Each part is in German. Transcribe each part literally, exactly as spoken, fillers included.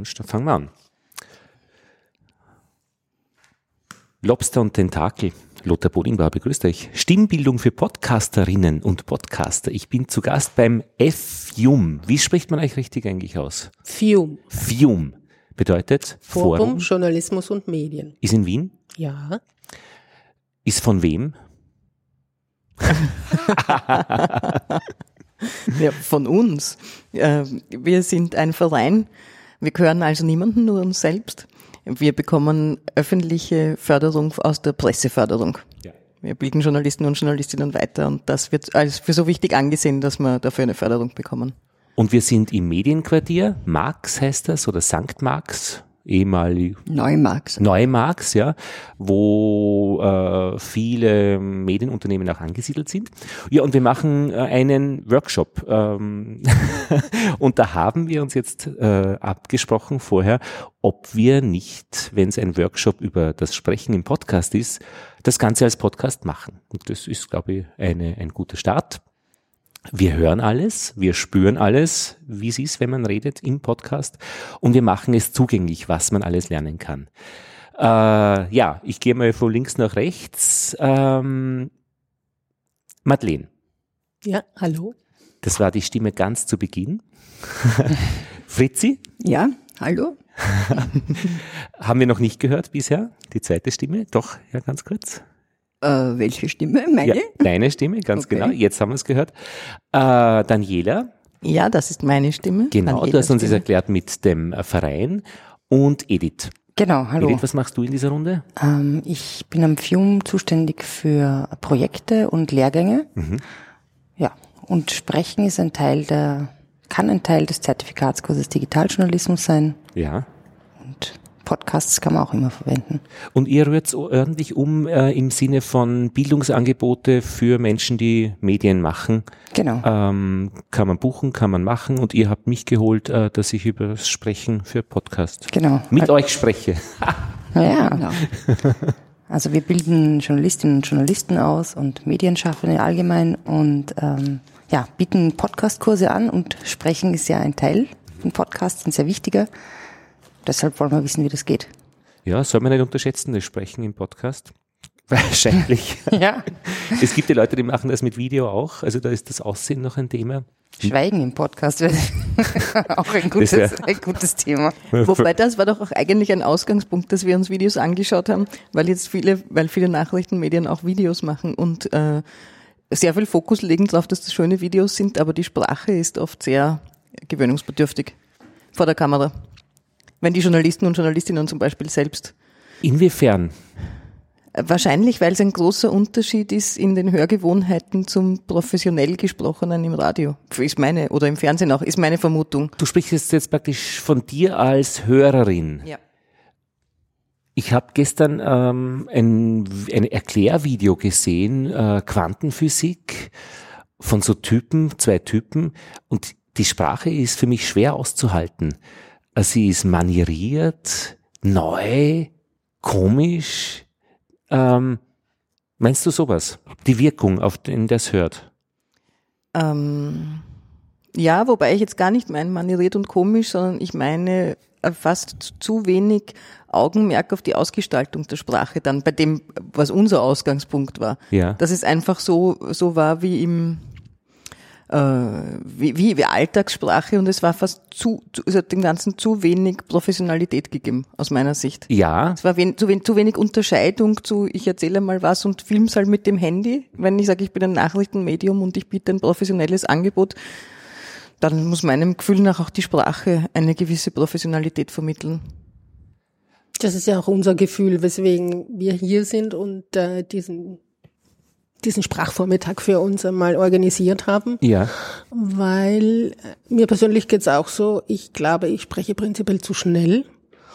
Sonst fangen wir an. Lobster und Tentakel. Lothar Bodingbauer begrüßt euch. Stimmbildung für Podcasterinnen und Podcaster. Ich bin zu Gast beim F I U M. Wie spricht man euch richtig eigentlich aus? F I U M. F I U M bedeutet Forum, Forum Journalismus und Medien. Ist in Wien? Ja. Ist von wem? Ja, von uns. Wir sind ein Verein. Wir gehören also niemandem, nur uns selbst. Wir bekommen öffentliche Förderung aus der Presseförderung. Ja. Wir bilden Journalisten und Journalistinnen weiter und das wird als für so wichtig angesehen, dass wir dafür eine Förderung bekommen. Und wir sind im Medienquartier, Marx heißt das, oder Sankt Marx, ehemalig Neumarx. Neumarx, ja, wo äh, viele Medienunternehmen auch angesiedelt sind. Ja, und wir machen äh, einen Workshop. Ähm und da haben wir uns jetzt äh, abgesprochen vorher, ob wir nicht, wenn es ein Workshop über das Sprechen im Podcast ist, das Ganze als Podcast machen. Und das ist, glaube ich, eine, ein guter Start. Wir hören alles, wir spüren alles, wie es ist, wenn man redet im Podcast, und wir machen es zugänglich, was man alles lernen kann. Äh, ja, ich gehe mal von links nach rechts. Ähm, Madeleine. Ja, hallo. Das war die Stimme ganz zu Beginn. Fritzi. Ja, hallo. Haben wir noch nicht gehört bisher, die zweite Stimme. Doch, ja, ganz kurz. Äh, welche Stimme? Meine? Ja, deine Stimme, ganz Okay. genau. Jetzt haben wir es gehört. Äh, Daniela. Ja, das ist meine Stimme. Genau, Daniela du hast uns das Stimme. erklärt mit dem äh, Verein. Und Edith. Genau, hallo. Edith, was machst du in dieser Runde? Ähm, ich bin am F I U M zuständig für Projekte und Lehrgänge. Mhm. Ja, und Sprechen ist ein Teil der, kann ein Teil des Zertifikatskurses Digitaljournalismus sein. Ja. Und Podcasts kann man auch immer verwenden. Und ihr rührt ordentlich um äh, im Sinne von Bildungsangebote für Menschen, die Medien machen. Genau. Ähm, kann man buchen, kann man machen. Und ihr habt mich geholt, äh, dass ich über das Sprechen für Podcast Genau. mit Al- euch spreche. Ja, Genau. also wir bilden Journalistinnen und Journalisten aus und Medienschaffende allgemein und ähm, ja, bieten Podcastkurse an, und Sprechen ist ja ein Teil von Podcasts, ein sehr wichtiger. Deshalb wollen wir wissen, wie das geht. Ja, soll man nicht unterschätzen, das Sprechen im Podcast? Wahrscheinlich. Ja. Es gibt die Leute, die machen das mit Video auch. Also da ist das Aussehen noch ein Thema. Schweigen im Podcast wäre auch ein gutes, wär- ein gutes Thema. Wobei das war doch auch eigentlich ein Ausgangspunkt, dass wir uns Videos angeschaut haben, weil jetzt viele, weil viele Nachrichtenmedien auch Videos machen und äh, sehr viel Fokus legen darauf, dass das schöne Videos sind, aber die Sprache ist oft sehr gewöhnungsbedürftig vor der Kamera. Wenn die Journalisten und Journalistinnen zum Beispiel selbst. Inwiefern? Wahrscheinlich, weil es ein großer Unterschied ist in den Hörgewohnheiten zum professionell Gesprochenen im Radio. Ist meine, oder im Fernsehen auch, ist meine Vermutung. Du sprichst jetzt praktisch von dir als Hörerin. Ja. Ich habe gestern ähm, ein, ein Erklärvideo gesehen, äh, Quantenphysik, von so Typen, zwei Typen, und die Sprache ist für mich schwer auszuhalten. Sie ist manieriert, neu, komisch. Ähm, meinst du sowas? Die Wirkung, auf den das hört? Ähm, ja, wobei ich jetzt gar nicht meine manieriert und komisch, sondern ich meine äh, fast zu wenig Augenmerk auf die Ausgestaltung der Sprache dann, bei dem, was unser Ausgangspunkt war. Ja. Dass es einfach so, so war wie im, äh, wie, wie, wie Alltagssprache, und es war fast zu, zu, es hat dem Ganzen zu wenig Professionalität gegeben, aus meiner Sicht. Ja. Es war wen, zu, wen, zu wenig Unterscheidung zu, ich erzähle mal was und film's halt mit dem Handy. Wenn ich sage, ich bin ein Nachrichtenmedium und ich biete ein professionelles Angebot, dann muss meinem Gefühl nach auch die Sprache eine gewisse Professionalität vermitteln. Das ist ja auch unser Gefühl, weswegen wir hier sind und äh, diesen diesen Sprachvormittag für uns einmal organisiert haben. Ja. Weil äh, mir persönlich geht's auch so, ich glaube, ich spreche prinzipiell zu schnell.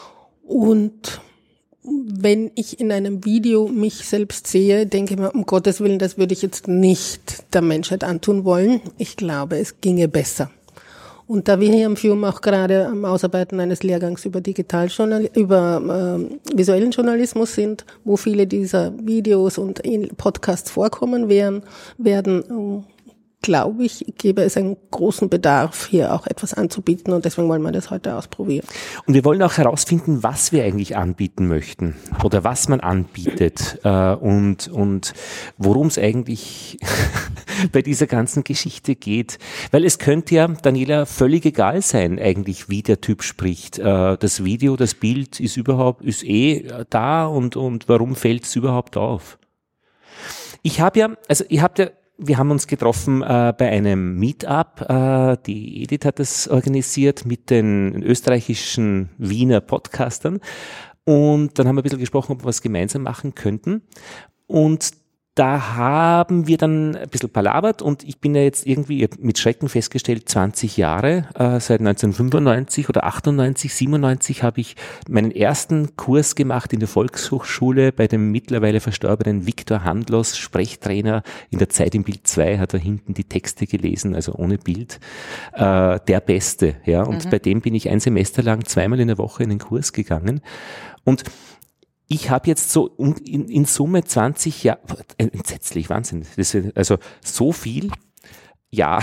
Und wenn ich in einem Video mich selbst sehe, denke ich mir, um Gottes Willen, das würde ich jetzt nicht der Menschheit antun wollen. Ich glaube, es ginge besser. Und da wir hier am F I U M auch gerade am Ausarbeiten eines Lehrgangs über Digitaljournal über äh, visuellen Journalismus sind, wo viele dieser Videos und Podcasts vorkommen werden, werden glaube ich, gäbe es einen großen Bedarf, hier auch etwas anzubieten und deswegen wollen wir das heute ausprobieren. Und wir wollen auch herausfinden, was wir eigentlich anbieten möchten oder was man anbietet äh, und, und worum es eigentlich bei dieser ganzen Geschichte geht. Weil es könnte ja, Daniela, völlig egal sein eigentlich, wie der Typ spricht. Äh, das Video, das Bild ist überhaupt, ist eh da und, und warum fällt es überhaupt auf? Ich habe ja, also ihr habt ja Wir haben uns getroffen äh, bei einem Meetup, äh, die Edith hat das organisiert mit den österreichischen Wiener Podcastern und dann haben wir ein bisschen gesprochen, ob wir was gemeinsam machen könnten und da haben wir dann ein bisschen palabert und ich bin ja jetzt irgendwie mit Schrecken festgestellt, zwanzig Jahre, äh, seit neunzehnhundertfünfundneunzig oder achtundneunzig, siebenundneunzig habe ich meinen ersten Kurs gemacht in der Volkshochschule bei dem mittlerweile verstorbenen Viktor Handlos, Sprechtrainer in der Zeit im Bild zwei, hat er hinten die Texte gelesen, also ohne Bild, äh, der Beste, ja, und mhm. bei dem bin ich ein Semester lang zweimal in der Woche in den Kurs gegangen und ich habe jetzt so in, in Summe zwanzig Jahre, entsetzlich, Wahnsinn, das ist also so viel Jahre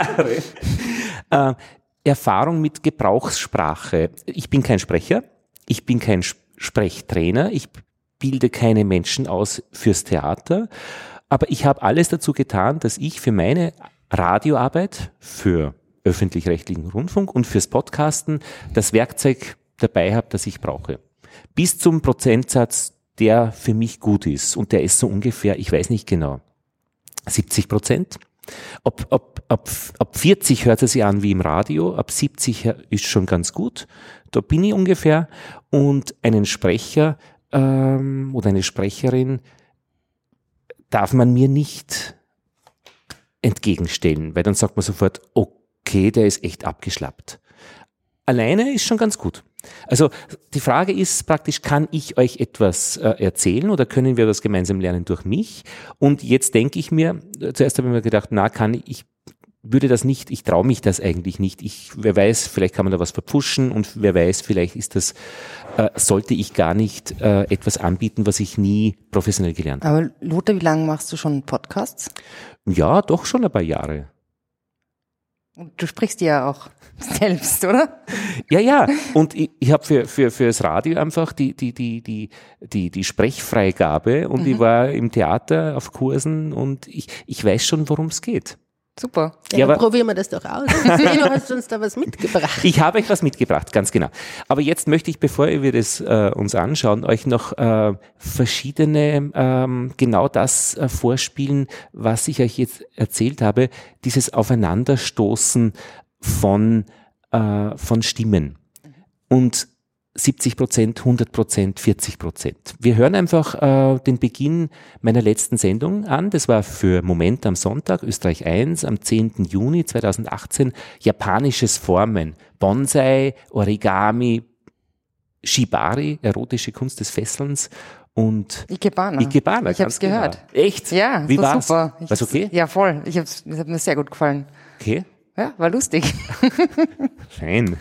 äh, Erfahrung mit Gebrauchssprache. Ich bin kein Sprecher, ich bin kein Sprechtrainer, ich bilde keine Menschen aus fürs Theater, aber ich habe alles dazu getan, dass ich für meine Radioarbeit, für öffentlich-rechtlichen Rundfunk und fürs Podcasten das Werkzeug dabei habe, das ich brauche. Bis zum Prozentsatz, der für mich gut ist. Und der ist so ungefähr, ich weiß nicht genau, siebzig Prozent. Ab, ab, ab, ab vierzig hört es sich an wie im Radio, ab siebzig ist schon ganz gut. Da bin ich ungefähr. Und einen Sprecher ähm, oder eine Sprecherin darf man mir nicht entgegenstellen, weil dann sagt man sofort, okay, der ist echt abgeschlappt. Alleine ist schon ganz gut. Also die Frage ist praktisch, kann ich euch etwas äh, erzählen oder können wir das gemeinsam lernen durch mich? Und jetzt denke ich mir, zuerst habe ich mir gedacht, na, kann ich, ich würde das nicht, ich traue mich das eigentlich nicht. Ich, wer weiß, vielleicht kann man da was verpfuschen und wer weiß, vielleicht ist das, äh, sollte ich gar nicht äh, etwas anbieten, was ich nie professionell gelernt habe. Aber Lothar, wie lange machst du schon Podcasts? Ja, doch schon ein paar Jahre. Und du sprichst ja auch selbst, oder? Ja, ja. Und ich, ich habe für, für, für das Radio einfach die, die, die, die, die, die Sprechfreigabe und mhm. ich war im Theater auf Kursen und ich, ich weiß schon, worum es geht. Super. Ja, ja, aber probieren wir das doch aus. Ich sehe, du hast uns da was mitgebracht. Ich habe euch was mitgebracht, ganz genau. Aber jetzt möchte ich, bevor wir das äh, uns anschauen, euch noch äh, verschiedene, ähm, genau das äh, vorspielen, was ich euch jetzt erzählt habe, dieses Aufeinanderstoßen von, äh, von Stimmen. Und siebzig Prozent, hundert Prozent, vierzig Prozent. Wir hören einfach äh, den Beginn meiner letzten Sendung an. Das war für Moment am Sonntag, Österreich eins, am zehnten Juni zweitausendachtzehn. Japanisches Formen, Bonsai, Origami, Shibari, erotische Kunst des Fesselns und Ikebana. Ikebana. Ich habe es gehört. Genau. Echt? Ja, wie war war's? super. War's okay? Ja, voll. Ich hab's, das hat mir sehr gut gefallen. Okay. Ja, war lustig. Fein.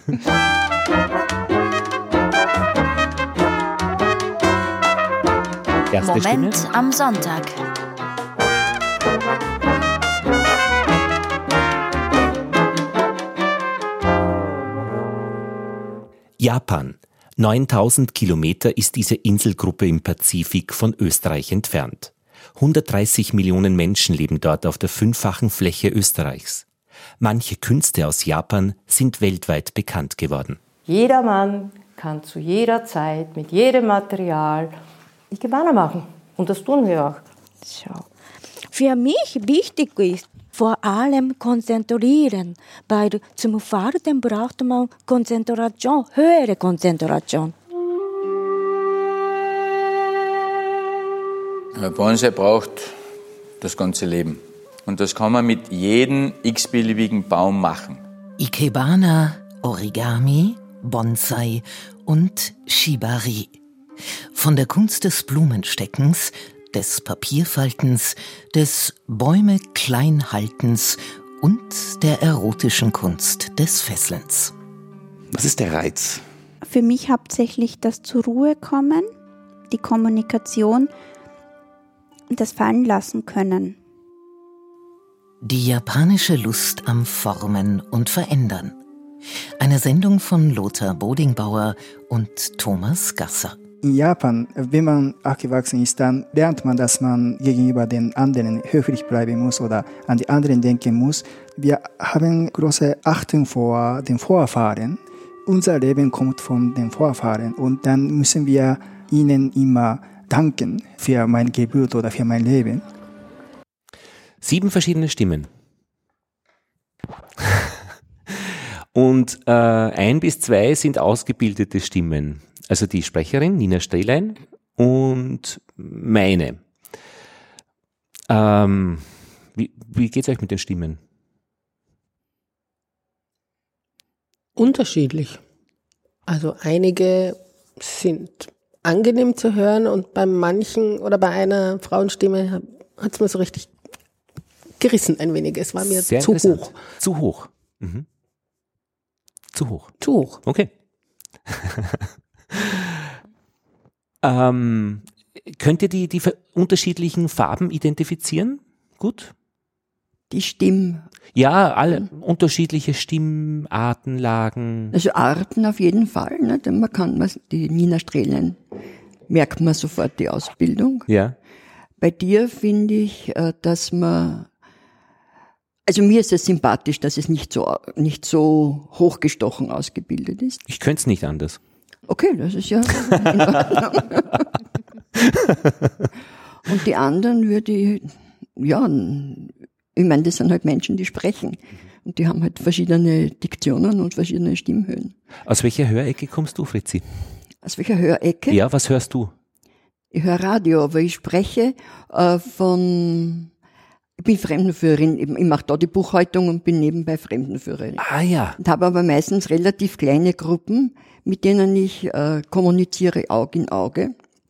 Erste Moment Stimme. am Sonntag. Japan. neuntausend Kilometer ist diese Inselgruppe im Pazifik von Österreich entfernt. hundertdreißig Millionen Menschen leben dort auf der fünffachen Fläche Österreichs. Manche Künste aus Japan sind weltweit bekannt geworden. Jeder Mann kann zu jeder Zeit mit jedem Material Ikebana machen. Und das tun wir auch. Schau. Für mich wichtig ist vor allem konzentrieren, weil zum Fahren braucht man Konzentration, höhere Konzentration. Bonsai braucht das ganze Leben. Und das kann man mit jedem x-beliebigen Baum machen. Ikebana, Origami, Bonsai und Shibari. Von der Kunst des Blumensteckens, des Papierfaltens, des Bäume kleinhaltens und der erotischen Kunst des Fesselns. Was ist der Reiz? Für mich hauptsächlich das zur Ruhe kommen, die Kommunikation und das Fallen lassen können. Die japanische Lust am Formen und Verändern. Eine Sendung von Lothar Bodingbauer und Thomas Gasser. In Japan, wenn man aufgewachsen ist, dann lernt man, dass man gegenüber den anderen höflich bleiben muss oder an die anderen denken muss. Wir haben große Achtung vor den Vorfahren. Unser Leben kommt von den Vorfahren und dann müssen wir ihnen immer danken für meine Geburt oder für mein Leben. Sieben verschiedene Stimmen. Und äh, ein bis zwei sind ausgebildete Stimmen. Also die Sprecherin, Nina Strehlein, und meine. Ähm, wie wie geht es euch mit den Stimmen? Unterschiedlich. Also einige sind angenehm zu hören und bei manchen oder bei einer Frauenstimme hat es mir so richtig gerissen ein wenig. Es war mir Sehr zu hoch. Zu hoch. Mhm. Zu hoch. Zu hoch. Okay. ähm, könnt ihr die, die unterschiedlichen Farben identifizieren? Gut? Die Stimmen. Ja, alle mhm. unterschiedliche Stimmarten, Lagen. Also Arten auf jeden Fall. Ne? Denn man kann, man, die Nina Strehlein, merkt man sofort die Ausbildung. Ja. Bei dir finde ich, dass man, also mir ist es sympathisch, dass es nicht so, nicht so hochgestochen ausgebildet ist. Ich könnte es nicht anders. Okay, das ist ja in Ordnung. Und die anderen würde ich, ja, ich meine, das sind halt Menschen, die sprechen. Und die haben halt verschiedene Diktionen und verschiedene Stimmhöhen. Aus welcher Hörecke kommst du, Fritzi? Aus welcher Hörecke? Ja, was hörst du? Ich höre Radio, aber ich spreche äh, von, ich bin Fremdenführerin, ich, ich mache da die Buchhaltung und bin nebenbei Fremdenführerin. Ah ja. Und habe aber meistens relativ kleine Gruppen, mit denen ich äh, kommuniziere, Auge in Auge.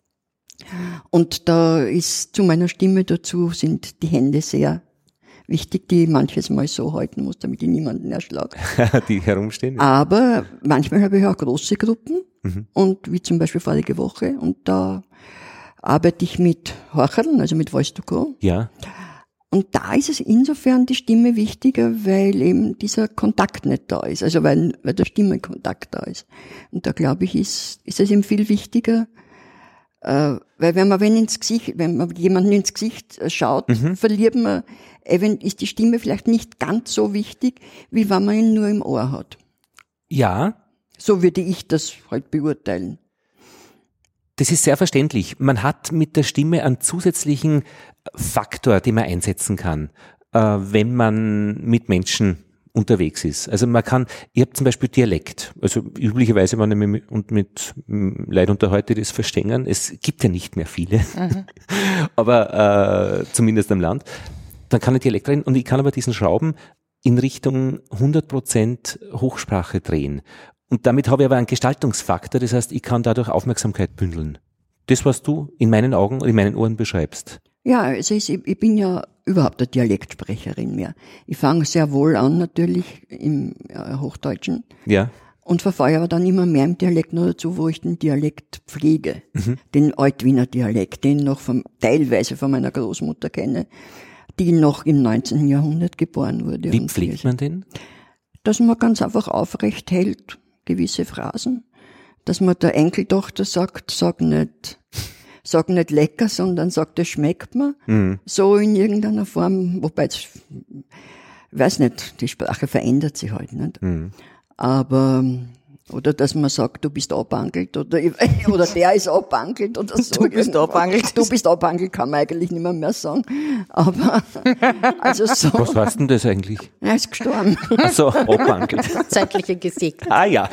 Und da ist zu meiner Stimme dazu sind die Hände sehr wichtig, die ich manches Mal so halten muss, damit ich niemanden erschlage. Die herumstehen. Aber manchmal habe ich auch große Gruppen, mhm. und wie zum Beispiel vorige Woche, und da arbeite ich mit Horcherln, also mit Voice to Go. Ja. Und da ist es insofern die Stimme wichtiger, weil eben dieser Kontakt nicht da ist, also weil, weil der Stimmenkontakt da ist. Und da glaube ich, ist, ist es eben viel wichtiger, äh, weil wenn man wenn ins Gesicht, wenn man jemanden ins Gesicht schaut, mhm. verliert man, eben ist die Stimme vielleicht nicht ganz so wichtig, wie wenn man ihn nur im Ohr hat. Ja. So würde ich das halt beurteilen. Das ist sehr verständlich. Man hat mit der Stimme einen zusätzlichen Faktor, den man einsetzen kann, äh, wenn man mit Menschen unterwegs ist. Also man kann, ich habe zum Beispiel Dialekt, also üblicherweise, wenn ich mich mit, und mit Leuten unterhalte, das verstehen, es gibt ja nicht mehr viele, mhm. aber äh, zumindest am Land, dann kann ich Dialekt reden und ich kann aber diesen Schrauben in Richtung hundert Prozent Hochsprache drehen. Und damit habe ich aber einen Gestaltungsfaktor, das heißt, ich kann dadurch Aufmerksamkeit bündeln. Das, was du in meinen Augen und in meinen Ohren beschreibst. Ja, also ich, ich bin ja überhaupt eine Dialektsprecherin mehr. Ich fange sehr wohl an natürlich im äh, Hochdeutschen. Ja. Und verfahre aber dann immer mehr im Dialekt noch dazu, wo ich den Dialekt pflege. Mhm. Den Altwiener Dialekt, den ich noch vom, teilweise von meiner Großmutter kenne, die noch im neunzehnten Jahrhundert geboren wurde. Wie pflegt man den? Dass man ganz einfach aufrecht hält, gewisse Phrasen. Dass man der Enkeltochter sagt, sag nicht, sag nicht lecker, sondern sagt, das schmeckt mir. Mhm. So in irgendeiner Form, wobei es, weiß nicht, die Sprache verändert sich halt nicht. Mhm. Aber, oder dass man sagt, du bist abangelt, oder, oder der ist abangelt, oder so. Du bist abangelt. Du bist abangelt, kann man eigentlich nicht mehr, mehr sagen. Aber, also so. Was heißt denn das eigentlich? Er ist gestorben. Ach so, abangelt. Zeitliche gesegnet. Ah, ja.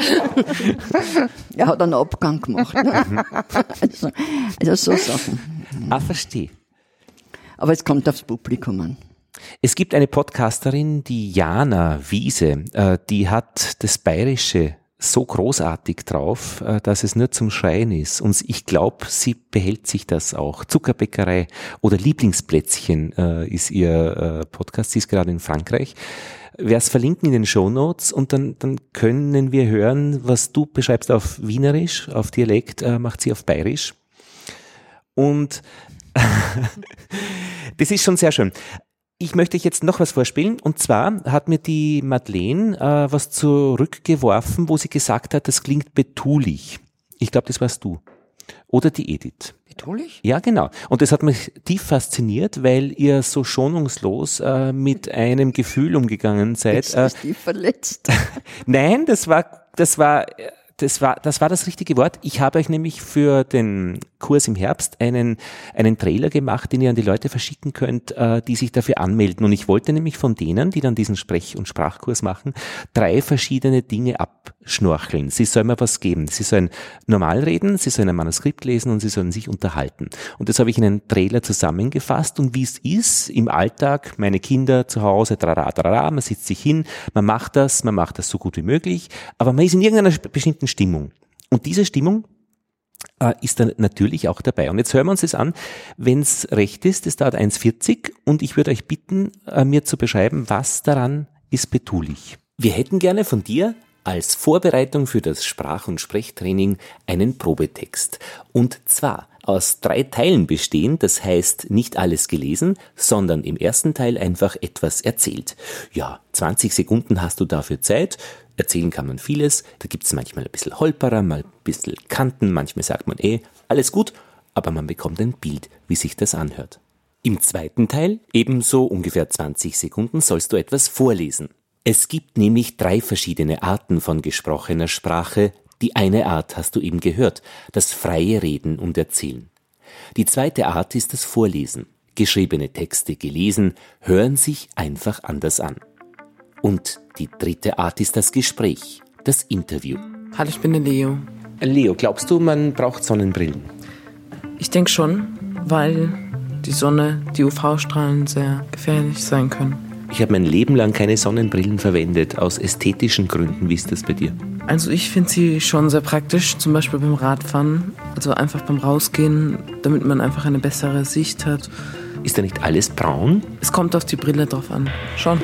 Er hat einen Abgang gemacht. Ne? Also, also so Sachen. Ah, verstehe. Aber es kommt aufs Publikum an. Es gibt eine Podcasterin, die Jana Wiese, äh, die hat das Bayerische so großartig drauf, äh, dass es nur zum Schreien ist. Und ich glaube, sie behält sich das auch. Zuckerbäckerei oder Lieblingsplätzchen äh, ist ihr äh, Podcast. Sie ist gerade in Frankreich. Wer es verlinken in den Shownotes und dann, dann können wir hören, was du beschreibst auf Wienerisch, auf Dialekt, äh, macht sie auf Bayerisch. Und das ist schon sehr schön. Ich möchte euch jetzt noch was vorspielen. Und zwar hat mir die Madeleine äh, was zurückgeworfen, wo sie gesagt hat, das klingt betulich. Ich glaube, das warst du. Oder die Edith. Betulich? Ja, genau. Und das hat mich tief fasziniert, weil ihr so schonungslos äh, mit einem Gefühl umgegangen seid. Jetzt bist du verletzt. Nein, das war, das war, das war, das war das richtige Wort. Ich habe euch nämlich für den Kurs im Herbst einen, einen Trailer gemacht, den ihr an die Leute verschicken könnt, äh, die sich dafür anmelden. Und ich wollte nämlich von denen, die dann diesen Sprech- und Sprachkurs machen, drei verschiedene Dinge abschnorcheln. Sie sollen mir was geben. Sie sollen normal reden, sie sollen ein Manuskript lesen und sie sollen sich unterhalten. Und das habe ich in einen Trailer zusammengefasst. Und wie es ist im Alltag, meine Kinder zu Hause, trara, trara, man sitzt sich hin, man macht das, man macht das so gut wie möglich, aber man ist in irgendeiner bestimmten Stimmung. Und diese Stimmung äh, ist dann natürlich auch dabei. Und jetzt hören wir uns das an, wenn es recht ist, das dauert eins vierzig und ich würde euch bitten, äh, mir zu beschreiben, was daran ist betulich. Wir hätten gerne von dir als Vorbereitung für das Sprach- und Sprechtraining einen Probetext. Und zwar aus drei Teilen bestehen, das heißt nicht alles gelesen, sondern im ersten Teil einfach etwas erzählt. Ja, zwanzig Sekunden hast du dafür Zeit. Erzählen kann man vieles, da gibt es manchmal ein bisschen Holperer, mal ein bisschen Kanten, manchmal sagt man eh, alles gut, aber man bekommt ein Bild, wie sich das anhört. Im zweiten Teil, ebenso ungefähr zwanzig Sekunden, sollst du etwas vorlesen. Es gibt nämlich drei verschiedene Arten von gesprochener Sprache. Die eine Art hast du eben gehört, das freie Reden und Erzählen. Die zweite Art ist das Vorlesen. Geschriebene Texte gelesen, hören sich einfach anders an. Und die dritte Art ist das Gespräch, das Interview. Hallo, ich bin der Leo. Leo, glaubst du, man braucht Sonnenbrillen? Ich denke schon, weil die Sonne, die U V-Strahlen sehr gefährlich sein können. Ich habe mein Leben lang keine Sonnenbrillen verwendet, aus ästhetischen Gründen. Wie ist das bei dir? Also ich finde sie schon sehr praktisch, zum Beispiel beim Radfahren, also einfach beim Rausgehen, damit man einfach eine bessere Sicht hat. Ist da nicht alles braun? Es kommt auf die Brille drauf an, schon.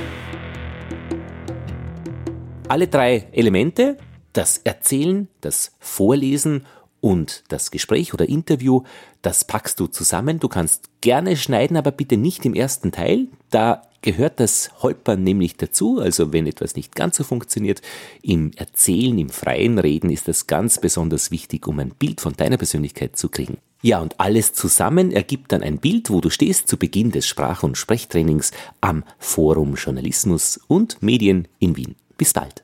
Alle drei Elemente, das Erzählen, das Vorlesen und das Gespräch oder Interview, das packst du zusammen. Du kannst gerne schneiden, aber bitte nicht im ersten Teil. Da gehört das Holpern nämlich dazu. Also wenn etwas nicht ganz so funktioniert, im Erzählen, im freien Reden ist das ganz besonders wichtig, um ein Bild von deiner Persönlichkeit zu kriegen. Ja, und alles zusammen ergibt dann ein Bild, wo du stehst zu Beginn des Sprach- und Sprechtrainings am Forum Journalismus und Medien in Wien. Bis bald.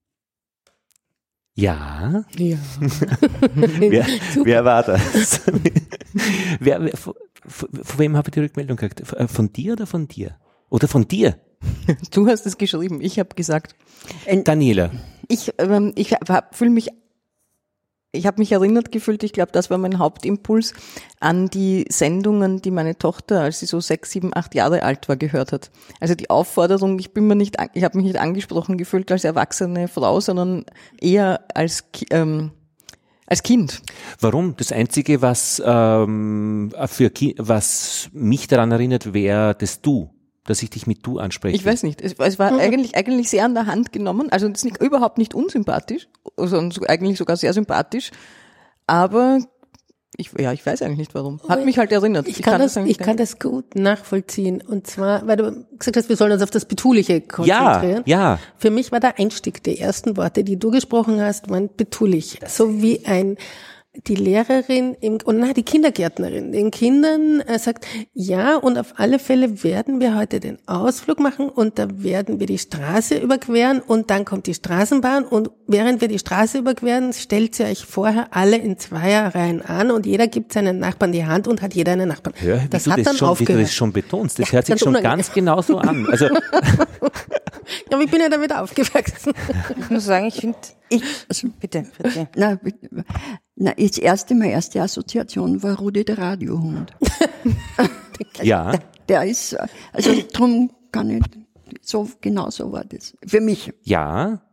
Ja. Ja. wer, wer war das? wer, wer, von, von wem habe ich die Rückmeldung gekriegt? Von dir oder von dir? Oder von dir? Du hast es geschrieben, ich habe gesagt. Daniela. Ich, ähm, ich fühle mich Ich habe mich erinnert gefühlt, ich glaube, das war mein Hauptimpuls, an die Sendungen, die meine Tochter, als sie so sechs, sieben, acht Jahre alt war, gehört hat. Also die Aufforderung, ich bin mir nicht, ich habe mich nicht angesprochen gefühlt als erwachsene Frau, sondern eher als ähm, als Kind. Warum? Das Einzige, was ähm, für Ki- was mich daran erinnert, wäre das Du. Dass ich dich mit Du anspreche. Ich weiß nicht. Es, es war mhm. eigentlich eigentlich sehr an der Hand genommen. Also es ist nicht, überhaupt nicht unsympathisch, sondern so, eigentlich sogar sehr sympathisch. Aber ich, ja, ich weiß eigentlich nicht warum. Hat mich halt erinnert. Ich, ich kann, kann das, das ich kann das gut nachvollziehen. Und zwar, weil du gesagt hast, wir sollen uns auf das Betuliche konzentrieren. Ja, ja. Für mich war der Einstieg, die ersten Worte, die du gesprochen hast, waren betulich. So wie ein die Lehrerin im, und na, die Kindergärtnerin den Kindern äh, sagt, ja, und auf alle Fälle werden wir heute den Ausflug machen und da werden wir die Straße überqueren und dann kommt die Straßenbahn und während wir die Straße überqueren, stellt sie euch vorher alle in Zweierreihen an und jeder gibt seinen Nachbarn die Hand und hat jeder einen Nachbarn. Ja, wie das du hat das dann schon, aufgehört. Wie du das schon betonst, das ja, hört sich schon unangenehm. Ganz genau so an. Also ja, aber ich bin ja damit aufgewachsen. Ich muss sagen, ich finde, ich, also bitte, bitte. Na, na, das erste, meine erste Assoziation war Rudi der Radiohund. Ja. Der, der ist, also drum kann ich, so, genau so war das. Für mich. Ja.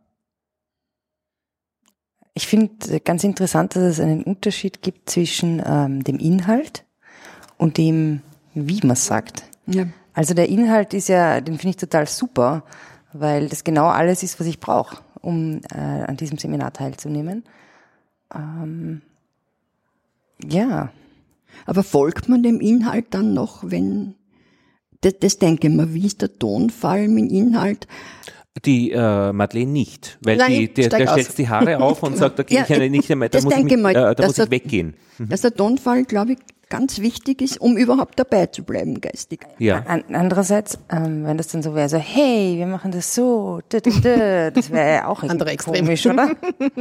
Ich finde ganz interessant, dass es einen Unterschied gibt zwischen ähm, dem Inhalt und dem, wie man sagt. Ja. Also der Inhalt ist ja, den finde ich total super, weil das genau alles ist, was ich brauche, um äh, an diesem Seminar teilzunehmen. Ähm, ja. Aber folgt man dem Inhalt dann noch, wenn Das, das denke ich mir, wie ist der Tonfall im Inhalt? Die äh, Madeleine nicht, weil Nein, die, der, der steig stellt aus. die Haare auf und sagt, da gehe Ja, ich ja nicht mehr, da das muss ich, denke mit, ich mal, äh, da dass muss ich er- weggehen. Mhm. Dass der Tonfall, glaube ich, ganz wichtig ist, um überhaupt dabei zu bleiben, geistig. Ja. An, andererseits, ähm, wenn das dann so wäre, so, hey, wir machen das so, dü, dü, dü, das wäre ja auch Andere irgendwie Extrem. komisch, oder?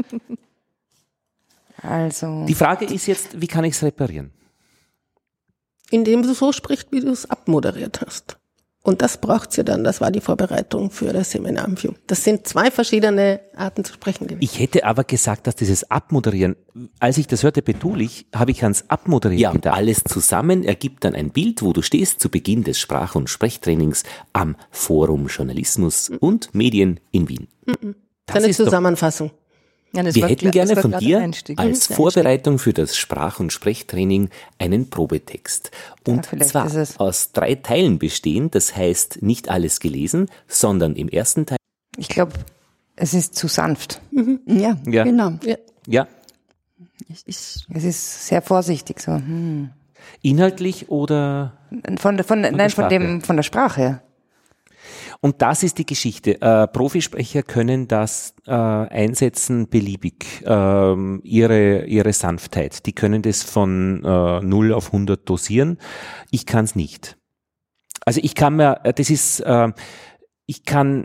Also, Die Frage ist jetzt, wie kann ich es reparieren? Indem du so sprichst, wie du es abmoderiert hast. Und das braucht's ja dann, das war die Vorbereitung für das Seminar im F I U. Das sind zwei verschiedene Arten zu sprechen gewesen. Ich hätte aber gesagt, dass dieses Abmoderieren, als ich das hörte betulich, habe ich ans Abmoderieren Ja, und gedacht. alles zusammen ergibt dann ein Bild, wo du stehst zu Beginn des Sprach- und Sprechtrainings am Forum Journalismus und Medien in Wien. Das Eine ist doch- Zusammenfassung. Ja, das Wir war hätten klar- gerne das war von klar dir der Einstieg. als Der Vorbereitung für das Sprach- und Sprechtraining einen Probetext. Und vielleicht zwar ist es- aus drei Teilen bestehen, das heißt nicht alles gelesen, sondern im ersten Teil ich glaube, es ist zu sanft. Ja, Ja. genau. Ja. Ja, Es ist, Es ist sehr vorsichtig, so, hm. inhaltlich oder... Von, der- von, der nein, von Sprache. dem, von der Sprache her. Und das ist die Geschichte. Äh, Profisprecher können das äh, einsetzen beliebig, ähm, ihre, ihre Sanftheit. Die können das von äh, null auf hundert dosieren. Ich kann es nicht. Also ich kann mir, äh, das ist, äh, ich kann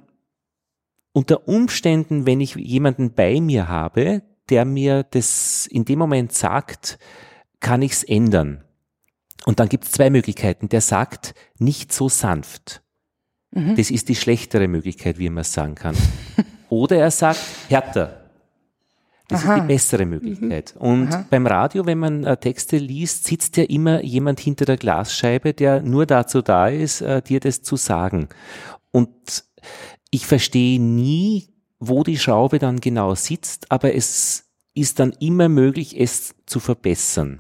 unter Umständen, wenn ich jemanden bei mir habe, der mir das in dem Moment sagt, kann ich es ändern. Und dann gibt es zwei Möglichkeiten. Der sagt, nicht so sanft. Das ist die schlechtere Möglichkeit, wie man es sagen kann. Oder er sagt, härter. Das Aha. ist die bessere Möglichkeit. Und beim Radio, wenn man äh, Texte liest, sitzt ja immer jemand hinter der Glasscheibe, der nur dazu da ist, äh, dir das zu sagen. Und ich verstehe nie, wo die Schraube dann genau sitzt, aber es ist dann immer möglich, es zu verbessern.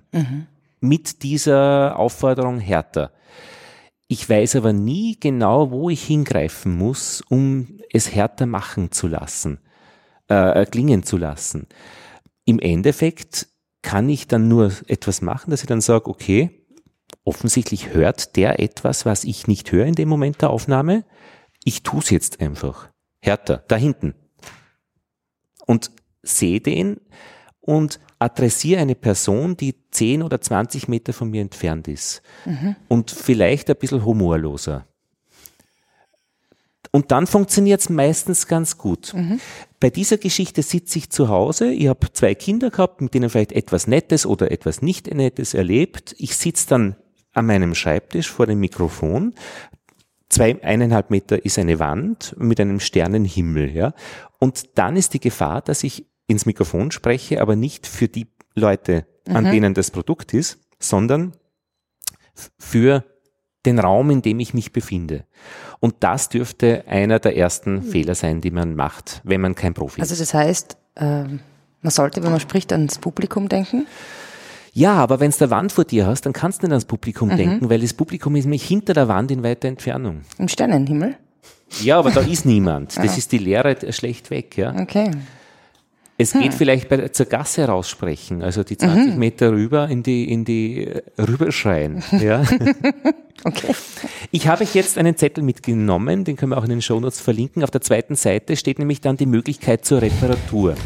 Mit dieser Aufforderung härter. Ich weiß aber nie genau, wo ich hingreifen muss, um es härter machen zu lassen, äh, klingen zu lassen. Im Endeffekt kann ich dann nur etwas machen, dass ich dann sage, okay, offensichtlich hört der etwas, was ich nicht höre in dem Moment der Aufnahme. Ich tue es jetzt einfach. Härter, da hinten. Und sehe den und adressiere eine Person, die zehn oder zwanzig Meter von mir entfernt ist. Und vielleicht ein bisschen humorloser. Und dann funktioniert es meistens ganz gut. Bei dieser Geschichte sitze ich zu Hause, ich habe zwei Kinder gehabt, mit denen vielleicht etwas Nettes oder etwas nicht Nettes erlebt. Ich sitze dann an meinem Schreibtisch vor dem Mikrofon. Zwei, eineinhalb Meter ist eine Wand mit einem Sternenhimmel, ja. Und dann ist die Gefahr, dass ich ins Mikrofon spreche, aber nicht für die Leute, an Mhm. denen das Produkt ist, sondern f- für den Raum, in dem ich mich befinde. Und das dürfte einer der ersten Fehler sein, die man macht, wenn man kein Profi Also ist. das heißt, ähm, man sollte, wenn man spricht, ans Publikum denken. Ja, aber wenn du eine Wand vor dir hast, dann kannst du nicht ans Publikum Mhm. denken, weil das Publikum ist nämlich hinter der Wand in weiter Entfernung. Im Sternenhimmel. Ja, aber da ist niemand. Das Ah. ist die Leere schlecht weg, ja. Okay. Es Hm. geht vielleicht bei, zur Gasse raussprechen, also die zwanzig Mhm. Meter rüber in die, in die, äh, rüberschreien, ja. Okay. Ich habe euch jetzt einen Zettel mitgenommen, den können wir auch in den Shownotes verlinken. Auf der zweiten Seite steht nämlich dann die Möglichkeit zur Reparatur.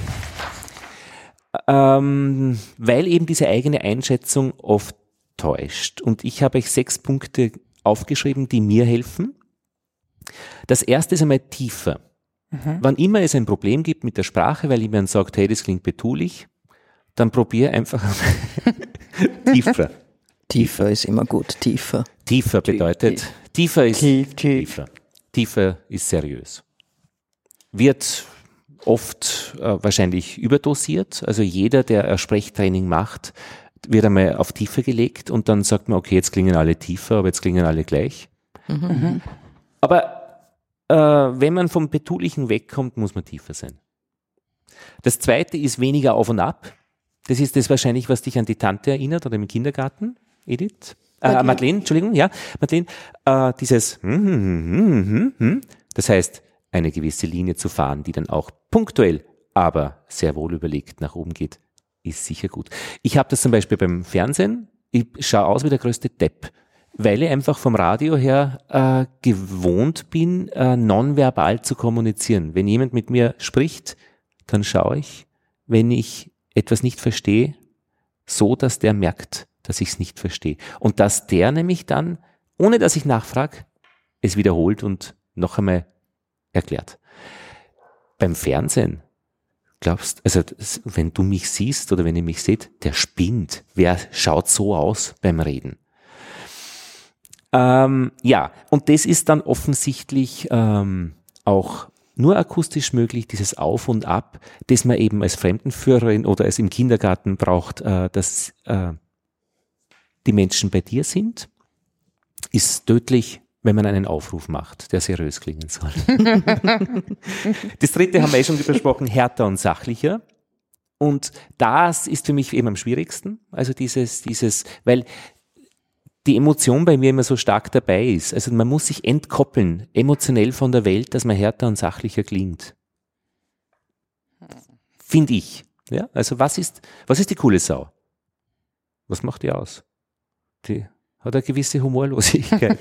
Ähm, weil eben diese eigene Einschätzung oft täuscht. Und ich habe euch sechs Punkte aufgeschrieben, die mir helfen. Das erste ist einmal tiefer. Mhm. Wann immer es ein Problem gibt mit der Sprache, weil jemand sagt, hey, das klingt betulich, dann probier einfach tiefer. Tiefer ist immer gut, tiefer. Tiefer bedeutet, tiefer ist Tief, tief. tiefer. Tiefer ist seriös. Wird oft äh, wahrscheinlich überdosiert. Also jeder, der ein Sprechtraining macht, wird einmal auf Tiefe gelegt und dann sagt man, okay, jetzt klingen alle tiefer, aber jetzt klingen alle gleich. Mhm. Aber äh, wenn man vom Betulichen wegkommt, muss man tiefer sein. Das zweite ist weniger auf und ab. Das ist das wahrscheinlich, was dich an die Tante erinnert oder im Kindergarten, Edith? Äh, Madeleine. Madeleine, Entschuldigung, ja, Madeleine. Äh, dieses hm, hm, hm, hm, hm, hm. Das heißt, eine gewisse Linie zu fahren, die dann auch punktuell, aber sehr wohl überlegt nach oben geht, ist sicher gut. Ich habe das zum Beispiel beim Fernsehen. Ich schaue aus wie der größte Depp. weil ich einfach vom Radio her äh, gewohnt bin, äh, nonverbal zu kommunizieren. Wenn jemand mit mir spricht, dann schaue ich, wenn ich etwas nicht verstehe, so, dass der merkt, dass ich es nicht verstehe. Und dass der nämlich dann, ohne dass ich nachfrage, es wiederholt und noch einmal erklärt. Beim Fernsehen, glaubst, also wenn du mich siehst oder wenn ihr mich seht, der spinnt. Wer schaut so aus beim Reden? Ähm, ja, und das ist dann offensichtlich ähm, auch nur akustisch möglich, dieses Auf und Ab, das man eben als Fremdenführerin oder als im Kindergarten braucht, äh, dass äh, die Menschen bei dir sind, ist tödlich, wenn man einen Aufruf macht, der seriös klingen soll. Das dritte haben wir eh schon besprochen, härter und sachlicher. Und das ist für mich eben am schwierigsten. Also dieses, dieses, weil die Emotion bei mir immer so stark dabei ist. Also man muss sich entkoppeln, emotionell von der Welt, dass man härter und sachlicher klingt. Finde ich. Ja? Also was ist, was ist die coole Sau? Was macht die aus? Die hat eine gewisse Humorlosigkeit.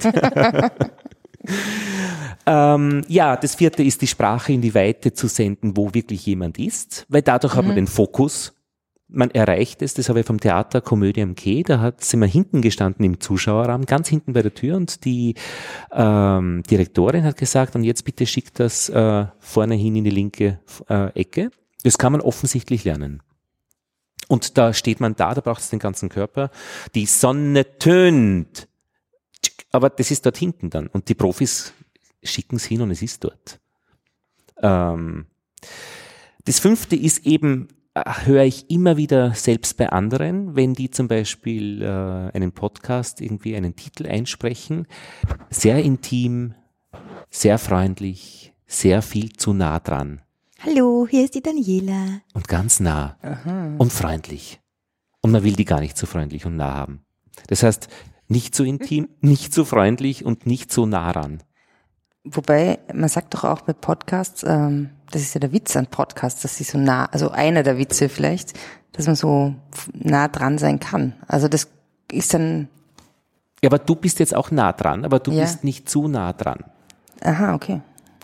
ähm, ja, das vierte ist die Sprache in die Weite zu senden, wo wirklich jemand ist, weil dadurch mhm. hat man den Fokus. Man erreicht es, das habe ich vom Theater Komödie am Quai, da hat, sind wir hinten gestanden im Zuschauerraum, ganz hinten bei der Tür und die ähm, Direktorin hat gesagt, und jetzt bitte schickt das äh, vorne hin in die linke äh, Ecke. Das kann man offensichtlich lernen. Und da steht man da, da braucht es den ganzen Körper. Die Sonne tönt. Aber das ist dort hinten dann. Und die Profis schicken es hin und es ist dort. Ähm, das fünfte ist eben, höre ich immer wieder selbst bei anderen, wenn die zum Beispiel äh, einen Podcast irgendwie einen Titel einsprechen, sehr intim, sehr freundlich, sehr viel zu nah dran. Hallo, hier ist die Daniela. Und ganz nah. Aha. Und freundlich. Und man will die gar nicht so freundlich und nah haben. Das heißt, nicht so intim, nicht so freundlich und nicht so nah ran. Wobei, man sagt doch auch bei Podcasts, ähm, das ist ja der Witz an Podcasts, dass sie so nah, also einer der Witze vielleicht, dass man so nah dran sein kann. Also das ist dann... Ja, aber du bist jetzt auch nah dran, aber du ja. bist nicht zu nah dran. Aha, okay.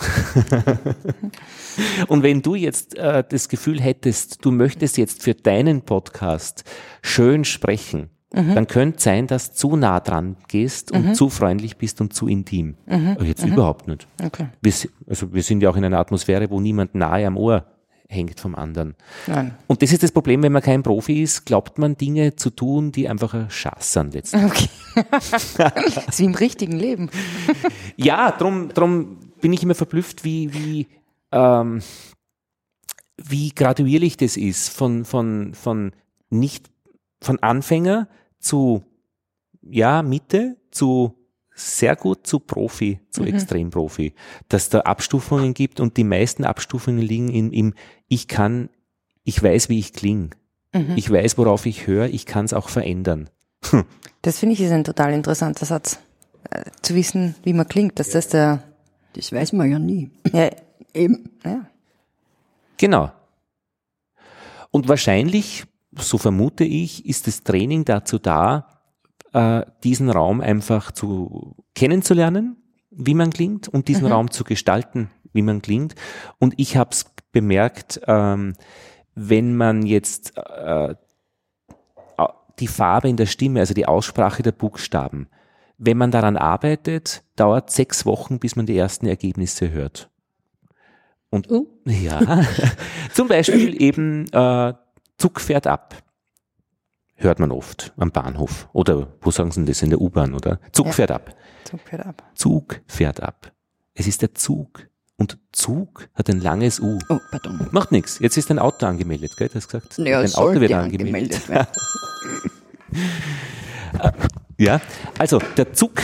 Und wenn du jetzt äh, das Gefühl hättest, du möchtest jetzt für deinen Podcast schön sprechen, mhm. dann könnte es sein, dass du zu nah dran gehst und mhm. zu freundlich bist und zu intim. Mhm. Aber jetzt mhm. überhaupt nicht. Okay. Wir, also wir sind ja auch in einer Atmosphäre, wo niemand nahe am Ohr hängt vom anderen. Nein. Und das ist das Problem, wenn man kein Profi ist, glaubt man Dinge zu tun, die einfach ein Schatz sind letztendlich. Okay. Das ist wie im richtigen Leben. Ja, drum, drum bin ich immer verblüfft, wie, wie, ähm, wie graduierlich das ist, von, von, von nicht, von Anfänger zu, ja, Mitte, zu sehr gut, zu Profi, zu mhm. Extremprofi, dass da Abstufungen gibt und die meisten Abstufungen liegen in, im, ich kann, ich weiß, wie ich klinge, mhm. ich weiß, worauf ich höre, ich kann es auch verändern. Hm. Das finde ich ist ein total interessanter Satz, äh, zu wissen, wie man klingt, dass das der... Das weiß man ja nie. Ja, eben. Ja. Genau. Und wahrscheinlich, so vermute ich, ist das Training dazu da, äh, diesen Raum einfach zu kennenzulernen, wie man klingt, und diesen mhm. Raum zu gestalten, wie man klingt. Und ich habe es bemerkt, ähm, wenn man jetzt äh, die Farbe in der Stimme, also die Aussprache der Buchstaben, wenn man daran arbeitet, dauert sechs Wochen, bis man die ersten Ergebnisse hört. Und uh. ja, zum Beispiel eben äh, Zug fährt ab. Hört man oft am Bahnhof. Oder wo sagen sie das, in der U-Bahn, oder? Zug ja. fährt ab. Zug fährt ab. Zug fährt ab. Es ist der Zug. Und Zug hat ein langes U. Oh, pardon. Macht nichts. Jetzt ist ein Auto angemeldet, gell? Du hast gesagt, ja, ein Auto wird angemeldet. angemeldet Ja, also der Zug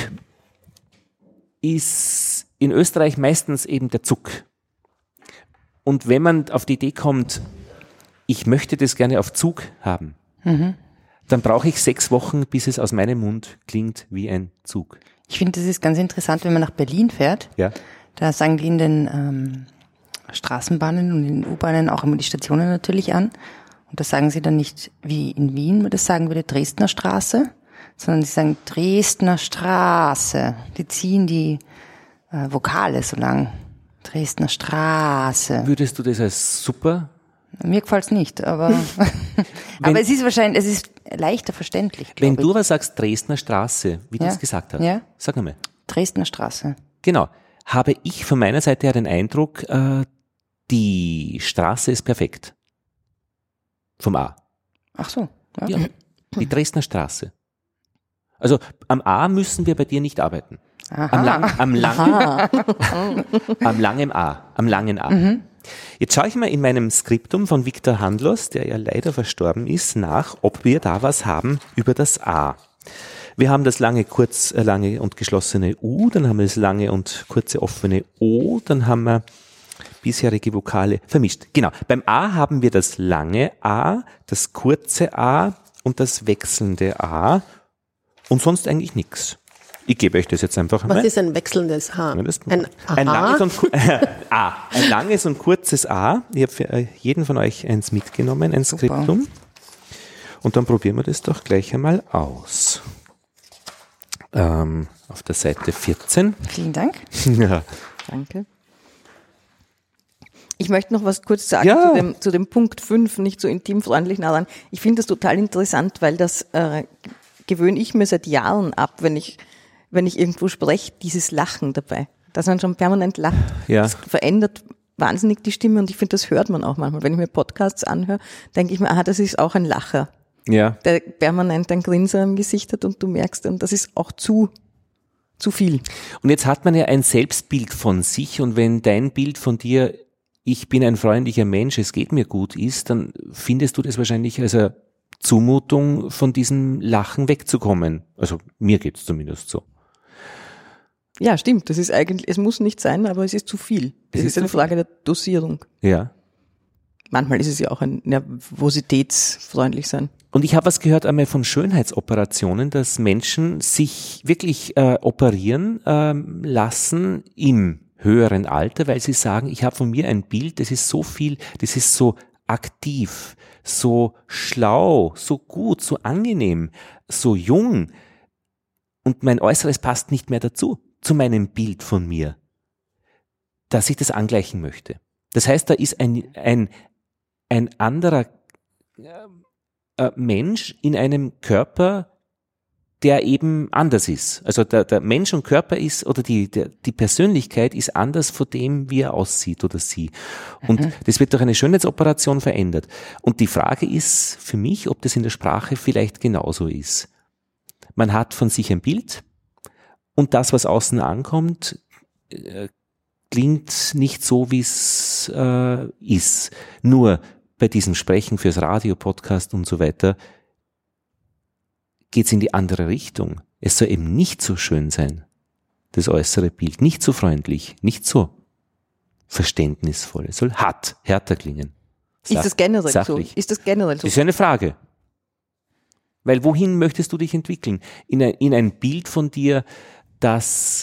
ist in Österreich meistens eben der Zug. Und wenn man auf die Idee kommt, ich möchte das gerne auf Zug haben, mhm. dann brauche ich sechs Wochen, bis es aus meinem Mund klingt wie ein Zug. Ich finde, das ist ganz interessant, wenn man nach Berlin fährt. Ja. Da sagen die in den ähm, Straßenbahnen und in den U-Bahnen auch immer die Stationen natürlich an. Und da sagen sie dann nicht wie in Wien, das sagen wir die Dresdner Straße, sondern sie sagen Dresdner Straße. Die ziehen die äh, Vokale so lang. Dresdner Straße. Würdest du das als super? Mir gefällt's nicht, aber, aber es ist wahrscheinlich, es ist leichter verständlich. Wenn du ich. aber sagst Dresdner Straße, wie ja. du es gesagt hast, ja. sag einmal. Dresdner Straße. Genau. Habe ich von meiner Seite her den Eindruck, äh, die Straße ist perfekt. Vom A. Ach so. Ja. Ja, die Dresdner Straße. Also am A müssen wir bei dir nicht arbeiten. Aha. Am, lang, am, langen, am langen A. Am langen A. Mhm. Jetzt schaue ich mal in meinem Skriptum von Viktor Handlos, der ja leider verstorben ist, nach, ob wir da was haben über das A. Wir haben das lange, kurz, äh, lange und geschlossene U, dann haben wir das lange und kurze offene O, dann haben wir bisherige Vokale vermischt. Genau, beim A haben wir das lange A, das kurze A und das wechselnde A und sonst eigentlich nichts. Ich gebe euch das jetzt einfach mal. Was ist ein wechselndes H? Ja, das, ein, ein, langes und, äh, A. Ein langes und kurzes A. Ich habe für jeden von euch eins mitgenommen, ein Skriptum. Und dann probieren wir das doch gleich einmal aus. Ähm, auf der Seite vierzehn. Vielen Dank. Ja. Danke. Ich möchte noch was kurz sagen ja. zu, dem, zu dem Punkt fünf, nicht so intimfreundlich nah dran. Ich finde das total interessant, weil das äh, gewöhne ich mir seit Jahren ab, wenn ich wenn ich irgendwo spreche, dieses Lachen dabei, dass man schon permanent lacht. Ja. Das verändert wahnsinnig die Stimme und ich finde, das hört man auch manchmal. Wenn ich mir Podcasts anhöre, denke ich mir, aha, das ist auch ein Lacher, ja. der permanent ein Grinser im Gesicht hat und du merkst dann, das ist auch zu, zu viel. Und jetzt hat man ja ein Selbstbild von sich und wenn dein Bild von dir, ich bin ein freundlicher Mensch, es geht mir gut ist, dann findest du das wahrscheinlich als eine Zumutung, von diesem Lachen wegzukommen. Also mir geht's zumindest so. Ja, stimmt. Das ist eigentlich, es muss nicht sein, aber es ist zu viel. Es, es ist, ist eine Frage der Dosierung. Ja. Manchmal ist es ja auch ein nervositätsfreundlich sein. Und ich habe was gehört einmal von Schönheitsoperationen, dass Menschen sich wirklich äh, operieren äh, lassen im höheren Alter, weil sie sagen, ich habe von mir ein Bild, das ist so viel, das ist so aktiv, so schlau, so gut, so angenehm, so jung und mein Äußeres passt nicht mehr dazu, zu meinem Bild von mir, dass ich das angleichen möchte. Das heißt, da ist ein, ein, ein anderer äh, Mensch in einem Körper, der eben anders ist. Also der, der Mensch und Körper ist, oder die, der, die Persönlichkeit ist anders von dem, wie er aussieht oder sie. Und mhm. das wird durch eine Schönheitsoperation verändert. Und die Frage ist für mich, ob das in der Sprache vielleicht genauso ist. Man hat von sich ein Bild und das, was außen ankommt, äh, klingt nicht so, wie es äh, ist. Nur bei diesem Sprechen fürs Radio, Podcast und so weiter geht es in die andere Richtung. Es soll eben nicht so schön sein, das äußere Bild, nicht so freundlich, nicht so verständnisvoll. Es soll hart, härter klingen. Sach- ist das generell sachlich. so? Ist das generell so? Das ist eine Frage. Weil wohin möchtest du dich entwickeln? In ein, in ein Bild von dir, das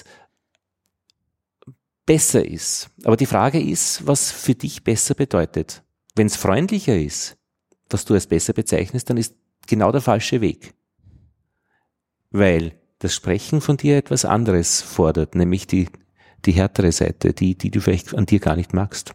besser ist. Aber die Frage ist, was für dich besser bedeutet. Wenn es freundlicher ist, was du als besser bezeichnest, dann ist genau der falsche Weg. Weil das Sprechen von dir etwas anderes fordert, nämlich die, die härtere Seite, die, die du vielleicht an dir gar nicht magst.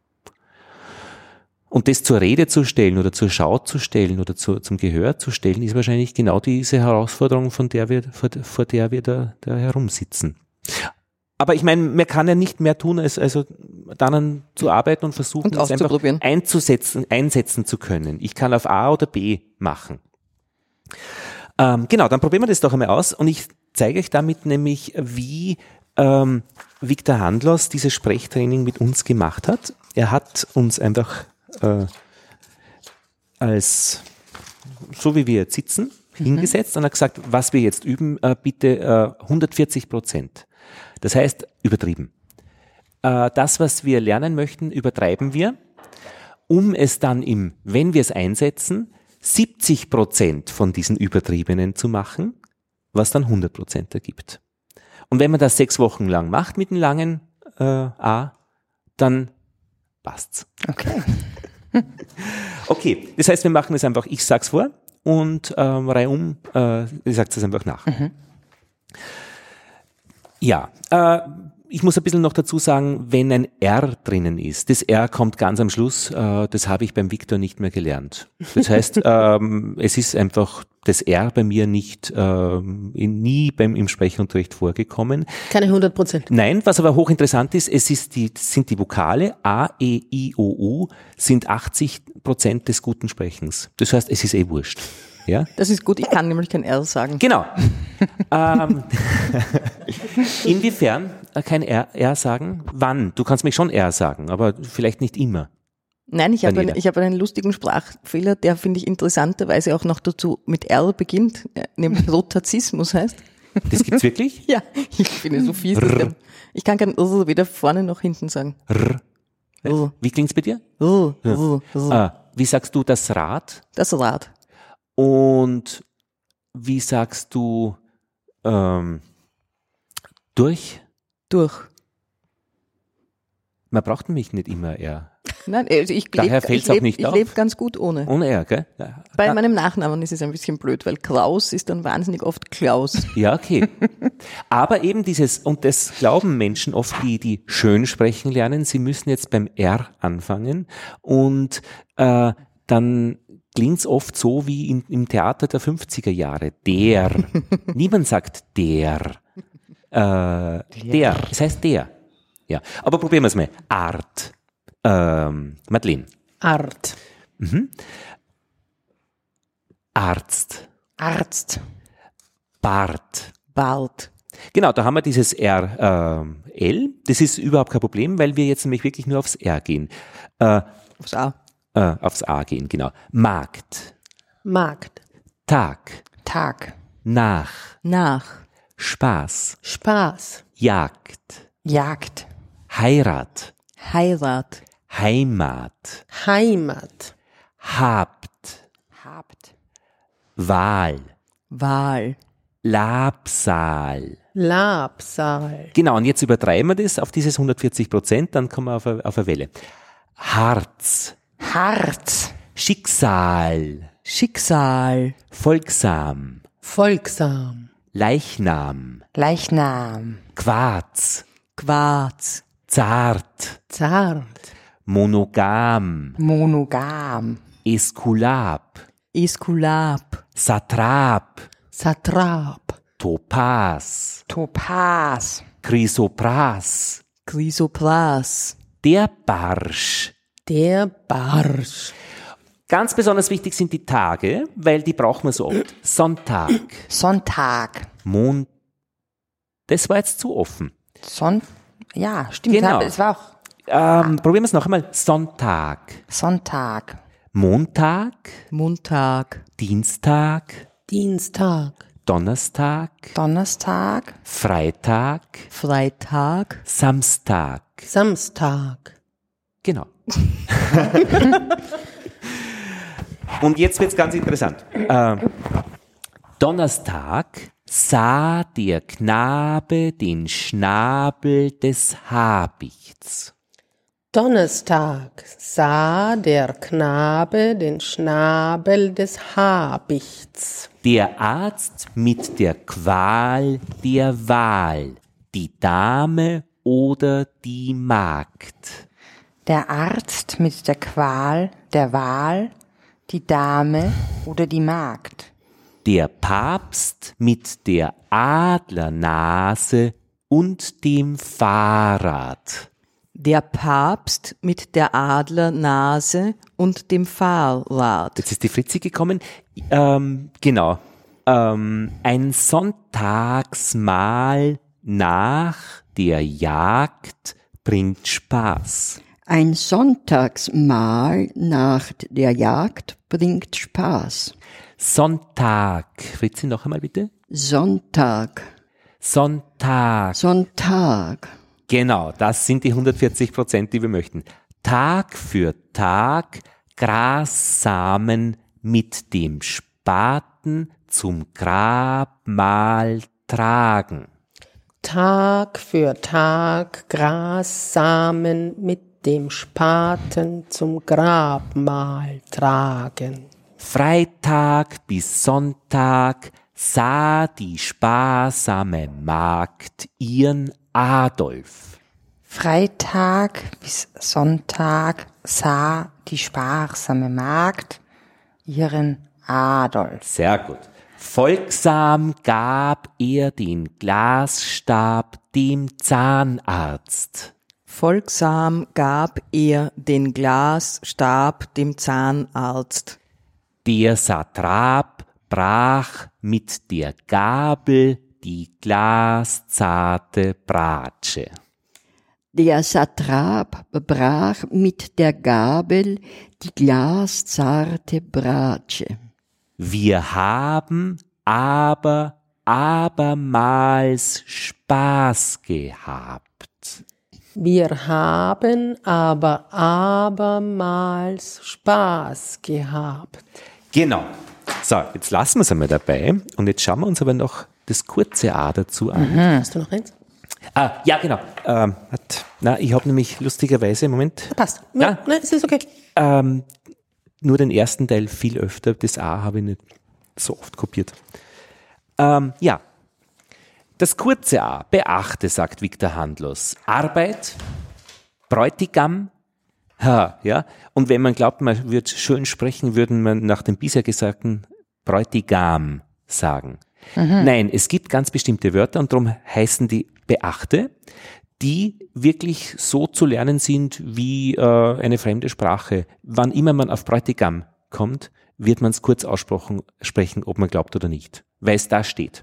Und das zur Rede zu stellen oder zur Schau zu stellen oder zu, zum Gehör zu stellen, ist wahrscheinlich genau diese Herausforderung, von der wir, vor, vor der wir da, da herumsitzen. Aber ich meine, man kann ja nicht mehr tun, als also daran zu arbeiten und versuchen, und es einfach einzusetzen, einsetzen zu können. Ich kann auf A oder B machen. Ähm, genau, dann probieren wir das doch einmal aus und ich zeige euch damit nämlich, wie ähm, Viktor Handlos dieses Sprechtraining mit uns gemacht hat. Er hat uns einfach äh, als, so wie wir jetzt sitzen, mhm. hingesetzt und hat gesagt, was wir jetzt üben, äh, bitte äh, hundertvierzig Prozent. Das heißt, übertrieben. Äh, das, was wir lernen möchten, übertreiben wir, um es dann im, wenn wir es einsetzen, siebzig Prozent von diesen Übertriebenen zu machen, was dann hundert Prozent ergibt. Und wenn man das sechs Wochen lang macht mit dem langen äh, A, dann passt's. Okay. Okay, das heißt, wir machen es einfach, ich sag's vor und ähm, reihum, äh, ich sage es einfach nach. Mhm. Ja, äh, ich muss ein bisschen noch dazu sagen, wenn ein R drinnen ist, das R kommt ganz am Schluss, äh, das habe ich beim Viktor nicht mehr gelernt. Das heißt, ähm, es ist einfach das R bei mir nicht, ähm, in, nie beim, im Sprechunterricht vorgekommen. Keine hundert Prozent. Nein, was aber hochinteressant ist, es ist die, sind die Vokale A, E, I, O, U sind achtzig Prozent des guten Sprechens. Das heißt, es ist eh wurscht. Ja? Das ist gut, ich kann nämlich kein R sagen. Genau. ähm, inwiefern kein R, R sagen? Wann? Du kannst mich schon R sagen, aber vielleicht nicht immer. Nein, ich habe, einen, ich habe einen lustigen Sprachfehler, der, finde ich, interessanterweise auch noch dazu mit R beginnt, nämlich Rotazismus heißt. Das gibt's wirklich? Ja, ich finde so fies. R. Ich kann kein R weder vorne noch hinten sagen. R. R. Wie klingt's bei dir? R. R. R. Ah, wie sagst du das Rad? Das Rad. Und wie sagst du ähm, durch? Durch. Man braucht nämlich nicht immer R. Nein, also ich Daher lebe, fällt's ich auch lebe, nicht ich auf. lebe ganz gut ohne. Ohne R, gell? Ja. Bei ah. meinem Nachnamen ist es ein bisschen blöd, weil Klaus ist dann wahnsinnig oft Klaus. Ja, okay. Aber eben dieses, und das glauben Menschen oft, die, die schön sprechen lernen, sie müssen jetzt beim R anfangen und äh, dann klingt's oft so wie in, im Theater der fünfziger Jahre. Der. Niemand sagt der. Äh, der. Es heißt der. Ja. Aber probieren wir es mal. Art. Ähm, Madeleine. Art. Mhm. Arzt. Arzt. Bart. Bart. Genau, da haben wir dieses R äh, L. Das ist überhaupt kein Problem, weil wir jetzt nämlich wirklich nur aufs R gehen. Äh, aufs A. Äh, aufs A gehen, genau. Magd. Magd. Tag. Tag. Nach. Nach. Spaß. Spaß. Jagd. Jagd. Heirat. Heirat. Heimat. Heimat. Habt. Habt. Wahl. Wahl. Labsal. Labsal. Genau, und jetzt übertreiben wir das auf dieses hundertvierzig Prozent, dann kommen wir auf eine, auf eine Welle. Harz. Harz. Schicksal. Schicksal. Folgsam. Folgsam. Leichnam. Leichnam. Quarz. Quarz. Zart. Zart. Monogam. Monogam. Eskulap. Eskulap. Satrap. Satrap. Topaz. Topaz. Chrysopras. Chrysopras. Der Barsch. Der Barsch. Ganz besonders wichtig sind die Tage, weil die brauchen wir so oft. Sonntag. Sonntag. Mond. Das war jetzt zu offen. Son ja, stimmt. Genau. Das war auch. Ähm, probieren wir es noch einmal. Sonntag. Sonntag. Montag. Montag. Dienstag. Dienstag. Donnerstag. Donnerstag. Freitag. Freitag. Samstag. Samstag. Genau. Und jetzt wird's ganz interessant. Äh, Donnerstag sah der Knabe den Schnabel des Habichts. Donnerstag sah der Knabe den Schnabel des Habichts. Der Arzt mit der Qual der Wahl, die Dame oder die Magd. Der Arzt mit der Qual der Wahl, die Dame oder die Magd. Der Papst mit der Adlernase und dem Fahrrad. Der Papst mit der Adlernase und dem Fahrrad. Jetzt ist die Fritzi gekommen. Ähm, genau. Ähm, ein Sonntagsmahl nach der Jagd bringt Spaß. Ein Sonntagsmahl nach der Jagd bringt Spaß. Sonntag. Fritzi, noch einmal bitte. Sonntag. Sonntag. Sonntag. Genau, das sind die hundertvierzig Prozent, die wir möchten. Tag für Tag Grassamen mit dem Spaten zum Grabmal tragen. Tag für Tag Grassamen mit dem Spaten zum Grabmal tragen. Freitag bis Sonntag sah die sparsame Magd ihren Adolf. Freitag bis Sonntag sah die sparsame Magd ihren Adolf. Sehr gut. Folgsam gab er den Glasstab dem Zahnarzt. Folgsam gab er den Glasstab dem Zahnarzt. Der Satrap brach mit der Gabel die glaszarte Bratsche. Der Satrap brach mit der Gabel die glaszarte Bratsche. Wir haben aber abermals Spaß gehabt. Wir haben aber abermals Spaß gehabt. Genau. So, jetzt lassen wir es einmal dabei und jetzt schauen wir uns aber noch das kurze A dazu an. Mhm. Hast du noch eins? Ah, ja, genau. Ähm, hat, na, ich habe nämlich lustigerweise, Moment. Passt. Ja, nein, es ist okay. Ähm, nur den ersten Teil viel öfter. Das A habe ich nicht so oft kopiert. Ähm, ja. Das kurze A. Beachte, sagt Viktor Handlos. Arbeit, Bräutigam, ha, ja. Und wenn man glaubt, man würde schön sprechen, würden man nach dem bisher Gesagten Bräutigam sagen. Mhm. Nein, es gibt ganz bestimmte Wörter und darum heißen die Beachte, die wirklich so zu lernen sind wie äh, eine fremde Sprache. Wann immer man auf Bräutigam kommt, wird man es kurz aussprechen, sprechen, ob man glaubt oder nicht, weil es da steht.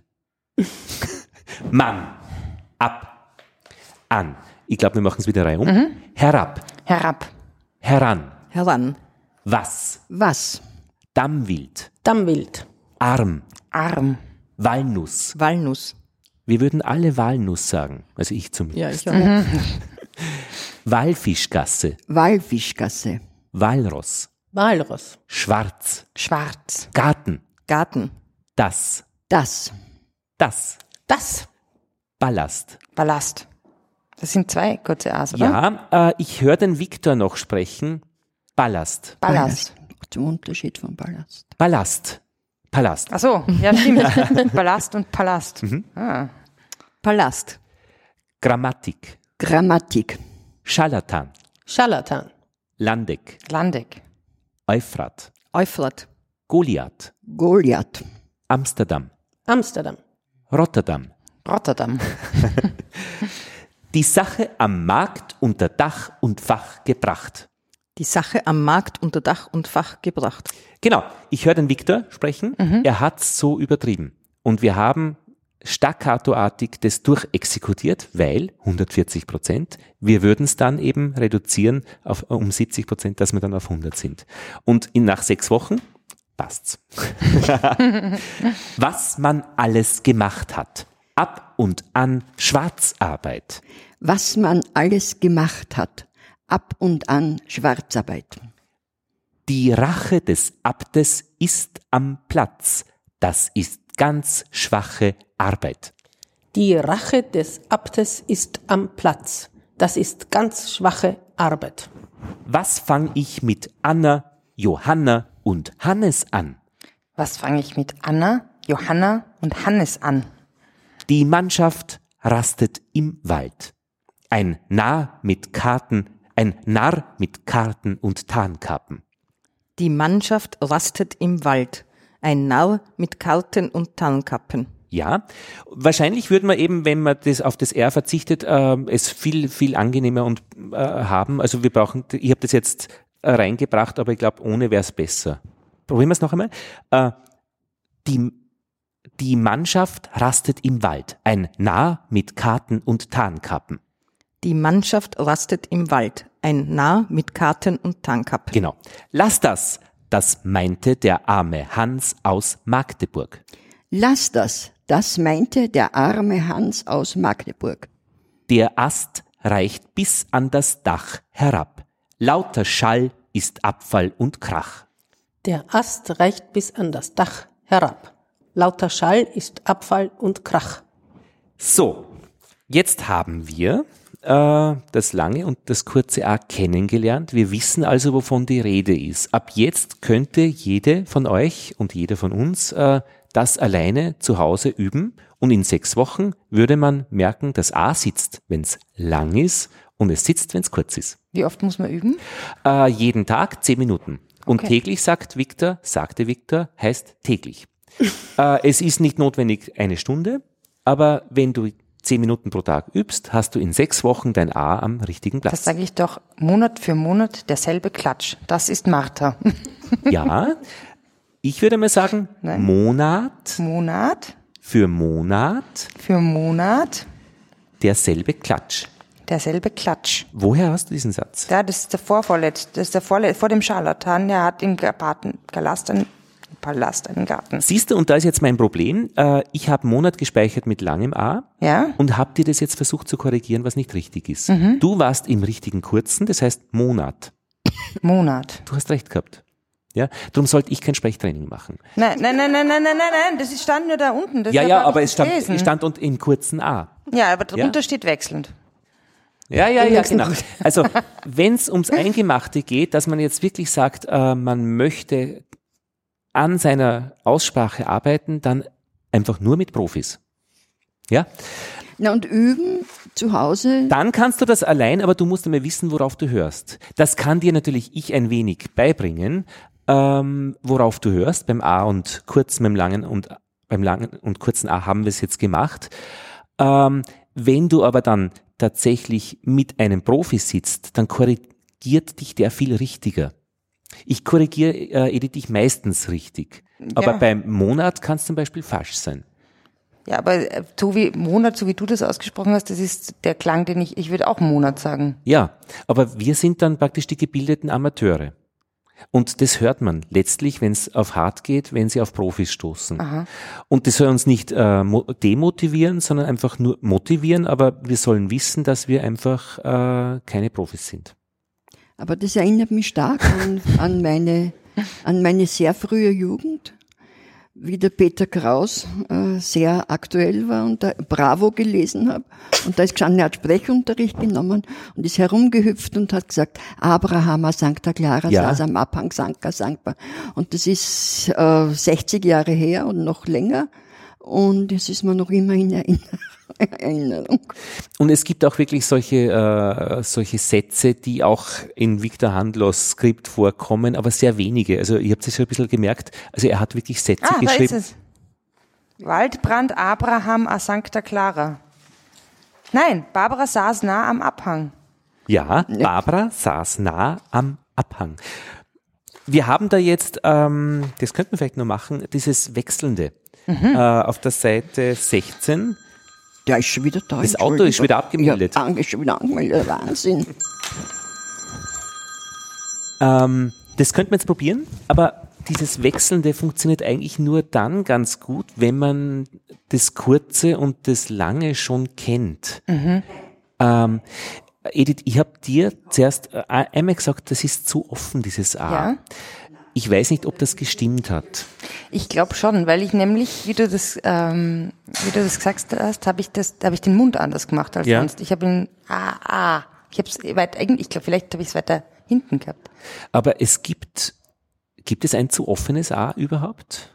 Mann, ab, an. Ich glaube, wir machen es wieder reihum. Mhm. Herab. Herab. Heran. Heran. Was. Was. Dammwild. Dammwild. Arm. Arm. Walnuss. Walnuss. Wir würden alle Walnuss sagen. Also ich zumindest. Ja, ich auch. Mhm. Walfischgasse. Walfischgasse. Walross. Walross. Schwarz. Schwarz. Garten. Garten. Das. Das. Das. Das. Ballast. Ballast. Das sind zwei kurze A's, oder? Ja, äh, ich höre den Viktor noch sprechen. Ballast. Ballast. Zum Unterschied von Ballast. Ballast. Palast. Ach so, ja stimmt. Ballast und Palast. Mhm. Ah. Palast. Grammatik. Grammatik. Scharlatan. Scharlatan. Landeck. Landeck. Euphrat. Euphrat. Goliath. Goliath. Amsterdam. Amsterdam. Rotterdam. Rotterdam. Die Sache am Markt unter Dach und Fach gebracht. Die Sache am Markt unter Dach und Fach gebracht. Genau. Ich höre den Viktor sprechen. Mhm. Er hat es so übertrieben. Und wir haben staccatoartig das durchexekutiert, weil hundertvierzig Prozent, wir würden es dann eben reduzieren auf um siebzig Prozent, dass wir dann auf hundert sind. Und in, nach sechs Wochen passt's. Was man alles gemacht hat. Ab und an Schwarzarbeit. Was man alles gemacht hat. Ab und an Schwarzarbeit. Die Rache des Abtes ist am Platz. Das ist ganz schwache Arbeit. Die Rache des Abtes ist am Platz. Das ist ganz schwache Arbeit. Was fang ich mit Anna, Johanna und Hannes an? Was fange ich mit Anna, Johanna und Hannes an? Die Mannschaft rastet im Wald. Ein Narr mit Karten, ein Narr mit Karten und Tarnkappen. Die Mannschaft rastet im Wald. Ein Narr mit Karten und Tarnkappen. Ja, wahrscheinlich würde man eben, wenn man das auf das R verzichtet, äh, es viel, viel angenehmer und äh, haben. Also wir brauchen, ich habe das jetzt äh, reingebracht, aber ich glaube, ohne wäre es besser. Probieren wir es noch einmal. Äh, die, die Mannschaft rastet im Wald. Ein Narr mit Karten und Tarnkappen. Die Mannschaft rastet im Wald. Ein Narr mit Karten und Tarnkappen. Genau. Lass das. Das meinte der arme Hans aus Magdeburg. Lass das. Das meinte der arme Hans aus Magdeburg. Der Ast reicht bis an das Dach herab. Lauter Schall ist Abfall und Krach. Der Ast reicht bis an das Dach herab. Lauter Schall ist Abfall und Krach. So, jetzt haben wir äh, das lange und das kurze A kennengelernt. Wir wissen also, wovon die Rede ist. Ab jetzt könnte jede von euch und jeder von uns äh, das alleine zu Hause üben. Und in sechs Wochen würde man merken, das A sitzt, wenn es lang ist, und es sitzt, wenn es kurz ist. Wie oft muss man üben? Äh, jeden Tag zehn Minuten. Und Okay. täglich, sagt Viktor, sagte Viktor, heißt täglich. äh, es ist nicht notwendig eine Stunde, aber wenn du zehn Minuten pro Tag übst, hast du in sechs Wochen dein A am richtigen Platz. Das sage ich doch Monat für Monat derselbe Klatsch. Das ist Martha. Ja, ich würde mal sagen, Nein. Monat Monat für Monat für Monat derselbe Klatsch. derselbe Klatsch. Woher hast du diesen Satz? Ja, das ist der Vorvorletz, das ist der Vorletz, vor dem Scharlatan, der hat im Garten, Galast einen Palast, einen Garten. Siehst du, und da ist jetzt mein Problem, äh, ich habe Monat gespeichert mit langem A Ja? und habe dir das jetzt versucht zu korrigieren, was nicht richtig ist. Mhm. Du warst im richtigen kurzen, das heißt Monat. Monat. Du hast recht gehabt. Ja, darum sollte ich kein Sprechtraining machen. Nein, nein, nein, nein, nein, nein, nein, nein, das ist- stand nur da unten. Das ja, hab ja, ich aber nicht es stand, gelesen. es stand und im kurzen A. Ja, aber drunter Ja? steht wechselnd. Ja, ja, Im ja, nächsten genau. Punkt. Also wenn es ums Eingemachte geht, dass man jetzt wirklich sagt, äh, man möchte an seiner Aussprache arbeiten, dann einfach nur mit Profis. Ja? Na, und üben zu Hause. Dann kannst du das allein, aber du musst einmal wissen, worauf du hörst. Das kann dir natürlich ich ein wenig beibringen, ähm, worauf du hörst. Beim A und kurz, beim langen und beim langen und kurzen A haben wir es jetzt gemacht. Ähm, wenn du aber dann tatsächlich mit einem Profi sitzt, dann korrigiert dich der viel richtiger. Ich korrigiere äh, Edith dich meistens richtig. Aber Ja. beim Monat kann es zum Beispiel falsch sein. Ja, aber äh, so wie Monat, so wie du das ausgesprochen hast, das ist der Klang, den ich, ich würde auch Monat sagen. Ja, aber wir sind dann praktisch die gebildeten Amateure. Und das hört man letztlich, wenn es auf hart geht, wenn sie auf Profis stoßen. Aha. Und das soll uns nicht äh, mo- demotivieren, sondern einfach nur motivieren, aber wir sollen wissen, dass wir einfach äh, keine Profis sind. Aber das erinnert mich stark an, an meine, an meine sehr frühe Jugend, wie der Peter Kraus äh, sehr aktuell war und da Bravo gelesen habe. Und da ist gestanden, er hat Sprechunterricht genommen und ist herumgehüpft und hat gesagt, Abraham Sancta Clara Ja. saß am Abhang Sancta Sancta. Und das ist äh, sechzig Jahre her und noch länger. Und es ist mir noch immer in Erinnerung. Erinnerung. Und es gibt auch wirklich solche, äh, solche Sätze, die auch in Viktor Handlos Skript vorkommen, aber sehr wenige. Also ihr habt es schon ein bisschen gemerkt, also er hat wirklich Sätze Ah, da ist geschrieben. es. Waldbrand Abraham a Sancta Clara. Nein, Barbara saß nah am Abhang. Ja, Barbara saß nah am Abhang. Wir haben da jetzt, ähm, das könnten wir vielleicht noch machen, dieses Wechselnde. Mhm. Äh, auf der Seite sechzehn. Der ist schon wieder da. Das Auto ist schon wieder abgemeldet. Ja, ist schon wieder angemeldet. Wahnsinn. Ähm, das könnte man jetzt probieren, aber dieses Wechselnde funktioniert eigentlich nur dann ganz gut, wenn man das Kurze und das Lange schon kennt. Mhm. Ähm, Edith, ich habe dir zuerst äh, einmal gesagt, das ist zu offen, dieses A. Ja. Ich weiß nicht, ob das gestimmt hat. Ich glaube schon, weil ich nämlich, wie du das, ähm, wie du das gesagt hast, habe ich das, habe ich den Mund anders gemacht als Ja. sonst. Ich habe ihn, ah, ah, ich habe es weit, eigentlich, ich glaube, vielleicht habe ich es weiter hinten gehabt. Aber es gibt, gibt es ein zu offenes A überhaupt?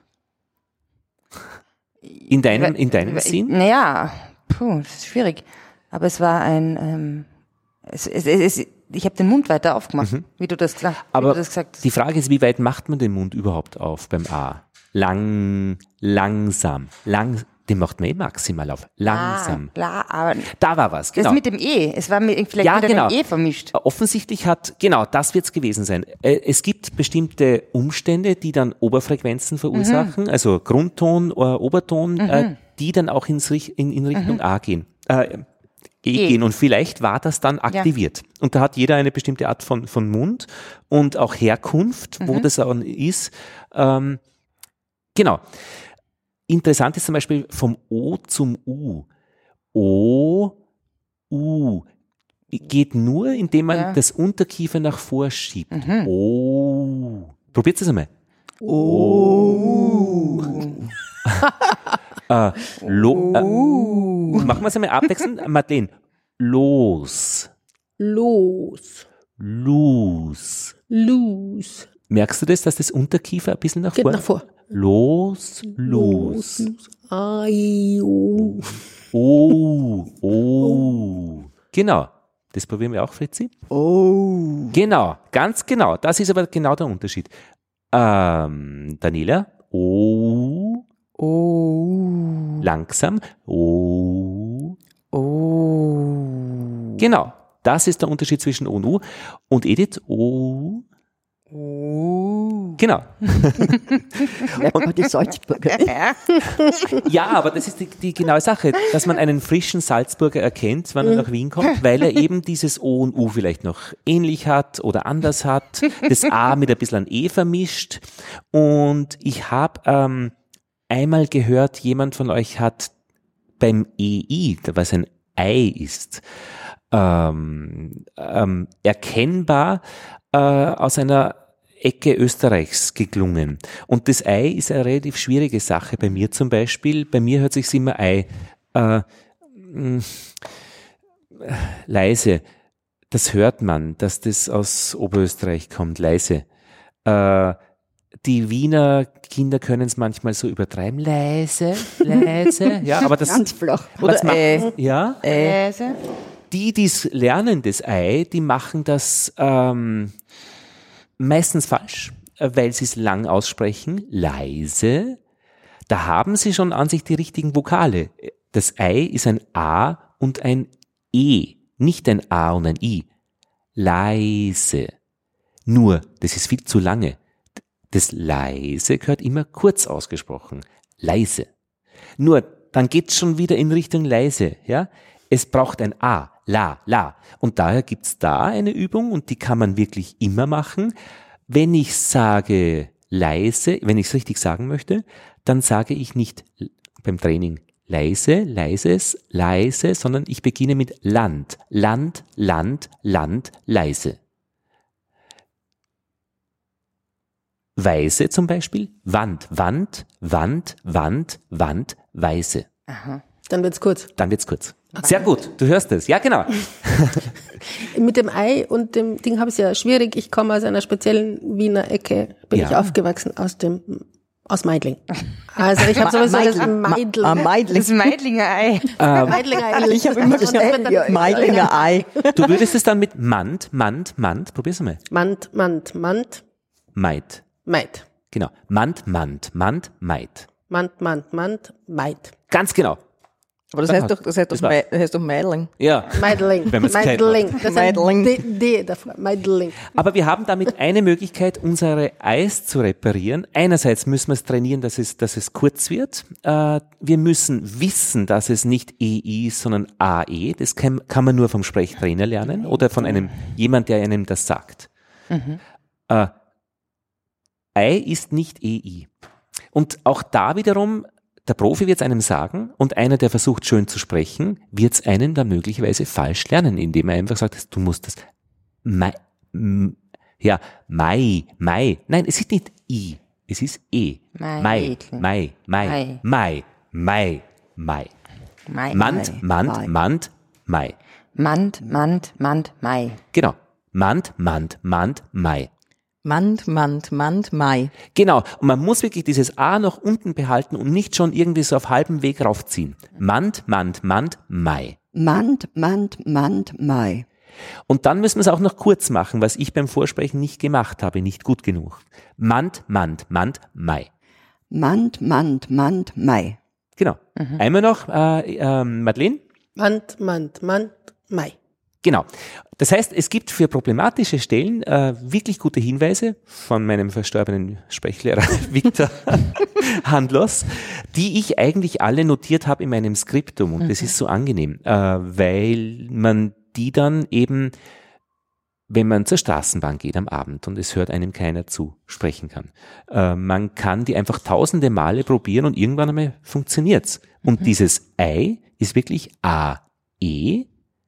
In deinem, in deinem Sinn? Naja, puh, das ist schwierig. Aber es war ein, ähm, es, es, es, es, ich habe den Mund weiter aufgemacht, Mhm. wie du das, wie Aber du das gesagt hast. die Frage ist, wie weit macht man den Mund überhaupt auf beim A? Lang, langsam, lang, den macht man eh maximal auf. Langsam. Ah, la, aber Da war was, genau. das mit dem E, es war mit, vielleicht Ja, mit genau. einem E vermischt. Offensichtlich hat, genau, das wird es gewesen sein. Äh, Es gibt bestimmte Umstände, die dann Oberfrequenzen verursachen, also Grundton, äh, Oberton, Mhm. äh, die dann auch ins, Rich- in, in Richtung Mhm. A gehen. Äh, E E. gehen. Und vielleicht war das dann aktiviert. Und da hat jeder eine bestimmte Art von, von Mund und auch Herkunft, wo Mhm. das auch ist. Ähm, genau. Interessant ist zum Beispiel vom O zum U. O, U. Geht nur, indem man Ja. das Unterkiefer nach vorschiebt. Mhm. O. Probiert es einmal. Oh. Äh, lo, äh, machen wir es einmal abwechselnd. Madeleine. Los. Los. Los. Los. Merkst du das, dass das Unterkiefer ein bisschen nach Geht vor? nach vor. Los, los. Los. Ai, oh. Oh, oh. Genau. Das probieren wir auch, Fritzi. Oh. Genau, ganz genau. Das ist aber genau der Unterschied. Ähm, Daniela. Oh. Oh. Langsam. Oh. Oh. Genau. Das ist der Unterschied zwischen O und U. Und Edith. Oh. Oh. Genau. Merkt man die Salzburger. Ja, aber das ist die, die genaue Sache, dass man einen frischen Salzburger erkennt, wenn er nach Wien kommt, weil er eben dieses O und U vielleicht noch ähnlich hat oder anders hat, das A mit ein bisschen an E vermischt. Und ich habe ähm, einmal gehört, jemand von euch hat beim E I, was ein Ei ist, ähm, ähm, erkennbar äh, aus einer Ecke Österreichs geklungen. Und das Ei ist eine relativ schwierige Sache. Bei mir zum Beispiel, bei mir hört sich's immer Ei. Äh, mh, leise. Das hört man, dass das aus Oberösterreich kommt. Leise. Äh, die Wiener Kinder können es manchmal so übertreiben. Leise, leise. Ja, aber das. Ganz flach. Oder Äh. Ja. Leise. Die, die es lernen, das Ei, die machen das ähm, meistens falsch, weil sie es lang aussprechen, leise. Da haben sie schon an sich die richtigen Vokale. Das Ei ist ein A und ein E, nicht ein A und ein I. Leise. Nur, das ist viel zu lange. Das leise gehört immer kurz ausgesprochen. Leise. Nur, dann geht's schon wieder in Richtung leise, ja? Es braucht ein A, La, La. Und daher gibt's da eine Übung und die kann man wirklich immer machen. Wenn ich sage leise, wenn ich es richtig sagen möchte, dann sage ich nicht beim Training leise, leises, leise, sondern ich beginne mit Land, Land, Land, Land, leise. Weise zum Beispiel, Wand, Wand, Wand, Wand, Wand, Weise. Aha. Dann wird's kurz. Dann wird's kurz. Sehr gut, du hörst es. Ja, genau. Mit dem Ei und dem Ding habe ich es ja schwierig. Ich komme aus einer speziellen Wiener Ecke, bin Ja. ich aufgewachsen aus dem aus Meidling. Also ich habe sowieso das Meidl. Ah, Meidling. Das Meidlinger Ei. Ähm, Meidlinger Ei. Ich habe immer gesagt, Meidlinger Ei. Du würdest es dann mit Mand, Mand, Mand, probier's mal. Mand, Mand, Mand, Maid. Maid. Genau. Mand, Mand, Mand, Maid. Mand, Mand, Mand, Maid. Ganz genau. Aber das heißt doch, das heißt Das doch, war's. Mei- das heißt doch Meidling. Ja. Meidling. Wenn man's gescheit Meidling. macht. Das Meidling. ist ein D, D davor. Meidling. Aber wir haben damit eine Möglichkeit, unsere Eis zu reparieren. Einerseits müssen wir es trainieren, dass es, dass es kurz wird. Äh, wir müssen wissen, dass es nicht E I ist, sondern A E. Das kann, kann man nur vom Sprechtrainer lernen oder von einem jemand, der einem das sagt. Mhm. Äh, Ei ist nicht E I. Und auch da wiederum, der Profi wird es einem sagen und einer, der versucht schön zu sprechen, wird es einen dann möglicherweise falsch lernen, indem er einfach sagt, du musst das Mai, m, ja, Mai, Mai. Nein, es ist nicht I, es ist E. Mai, Mai, Mai, Mai, Mai. Mai, Mai, Mai. Mai, Mand, Mai, Mand, Mai. Mand, Mai. Mand, Mand, Mand, Mai. Genau. Mand, Mand, Mand, Mai. Mand, Mand, Mand, Mai. Genau, und man muss wirklich dieses A noch unten behalten und nicht schon irgendwie so auf halbem Weg raufziehen. Mand, Mand, Mand, Mai. Mand, Mand, Mand, Mai. Und dann müssen wir es auch noch kurz machen, was ich beim Vorsprechen nicht gemacht habe, nicht gut genug. Mand, Mand, Mand, Mai. Mand, Mand, Mand, Mai. Genau. Einmal noch, äh, äh, Madeleine? Mand, Mand, Mand, Mai. Genau. Das heißt, es gibt für problematische Stellen äh, wirklich gute Hinweise von meinem verstorbenen Sprechlehrer Viktor Handlos, die ich eigentlich alle notiert habe in meinem Skriptum. Und das ist so angenehm, äh, weil man die dann eben, wenn man zur Straßenbahn geht am Abend und es hört einem keiner zu, sprechen kann. Äh, man kann die einfach tausende Male probieren und irgendwann einmal funktioniert's. Und dieses Ei ist wirklich A, E,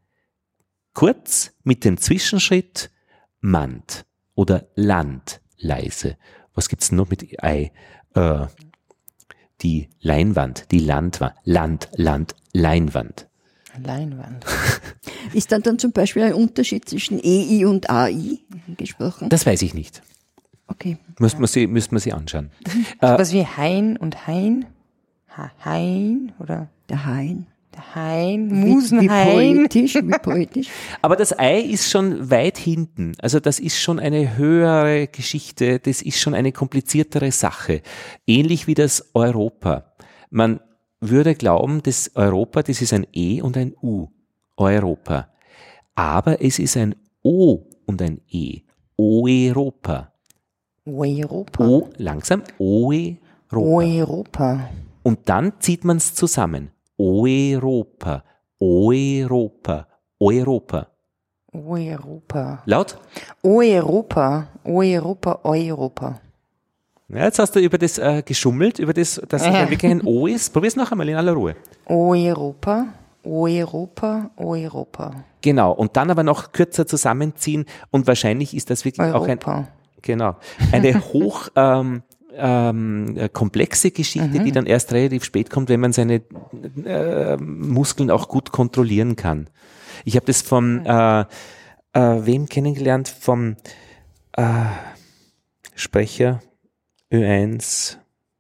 kurz mit dem Zwischenschritt Mand oder Land leise. Was gibt's noch mit Ei? Äh, die Leinwand, die Landwand, Land, Land, Leinwand. Leinwand. Ist dann dann zum Beispiel ein Unterschied zwischen E I und A I gesprochen? Das weiß ich nicht. Okay. Müsste man sie, müsste man sie anschauen. Was wie Hein und Hein? Ha, Hein oder? Der Hein. Der Hein, Wie, wie Musenhain. poetisch, wie poetisch. Aber das Ei ist schon weit hinten. Also das ist schon eine höhere Geschichte, das ist schon eine kompliziertere Sache. Ähnlich wie das Europa. Man würde glauben, das Europa, das ist ein E und ein U. Europa. Aber es ist ein O und ein E. Oeuropa. Oeuropa. O, langsam, Oeuropa. Oeuropa. Und dann zieht man es zusammen. Oeuropa, Oeuropa, Europa. Oeuropa. Laut? Oeuropa, Oeuropa, Europa. Ja, jetzt hast du über das äh, geschummelt, über das, dass es ja. wirklich ein O ist. Probier's noch einmal in aller Ruhe. Oeuropa, Oeuropa, Europa. Genau, und dann aber noch kürzer zusammenziehen und wahrscheinlich ist das wirklich Europa. auch ein, genau, eine hoch, ähm, Ähm, komplexe Geschichte, mhm. die dann erst relativ spät kommt, wenn man seine äh, Muskeln auch gut kontrollieren kann. Ich habe das vom äh, äh, wem kennengelernt? Vom äh, Sprecher Ö eins,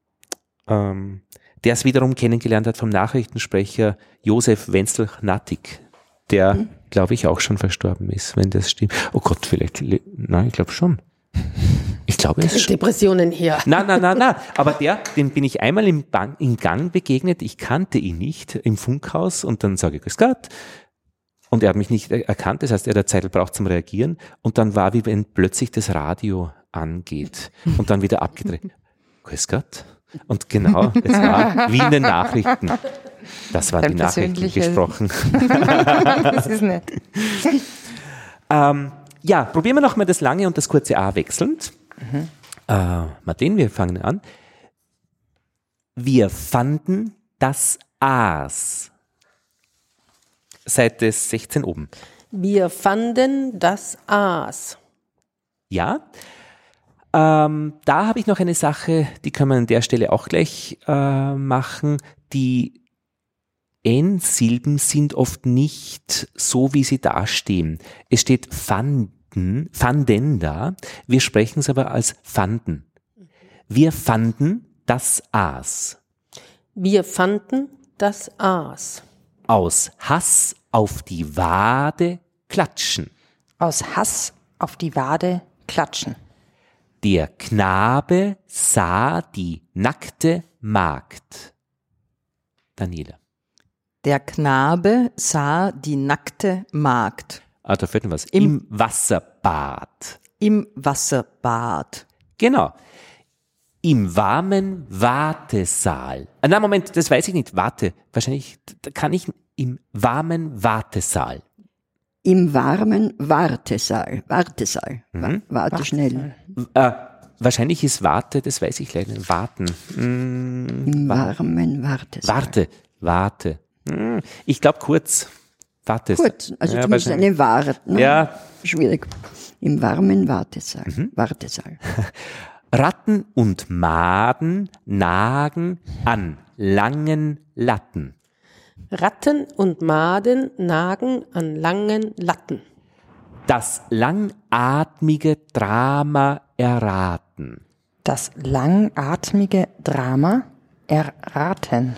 ähm, der es wiederum kennengelernt hat vom Nachrichtensprecher Josef Wenzel-Nattig, der, mhm. glaube ich, auch schon verstorben ist, wenn das stimmt. Oh Gott, vielleicht, nein, ich glaube schon. Ich glaube es. Depressionen hier. Nein, nein, nein, nein. Aber der, den bin ich einmal im, Bang, im Gang begegnet. Ich kannte ihn nicht im Funkhaus und dann sage ich, grüß Gott. Und er hat mich nicht erkannt. Das heißt, er hat Zeit gebraucht zum Reagieren. Und dann war, wie wenn plötzlich das Radio angeht und dann wieder abgedreht. Grüß Gott. Und genau, es war wie in den Nachrichten. Das waren die Nachrichten gesprochen. Das ist nett. ähm, Ja, probieren wir nochmal das lange und das kurze A wechselnd. Mhm. Äh, Martin, wir fangen an. Wir fanden das Aas. Seite sechzehn oben. Wir fanden das Aas. Ja. Ähm, da habe ich noch eine Sache, die können wir an der Stelle auch gleich äh, machen. Die N-Silben sind oft nicht so, wie sie dastehen. Es steht fanden, fanden da. Wir sprechen es aber als fanden. Wir fanden das Aas. Wir fanden das Aas. Aus Hass auf die Wade klatschen. Aus Hass auf die Wade klatschen. Der Knabe sah die nackte Magd. Daniela. Der Knabe sah die nackte Magd. Ah, da fällt mir was. Im, Im Wasserbad. Im Wasserbad. Genau. Im warmen Wartesaal. Ah, na, Moment, das weiß ich nicht. Warte. Wahrscheinlich kann ich im warmen Wartesaal. Im warmen Wartesaal. Wartesaal. Mhm. Warte schnell. Äh, wahrscheinlich ist Warte, das weiß ich leider nicht. Warten. Mm, Im warmen Wartesaal. Warte, warte. Mm, ich glaube kurz. Warte. Kurz, also ja, zumindest eine Warte. Ne? Ja. Schwierig. Im warmen Wartesaal. Mhm. Wartesaal. Ratten und Maden nagen an langen Latten. Ratten und Maden nagen an langen Latten. Das langatmige Drama erraten. Das langatmige Drama erraten.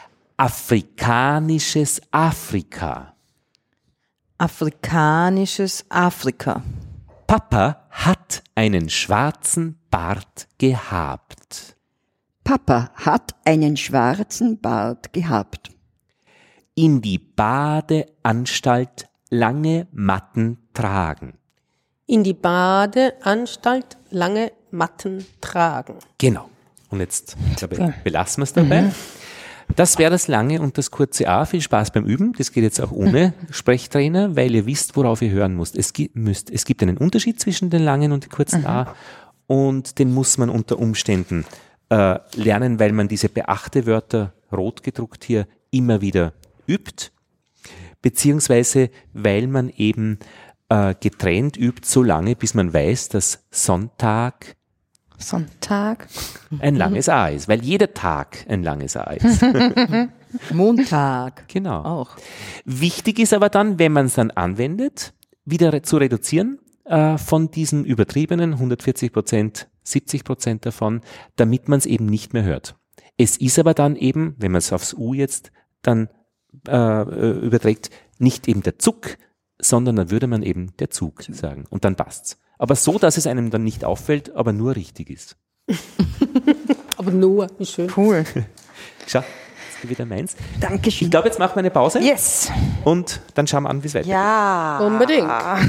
Afrikanisches Afrika. Afrikanisches Afrika. Papa hat einen schwarzen Bart gehabt. Papa hat einen schwarzen Bart gehabt. In die Badeanstalt lange Matten tragen. In die Badeanstalt lange Matten tragen. Genau. Und jetzt glaube ich, belassen wir es dabei. Mhm. Das wäre das lange und das kurze A. Viel Spaß beim Üben. Das geht jetzt auch ohne Sprechtrainer, weil ihr wisst, worauf ihr hören müsst. Es gibt, müsst, es gibt einen Unterschied zwischen den langen und den kurzen mhm. A und den muss man unter Umständen äh, lernen, weil man diese Beachte-Wörter rot gedruckt hier immer wieder übt, beziehungsweise weil man eben äh, getrennt übt so lange, bis man weiß, dass Sonntag Sonntag ein langes A ist, weil jeder Tag ein langes A ist. Montag. Genau. Auch. Wichtig ist aber dann, wenn man es dann anwendet, wieder re- zu reduzieren äh, von diesen übertriebenen hundertvierzig Prozent, siebzig Prozent davon, damit man es eben nicht mehr hört. Es ist aber dann eben, wenn man es aufs U jetzt dann äh, überträgt, nicht eben der Zuck, sondern dann würde man eben der Zug sagen. Und dann passt's. Aber so, dass es einem dann nicht auffällt, aber nur richtig ist. Aber nur, wie schön. Cool. Schau, jetzt wieder meins. Dankeschön. Ich glaube, jetzt machen wir eine Pause. Yes. Und dann schauen wir an, wie es weitergeht. Ja. Unbedingt.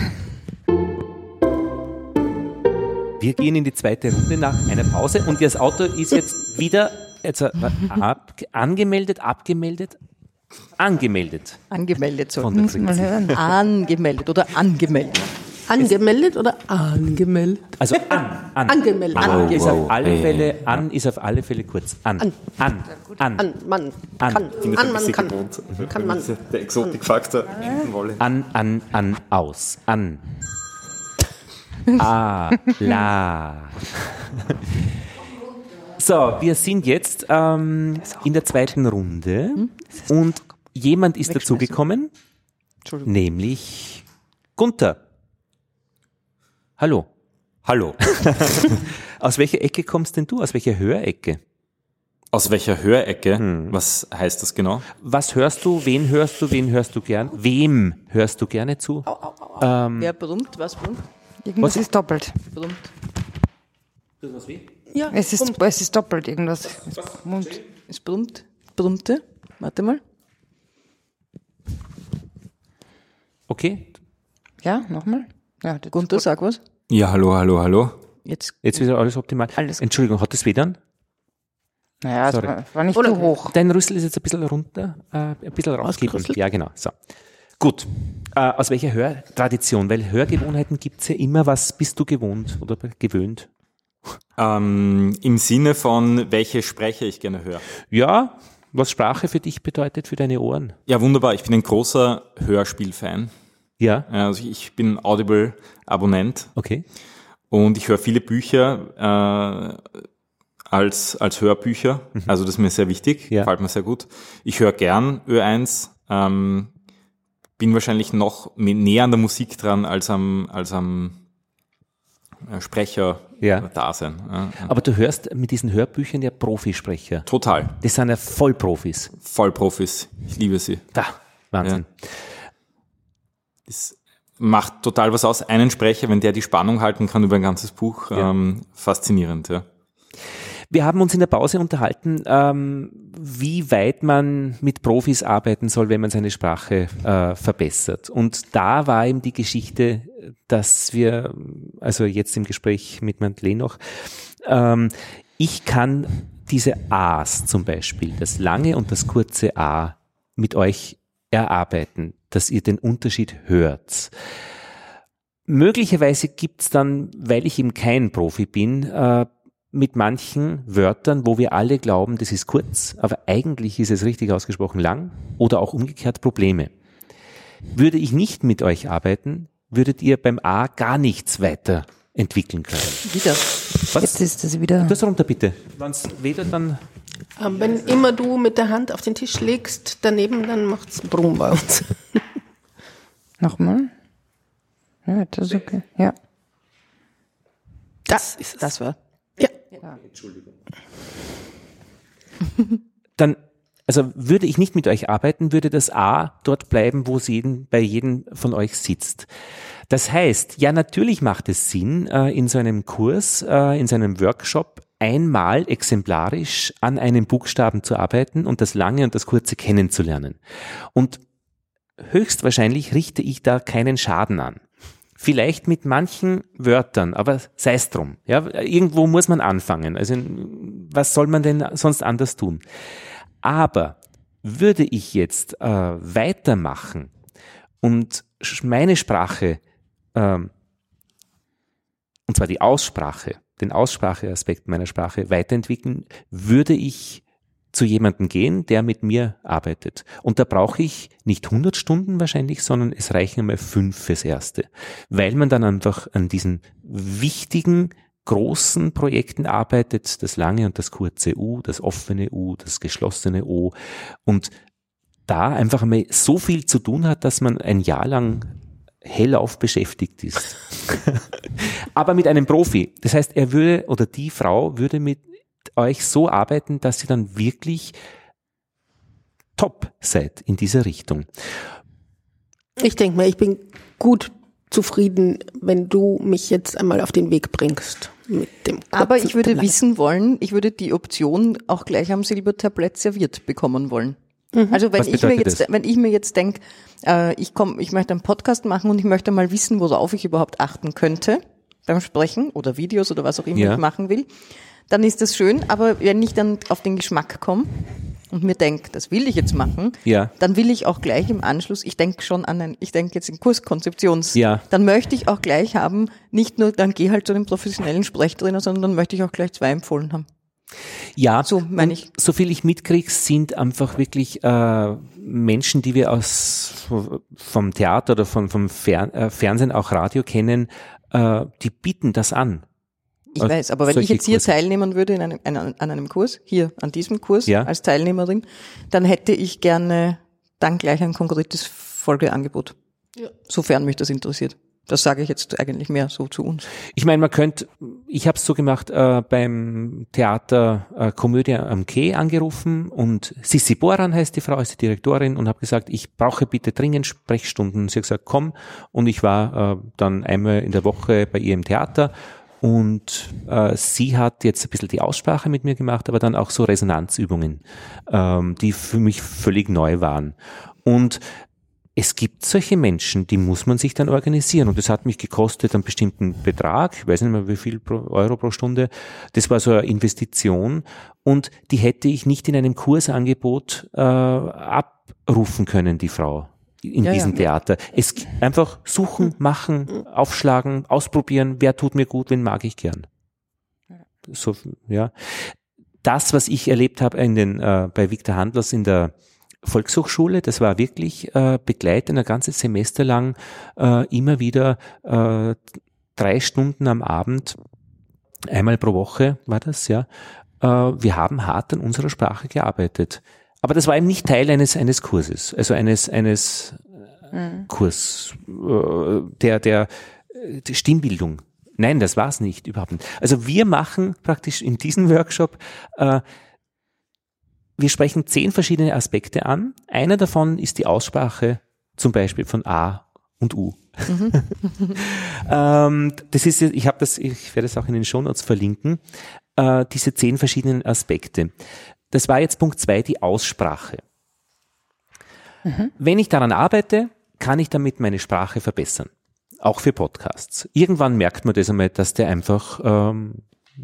Wir gehen in die zweite Runde nach einer Pause und das Auto ist jetzt wieder jetzt, äh, ab, angemeldet, abgemeldet, angemeldet. Angemeldet, so. Von der Muss mal hören. Angemeldet oder angemeldet. Angemeldet oder angemeldet? Also an, an. Angemeldet. An Wow, ist wow. auf alle Ey. Fälle, an ist auf alle Fälle kurz. An, An. an, an, An, Mann, An. kann, Ich bin an, Mann, kann, kann man. Der Exotikfaktor hinten wollen. an, an, an, aus, an. A, la. So, wir sind jetzt ähm, in der zweiten Runde und jemand ist dazugekommen, nämlich Gunther. Hallo. Hallo. Aus welcher Ecke kommst denn du? Aus welcher Hörecke? Aus welcher Hörecke? Hm. Was heißt das genau? Was hörst du? Wen hörst du? Wen hörst du gern? Wem hörst du gerne zu? Au, au, au. Ähm, Wer brummt? Was brummt? Irgendwas ist doppelt. Brummt. Tut was weh? Ja, Es ist, es ist doppelt irgendwas. Es brummt. Es brummt. Brummte. Warte mal. Okay. Ja, nochmal. Ja, das Gunther, sag was. Ja, hallo, hallo, hallo. Jetzt. Jetzt wieder alles optimal. Alles. Entschuldigung, hat das weh dann? Naja, es Sorry. war, war nicht Oder- zu hoch. Dein Rüssel ist jetzt ein bisschen runter, äh, ein bisschen rausgeben. Ausgerüsselt. Ja, genau. So. Gut. Äh, aus welcher Hörtradition? Weil Hörgewohnheiten gibt es ja immer. Was bist du gewohnt oder gewöhnt? Ähm, Im Sinne von, welche Sprecher ich gerne höre. Ja, was Sprache für dich bedeutet, für deine Ohren. Ja, wunderbar. Ich bin ein großer Hörspiel-Fan. Ja. Also ich bin Audible-Abonnent. Okay. Und ich höre viele Bücher äh, als, als Hörbücher. Mhm. Also das ist mir sehr wichtig, ja. Gefällt mir sehr gut. Ich höre gern Ö eins, ähm, bin wahrscheinlich noch näher an der Musik dran als am, als am Sprecher ja. da sein. Ja. Aber du hörst mit diesen Hörbüchern ja Profisprecher. Total. Das sind ja Vollprofis. Vollprofis. Ich liebe sie. Da, Wahnsinn. Ja. Das macht total was aus. Einen Sprecher, wenn der die Spannung halten kann über ein ganzes Buch, ja. ähm, faszinierend. Ja. Wir haben uns in der Pause unterhalten, ähm, wie weit man mit Profis arbeiten soll, wenn man seine Sprache äh, verbessert. Und da war eben die Geschichte, dass wir, also jetzt im Gespräch mit Madeleine noch, ähm, ich kann diese A's zum Beispiel, das lange und das kurze A, mit euch erarbeiten, dass ihr den Unterschied hört. Möglicherweise gibt's dann, weil ich eben kein Profi bin, äh, mit manchen Wörtern, wo wir alle glauben, das ist kurz, aber eigentlich ist es richtig ausgesprochen lang oder auch umgekehrt Probleme. Würde ich nicht mit euch arbeiten, würdet ihr beim A gar nichts weiter entwickeln können. Wieder. Was? Jetzt ist das wieder. Das runter bitte. Wenn es weder dann... Ähm, wenn immer du mit der Hand auf den Tisch legst, daneben, dann macht's Brumm bei uns. Nochmal. Ja, das ist okay. Ja. Das ist es. Das war. Ja. ja. Entschuldigung. Dann, also würde ich nicht mit euch arbeiten, würde das A dort bleiben, wo es jeden, bei jedem von euch sitzt. Das heißt, ja, natürlich macht es Sinn, äh, in so einem Kurs, äh, in so einem Workshop einmal exemplarisch an einem Buchstaben zu arbeiten und das Lange und das Kurze kennenzulernen. Und höchstwahrscheinlich richte ich da keinen Schaden an. Vielleicht mit manchen Wörtern, aber sei es drum. Ja, irgendwo muss man anfangen. Also was soll man denn sonst anders tun? Aber würde ich jetzt äh, weitermachen und meine Sprache, ähm, und zwar die Aussprache, den Ausspracheaspekt meiner Sprache weiterentwickeln, würde ich zu jemandem gehen, der mit mir arbeitet. Und da brauche ich nicht hundert Stunden wahrscheinlich, sondern es reichen einmal fünf fürs Erste. Weil man dann einfach an diesen wichtigen großen Projekten arbeitet, das lange und das kurze U, das offene U, das geschlossene O und da einfach mal so viel zu tun hat, dass man ein Jahr lang hellauf beschäftigt ist. Aber mit einem Profi. Das heißt, er würde oder die Frau würde mit euch so arbeiten, dass sie dann wirklich top seid in dieser Richtung. Ich denke mal, ich bin gut zufrieden, wenn du mich jetzt einmal auf den Weg bringst. Mit dem Aber ich würde Plan. wissen wollen, ich würde die Option auch gleich am Silbertablett serviert bekommen wollen. Mhm. Also wenn ich mir jetzt, das? wenn ich mir jetzt denke, äh, ich komme, ich möchte einen Podcast machen und ich möchte mal wissen, worauf ich überhaupt achten könnte beim Sprechen oder Videos oder was auch immer ja. ich machen will, dann ist das schön. Aber wenn ich dann auf den Geschmack komme und mir denke, das will ich jetzt machen, ja. dann will ich auch gleich im Anschluss, ich denke schon an ein, ich denke jetzt in Kurskonzeptions, ja. dann möchte ich auch gleich haben, nicht nur, dann geh halt zu dem professionellen Sprechtrainer, sondern dann möchte ich auch gleich zwei empfohlen haben. Ja, so meine ich. So viel ich mitkriege, sind einfach wirklich äh, Menschen, die wir aus vom Theater oder von, vom Fer- äh, Fernsehen, auch Radio kennen, äh, die bieten das an. Ich weiß, aber wenn ich jetzt hier Kurse. teilnehmen würde in einem, an, an einem Kurs, hier an diesem Kurs ja. als Teilnehmerin, dann hätte ich gerne dann gleich ein konkretes Folgeangebot, ja. sofern mich das interessiert. Das sage ich jetzt eigentlich mehr so zu uns. Ich meine, man könnte, ich habe es so gemacht, äh, beim Theater äh, Komödie am Quai angerufen und Sissi Boran heißt die Frau, ist die Direktorin und habe gesagt, ich brauche bitte dringend Sprechstunden. Sie hat gesagt, komm, und ich war äh, dann einmal in der Woche bei ihr im Theater. Und äh, sie hat jetzt ein bisschen die Aussprache mit mir gemacht, aber dann auch so Resonanzübungen, ähm, die für mich völlig neu waren. Und es gibt solche Menschen, die muss man sich dann organisieren. Und das hat mich gekostet einen bestimmten Betrag, ich weiß nicht mehr wie viel pro Euro pro Stunde. Das war so eine Investition und die hätte ich nicht in einem Kursangebot äh, abrufen können, die Frau. In ja, diesem ja. Theater. Es einfach suchen, machen, aufschlagen, ausprobieren, wer tut mir gut, wen mag ich gern. So, ja. Das, was ich erlebt habe in den, äh, bei Viktor Handlers in der Volkshochschule, das war wirklich äh, begleitend, ein ganzes Semester lang, äh, immer wieder äh, drei Stunden am Abend, einmal pro Woche war das, ja. Äh, wir haben hart an unserer Sprache gearbeitet. Aber das war eben nicht Teil eines eines Kurses, also eines eines mhm. Kurs äh, der der die Stimmbildung. Nein, das war's nicht, überhaupt nicht. Also wir machen praktisch in diesem Workshop, äh, wir sprechen zehn verschiedene Aspekte an. Einer davon ist die Aussprache, zum Beispiel von A und U. Mhm. ähm, das ist, ich habe das, ich werde es auch in den Shownotes verlinken. Äh, diese zehn verschiedenen Aspekte. Das war jetzt Punkt zwei, die Aussprache. Mhm. Wenn ich daran arbeite, kann ich damit meine Sprache verbessern. Auch für Podcasts. Irgendwann merkt man das einmal, dass der einfach ähm,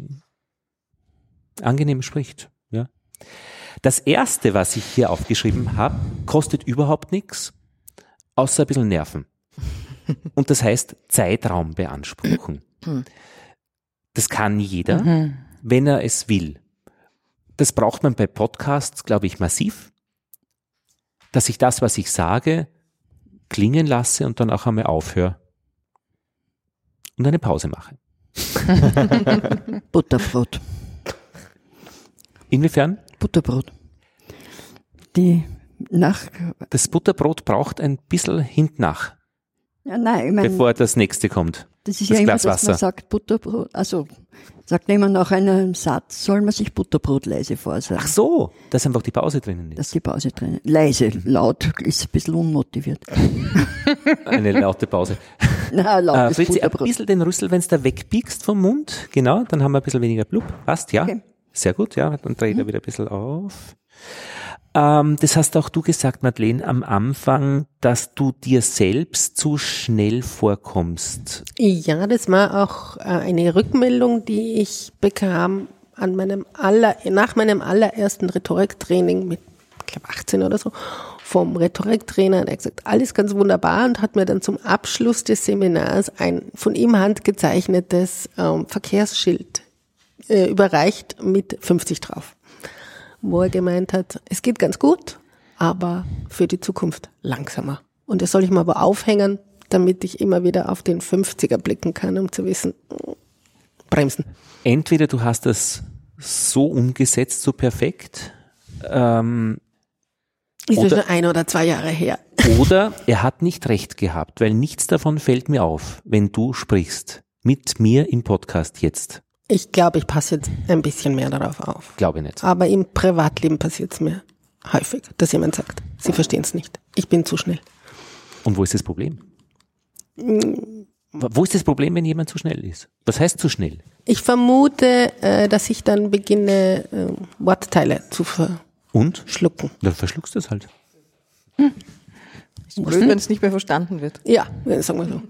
angenehm spricht. Ja. Das erste, was ich hier aufgeschrieben habe, kostet überhaupt nichts, außer ein bisschen Nerven. Und das heißt Zeitraum beanspruchen. Das kann jeder, mhm. wenn er es will. Das braucht man bei Podcasts, glaube ich, massiv, dass ich das, was ich sage, klingen lasse und dann auch einmal aufhöre und eine Pause mache. Butterbrot. Inwiefern? Butterbrot. Die nach Das Butterbrot braucht ein bisschen hintnach, ja, nein, ich mein, bevor das nächste kommt. Das ist das ja immer, Glas dass Wasser. Man sagt Butterbrot, also sagt jemand nach einem Satz, soll man sich Butterbrot leise vorsagen. Ach so, dass einfach die Pause drinnen ist. Dass die Pause drinnen leise, laut ist ein bisschen unmotiviert. Eine laute Pause. Na, lautes äh, Fritzi, ein Butterbrot. bisschen den Rüssel, wenn du da wegbiegst vom Mund, genau, dann haben wir ein bisschen weniger Blub. Passt, ja. Okay. Sehr gut, ja, dann drehe ich mhm. da wieder ein bisschen auf. Ähm, das hast auch du gesagt, Madeleine, am Anfang, dass du dir selbst zu schnell vorkommst. Ja, das war auch äh, eine Rückmeldung, die ich bekam an meinem aller, nach meinem allerersten Rhetoriktraining mit, ich glaube, achtzehn oder so, vom Rhetoriktrainer. Der hat gesagt, alles ganz wunderbar und hat mir dann zum Abschluss des Seminars ein von ihm handgezeichnetes ähm, Verkehrsschild äh, überreicht mit fünfzig drauf. Wo er gemeint hat, es geht ganz gut, aber für die Zukunft langsamer. Und das soll ich mir aber aufhängen, damit ich immer wieder auf den fünfziger blicken kann, um zu wissen, bremsen. Entweder du hast das so umgesetzt, so perfekt, ähm, ist ja schon ein oder zwei Jahre her. Oder er hat nicht recht gehabt, weil nichts davon fällt mir auf, wenn du sprichst mit mir im Podcast jetzt. Ich glaube, ich passe jetzt ein bisschen mehr darauf auf. Glaube nicht. Aber im Privatleben passiert es mir häufig, dass jemand sagt, sie verstehen es nicht. Ich bin zu schnell. Und wo ist das Problem? Mm. Wo ist das Problem, wenn jemand zu schnell ist? Was heißt zu schnell? Ich vermute, äh, dass ich dann beginne, äh, Wortteile zu verschlucken. Und? Dann verschluckst du es halt. Hm. Ist blöd, wenn es nicht mehr verstanden wird. Ja, sagen wir so.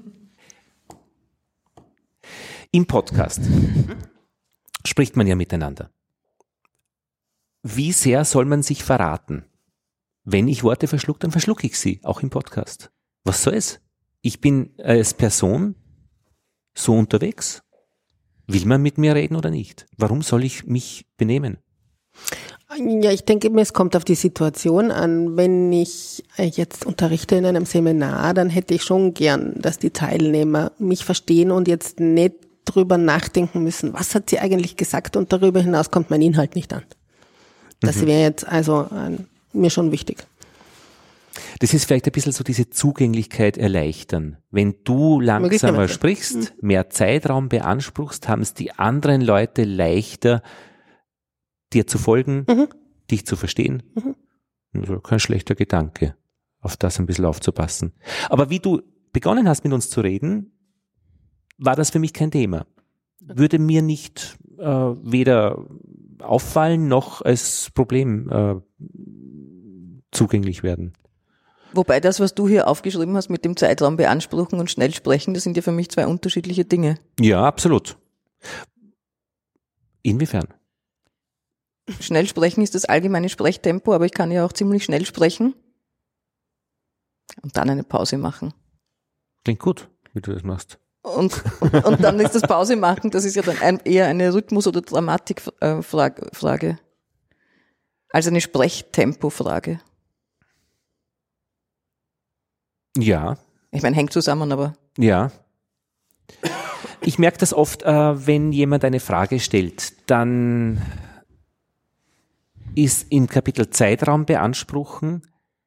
Im Podcast spricht man ja miteinander. Wie sehr soll man sich verraten? Wenn ich Worte verschluck, dann verschlucke ich sie, auch im Podcast. Was soll's? Ich bin als Person so unterwegs. Will man mit mir reden oder nicht? Warum soll ich mich benehmen? Ja, ich denke mir, es kommt auf die Situation an. Wenn ich jetzt unterrichte in einem Seminar, dann hätte ich schon gern, dass die Teilnehmer mich verstehen und jetzt nicht drüber nachdenken müssen, was hat sie eigentlich gesagt, und darüber hinaus kommt mein Inhalt nicht an. Das mhm. wäre jetzt also äh, mir schon wichtig. Das ist vielleicht ein bisschen so diese Zugänglichkeit erleichtern. Wenn du langsamer sprichst, mhm. mehr Zeitraum beanspruchst, haben es die anderen Leute leichter, dir zu folgen, mhm. dich zu verstehen. Mhm. Also kein schlechter Gedanke, auf das ein bisschen aufzupassen. Aber wie du begonnen hast, mit uns zu reden, war das für mich kein Thema. Würde mir nicht äh, weder auffallen noch als Problem äh, zugänglich werden. Wobei das, was du hier aufgeschrieben hast mit dem Zeitraum beanspruchen und schnell sprechen, das sind ja für mich zwei unterschiedliche Dinge. Ja, absolut. Inwiefern? Schnell sprechen ist das allgemeine Sprechtempo, aber ich kann ja auch ziemlich schnell sprechen und dann eine Pause machen. Klingt gut, wie du das machst. Und, und, und dann ist das Pause machen, das ist ja dann ein, eher eine Rhythmus- oder Dramatikfrage, als eine Sprechtempofrage. Ja. Ich meine, hängt zusammen, aber. Ja. Ich merke das oft, äh, wenn jemand eine Frage stellt, dann ist im Kapitel Zeitraum beanspruchen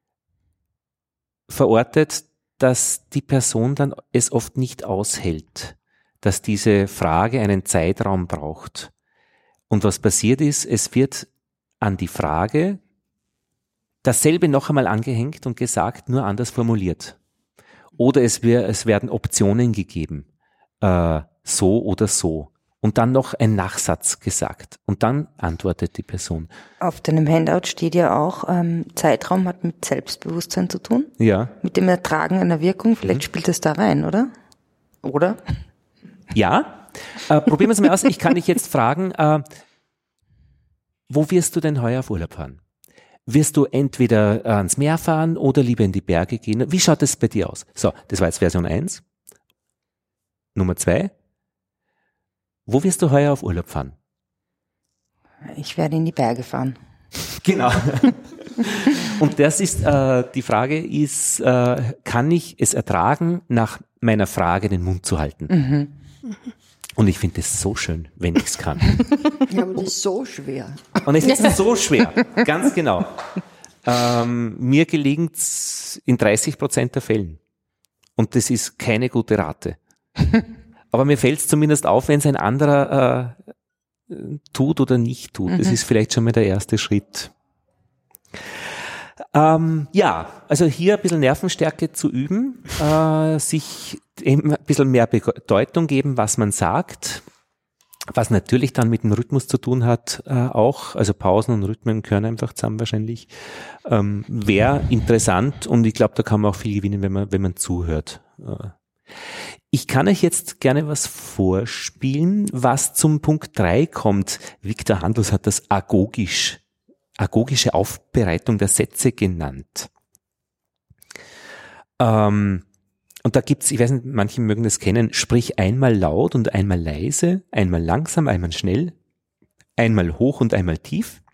verortet, dass die Person dann es oft nicht aushält, dass diese Frage einen Zeitraum braucht. Und was passiert ist, es wird an die Frage dasselbe noch einmal angehängt und gesagt, nur anders formuliert. Oder es, wär, es werden Optionen gegeben, äh, so oder so. Und dann noch ein Nachsatz gesagt. Und dann antwortet die Person. Auf deinem Handout steht ja auch, ähm, Zeitraum hat mit Selbstbewusstsein zu tun. Ja. Mit dem Ertragen einer Wirkung. Vielleicht mhm. spielt es da rein, oder? Oder? Ja. Äh, probieren wir es mal aus. Ich kann dich jetzt fragen, äh, wo wirst du denn heuer auf Urlaub fahren? Wirst du entweder ans Meer fahren oder lieber in die Berge gehen? Wie schaut es bei dir aus? So, das war jetzt Version eins. Nummer zwei. Wo wirst du heuer auf Urlaub fahren? Ich werde in die Berge fahren. Genau. Und das ist, äh, die Frage ist, äh, kann ich es ertragen, nach meiner Frage den Mund zu halten? Mhm. Und ich finde es so schön, wenn ich es kann. Ja, aber das ist so schwer. Und es ist so schwer, ganz genau. Ähm, mir gelingt es in dreißig Prozent der Fällen. Und das ist keine gute Rate. Aber mir fällt es zumindest auf, wenn es ein anderer äh, tut oder nicht tut. Mhm. Das ist vielleicht schon mal der erste Schritt. Ähm, ja, also hier ein bisschen Nervenstärke zu üben, äh, sich eben ein bisschen mehr Bedeutung geben, was man sagt, was natürlich dann mit dem Rhythmus zu tun hat, äh, auch, also Pausen und Rhythmen gehören einfach zusammen wahrscheinlich, ähm, wäre interessant, und ich glaube, da kann man auch viel gewinnen, wenn man, wenn man zuhört. Äh, Ich kann euch jetzt gerne was vorspielen, was zum Punkt drei kommt. Viktor Handels hat das agogisch, agogische Aufbereitung der Sätze genannt. Ähm, und da gibt's, ich weiß nicht, manche mögen das kennen, sprich einmal laut und einmal leise, einmal langsam, einmal schnell, einmal hoch und einmal tief.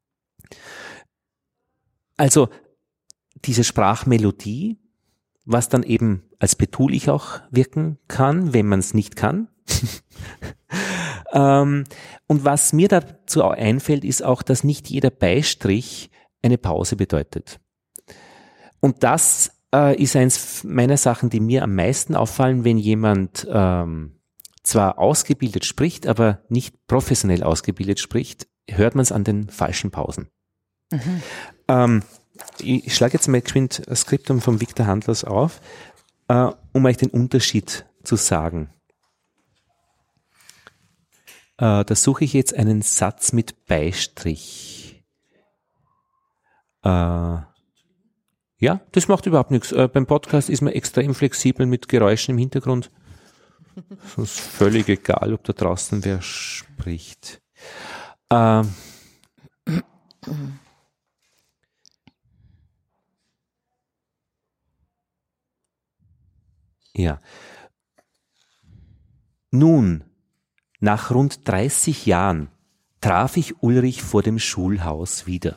Also diese Sprachmelodie, was dann eben als betulich auch wirken kann, wenn man es nicht kann. Ähm, und was mir dazu einfällt, ist auch, dass nicht jeder Beistrich eine Pause bedeutet. Und das äh, ist eins meiner Sachen, die mir am meisten auffallen, wenn jemand ähm, zwar ausgebildet spricht, aber nicht professionell ausgebildet spricht, hört man es an den falschen Pausen. Mhm. Ähm, ich schlage jetzt mal geschwind das Skriptum von Viktor Handlers auf, äh, um euch den Unterschied zu sagen. Äh, da suche ich jetzt einen Satz mit Beistrich. Äh, ja, das macht überhaupt nichts. Äh, beim Podcast ist man extrem flexibel mit Geräuschen im Hintergrund. Es ist völlig egal, ob da draußen wer spricht. Äh, ja. Nun, nach rund dreißig Jahren traf ich Ulrich vor dem Schulhaus wieder.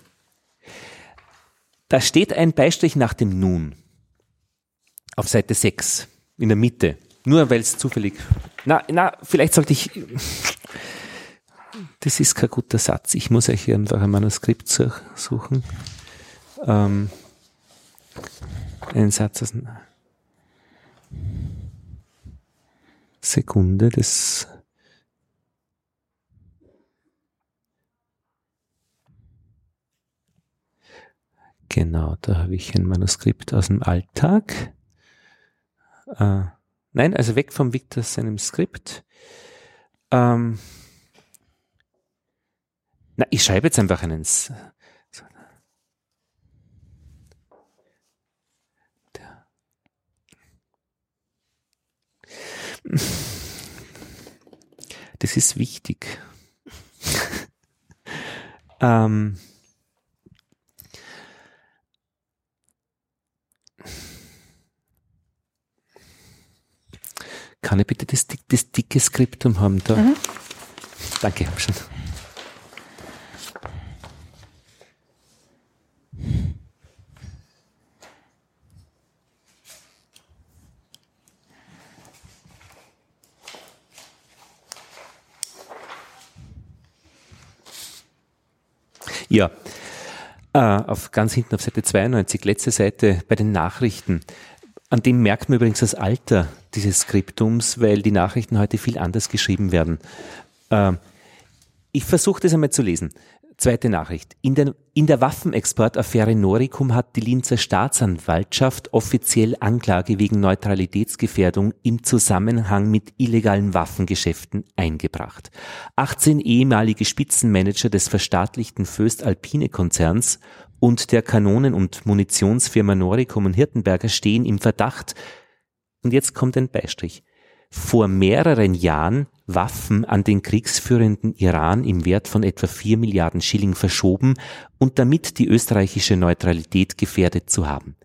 Da steht ein Beistrich nach dem Nun. Auf Seite sechs, in der Mitte. Nur weil es zufällig... Na, na, vielleicht sollte ich... Das ist kein guter Satz. Ich muss euch hier einfach ein Manuskript suchen. Ähm, einen Satz aus... Sekunde, das... Genau, da habe ich ein Manuskript aus dem Alltag. Äh, nein, also weg vom Viktor seinem Skript. Ähm, na, ich schreibe jetzt einfach einen... S- Das ist wichtig. ähm, Kann ich bitte das, das dicke Skriptum haben da? Mhm. Danke, hab schon. Ja, äh, auf ganz hinten auf Seite zweiundneunzig, letzte Seite bei den Nachrichten. An dem merkt man übrigens das Alter dieses Skriptums, weil die Nachrichten heute viel anders geschrieben werden. Äh, ich versuche das einmal zu lesen. Zweite Nachricht. In der, in der Waffenexportaffäre Noricum hat die Linzer Staatsanwaltschaft offiziell Anklage wegen Neutralitätsgefährdung im Zusammenhang mit illegalen Waffengeschäften eingebracht. achtzehn ehemalige Spitzenmanager des verstaatlichten Voest-Alpine-Konzerns und der Kanonen- und Munitionsfirma Noricum und Hirtenberger stehen im Verdacht, und jetzt kommt ein Beistrich, vor mehreren Jahren Waffen an den kriegsführenden Iran im Wert von etwa vier Milliarden Schilling verschoben und damit die österreichische Neutralität gefährdet zu haben.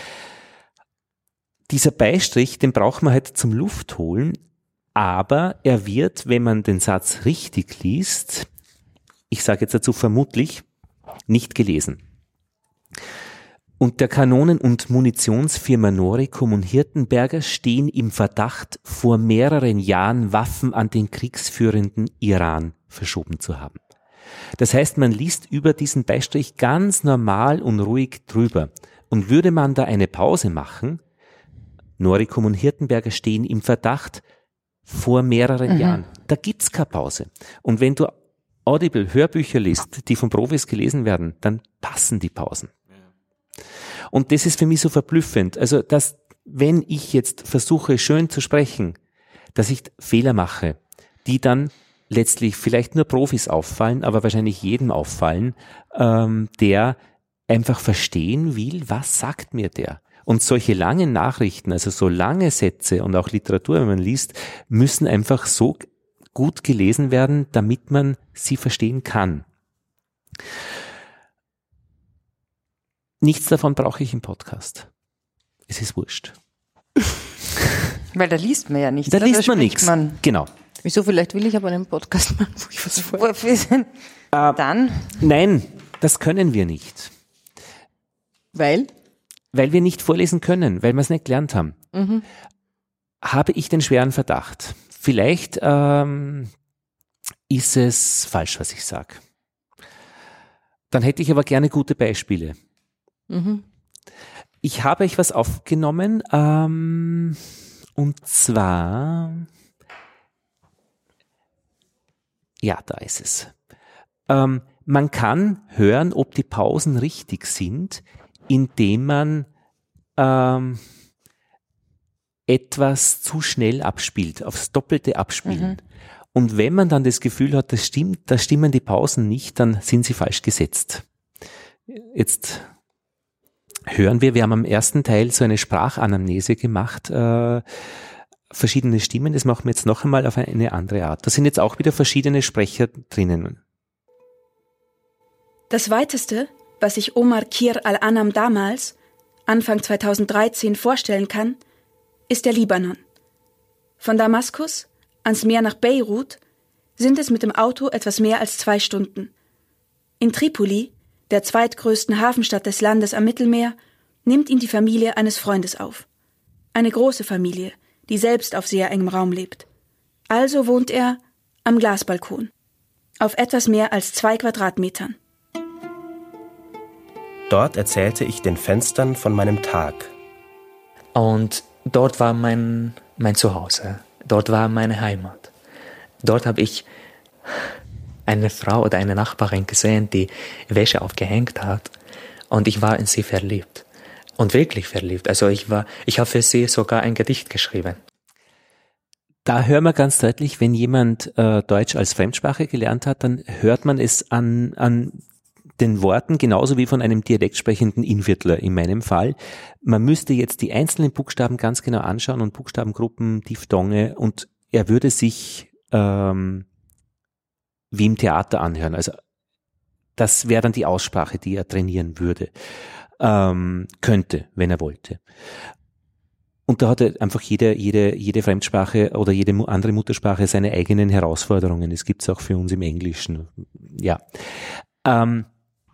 Dieser Beistrich, den braucht man halt zum Luftholen, aber er wird, wenn man den Satz richtig liest, ich sage jetzt dazu vermutlich, nicht gelesen. Und der Kanonen- und Munitionsfirma Noricum und Hirtenberger stehen im Verdacht, vor mehreren Jahren Waffen an den kriegsführenden Iran verschoben zu haben. Das heißt, man liest über diesen Beistrich ganz normal und ruhig drüber. Und würde man da eine Pause machen, Noricum und Hirtenberger stehen im Verdacht, vor mehreren mhm. Jahren. Da gibt's keine Pause. Und wenn du Audible Hörbücher liest, die von Profis gelesen werden, dann passen die Pausen. Und das ist für mich so verblüffend. Also, dass, wenn ich jetzt versuche, schön zu sprechen, dass ich Fehler mache, die dann letztlich vielleicht nur Profis auffallen, aber wahrscheinlich jedem auffallen, ähm, der einfach verstehen will, was sagt mir der? Und solche langen Nachrichten, also so lange Sätze und auch Literatur, wenn man liest, müssen einfach so gut gelesen werden, damit man sie verstehen kann. Nichts davon brauche ich im Podcast. Es ist wurscht. Weil da liest man ja nichts. Da liest man nichts. Genau. Wieso? Vielleicht will ich aber einen Podcast machen, wo ich was vorlese. Äh, Dann? Nein, das können wir nicht. Weil? Weil wir nicht vorlesen können, weil wir es nicht gelernt haben. Mhm. Habe ich den schweren Verdacht. Vielleicht ähm, ist es falsch, was ich sage. Dann hätte ich aber gerne gute Beispiele. Mhm. Ich habe euch was aufgenommen, ähm, und zwar, ja, da ist es. Ähm, man kann hören, ob die Pausen richtig sind, indem man ähm, etwas zu schnell abspielt, aufs Doppelte abspielen. Mhm. Und wenn man dann das Gefühl hat, das stimmt, da stimmen die Pausen nicht, dann sind sie falsch gesetzt. Jetzt hören wir, wir haben am ersten Teil so eine Sprachanamnese gemacht, äh, verschiedene Stimmen, das machen wir jetzt noch einmal auf eine andere Art. Da sind jetzt auch wieder verschiedene Sprecher drinnen. Das Weiteste, was sich Omar Khir al-Anam damals, Anfang zweitausenddreizehn, vorstellen kann, ist der Libanon. Von Damaskus ans Meer nach Beirut sind es mit dem Auto etwas mehr als zwei Stunden. In Tripoli, der zweitgrößten Hafenstadt des Landes am Mittelmeer, nimmt ihn die Familie eines Freundes auf. Eine große Familie, die selbst auf sehr engem Raum lebt. Also wohnt er am Glasbalkon, auf etwas mehr als zwei Quadratmetern. Dort erzählte ich den Fenstern von meinem Tag. Und dort war mein, mein Zuhause. Dort war meine Heimat. Dort habe ich eine Frau oder eine Nachbarin gesehen, die Wäsche aufgehängt hat. Und ich war in sie verliebt. Und wirklich verliebt. Also ich war, ich habe für sie sogar ein Gedicht geschrieben. Da hören wir ganz deutlich, wenn jemand äh, Deutsch als Fremdsprache gelernt hat, dann hört man es an, an den Worten, genauso wie von einem dialektsprechenden Innviertler in meinem Fall. Man müsste jetzt die einzelnen Buchstaben ganz genau anschauen und Buchstabengruppen, Diphthonge, und er würde sich ähm, wie im Theater anhören. Also das wäre dann die Aussprache, die er trainieren würde, ähm, könnte, wenn er wollte. Und da hat er einfach jede, jede, jede Fremdsprache oder jede andere Muttersprache seine eigenen Herausforderungen. Das gibt's auch für uns im Englischen. Ja. Ähm,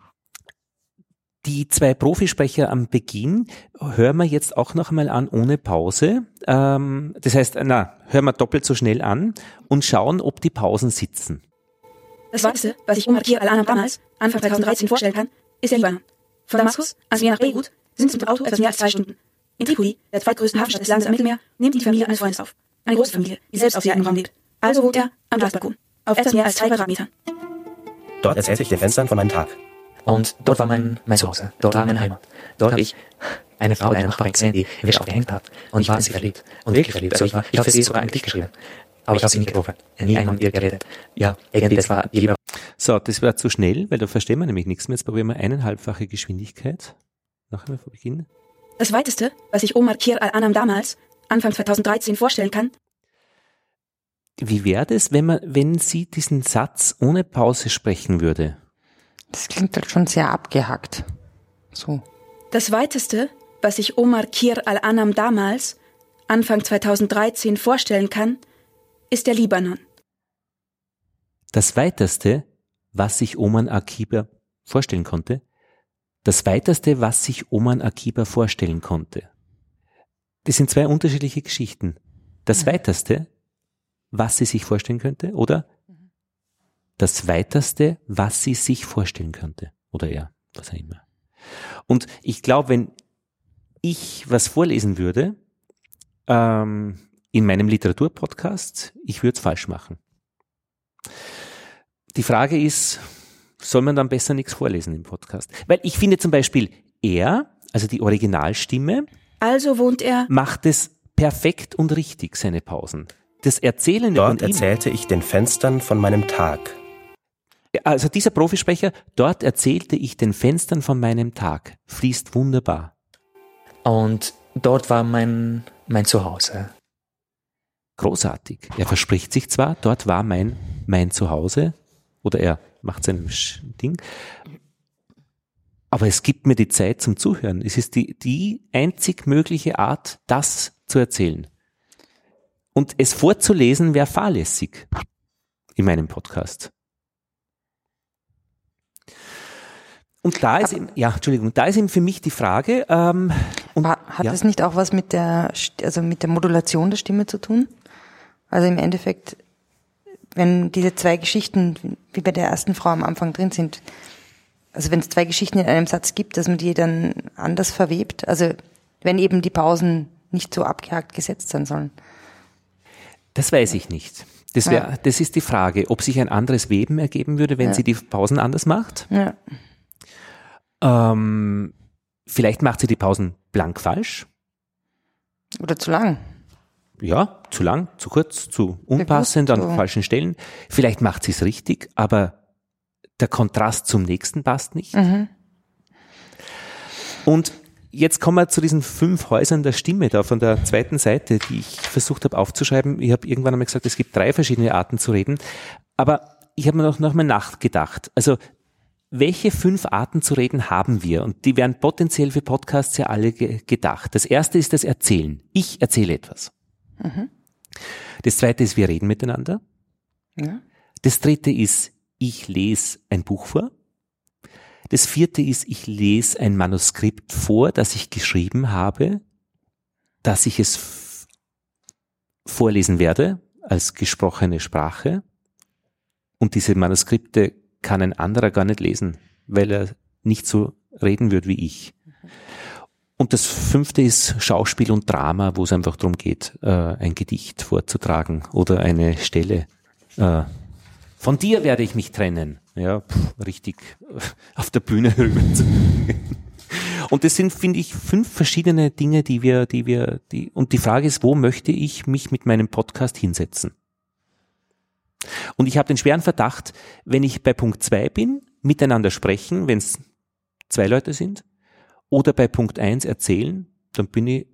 Die zwei Profisprecher am Beginn hören wir jetzt auch noch einmal an, ohne Pause. Ähm, das heißt, na, hören wir doppelt so schnell an und schauen, ob die Pausen sitzen. Das Weiteste, was ich Omar Khir al-Anam damals, Anfang zweitausenddreizehn, vorstellen kann, ist der Libanon. Von Damaskus ans Meer nach Beirut sind es mit dem Auto etwas mehr als zwei Stunden. In Tripoli, der zweitgrößten Hafenstadt des Landes am Mittelmeer, nimmt ihn die Familie eines Freundes auf. Eine große Familie, die selbst auf sehr engem Raum lebt. Also wohnt er am Glasbalkon, auf etwas mehr als zwei Quadratmetern. Dort erzählte ich den Fenstern von meinem Tag. Und dort war mein, mein Zuhause, dort war meine Heimat. Dort habe ich eine Frau oder eine Nachbarin gesehen, die Wäsche aufgehängt hat. Und ich war in sie verliebt. Und wirklich verliebt. Also ich, war, ich habe für sie sogar ein Gedicht geschrieben. Aber ich habe sie nie getroffen. Nie einmal mit ihr geredet. Ja, irgendwie, das war die Liebe. So, das war zu schnell, weil da verstehen wir nämlich nichts mehr. Jetzt probieren wir eineinhalbfache Geschwindigkeit. Noch einmal vor Beginn. Das Weiteste, was sich Omar Khir al-Anam damals, Anfang zweitausenddreizehn, vorstellen kann. Wie wäre das, wenn man, wenn sie diesen Satz ohne Pause sprechen würde? Das klingt halt schon sehr abgehackt. So. Das Weiteste, was sich Omar Khir al-Anam damals, Anfang zweitausenddreizehn, vorstellen kann, ist der Libanon. Das Weiteste, was sich Oman Akiba vorstellen konnte, das Weiteste, was sich Oman Akiba vorstellen konnte. Das sind zwei unterschiedliche Geschichten. Das Weiteste, was sie sich vorstellen könnte, oder das Weiteste, was sie sich vorstellen könnte. Oder er, was auch immer. Und ich glaube, wenn ich was vorlesen würde, ähm, in meinem Literaturpodcast, ich würde es falsch machen. Die Frage ist, soll man dann besser nichts vorlesen im Podcast? Weil ich finde zum Beispiel, er, also die Originalstimme, also wohnt er, macht es perfekt und richtig, seine Pausen. Das Erzählen Dort von ihm, erzählte ich den Fenstern von meinem Tag. Also dieser Profisprecher, dort erzählte ich den Fenstern von meinem Tag. Fließt wunderbar. Und dort war mein, mein Zuhause. Großartig. Er verspricht sich zwar, dort war mein, mein Zuhause, oder er macht sein Ding, aber es gibt mir die Zeit zum Zuhören. Es ist die, die einzig mögliche Art, das zu erzählen. Und es vorzulesen wäre fahrlässig in meinem Podcast. Und da ist eben, ja, Entschuldigung, da ist eben für mich die Frage, ähm, und, hat ja. das nicht auch was mit der, also mit der Modulation der Stimme zu tun? Also im Endeffekt wenn diese zwei Geschichten, wie bei der ersten Frau am Anfang drin sind, also wenn es zwei Geschichten in einem Satz gibt, dass man die dann anders verwebt, also wenn eben die Pausen nicht so abgehakt gesetzt sein sollen. Das weiß ich nicht. Das, wär, ja. das ist die Frage, ob sich ein anderes Weben ergeben würde, wenn ja. sie die Pausen anders macht. Ja. Ähm, vielleicht macht sie die Pausen blank falsch. Oder zu lang. Ja, zu lang, zu kurz, zu unpassend, an so. falschen Stellen. Vielleicht macht sie es richtig, aber der Kontrast zum nächsten passt nicht. Mhm. Und jetzt kommen wir zu diesen fünf Häusern der Stimme da von der zweiten Seite, die ich versucht habe aufzuschreiben. Ich habe irgendwann einmal gesagt, es gibt drei verschiedene Arten zu reden. Aber ich habe mir noch, noch mal nachgedacht. Also, welche fünf Arten zu reden haben wir? Und die wären potenziell für Podcasts ja alle ge- gedacht. Das erste ist das Erzählen. Ich erzähle etwas. Mhm. Das zweite ist, wir reden miteinander. Ja. Das dritte ist, ich lese ein Buch vor. Das vierte ist, ich lese ein Manuskript vor, das ich geschrieben habe, dass ich es f- vorlesen werde als gesprochene Sprache. Und diese Manuskripte kann ein anderer gar nicht lesen, weil er nicht so reden wird wie ich. Und das fünfte ist Schauspiel und Drama, wo es einfach darum geht, äh, ein Gedicht vorzutragen oder eine Stelle. Äh, von dir werde ich mich trennen. Ja, pff, richtig auf der Bühne rüber zu gehen. Und das sind, finde ich, fünf verschiedene Dinge, die wir, die wir, die, und die Frage ist, wo möchte ich mich mit meinem Podcast hinsetzen? Und ich habe den schweren Verdacht, wenn ich bei Punkt zwei bin, miteinander sprechen, wenn es zwei Leute sind, oder bei Punkt eins erzählen, dann bin ich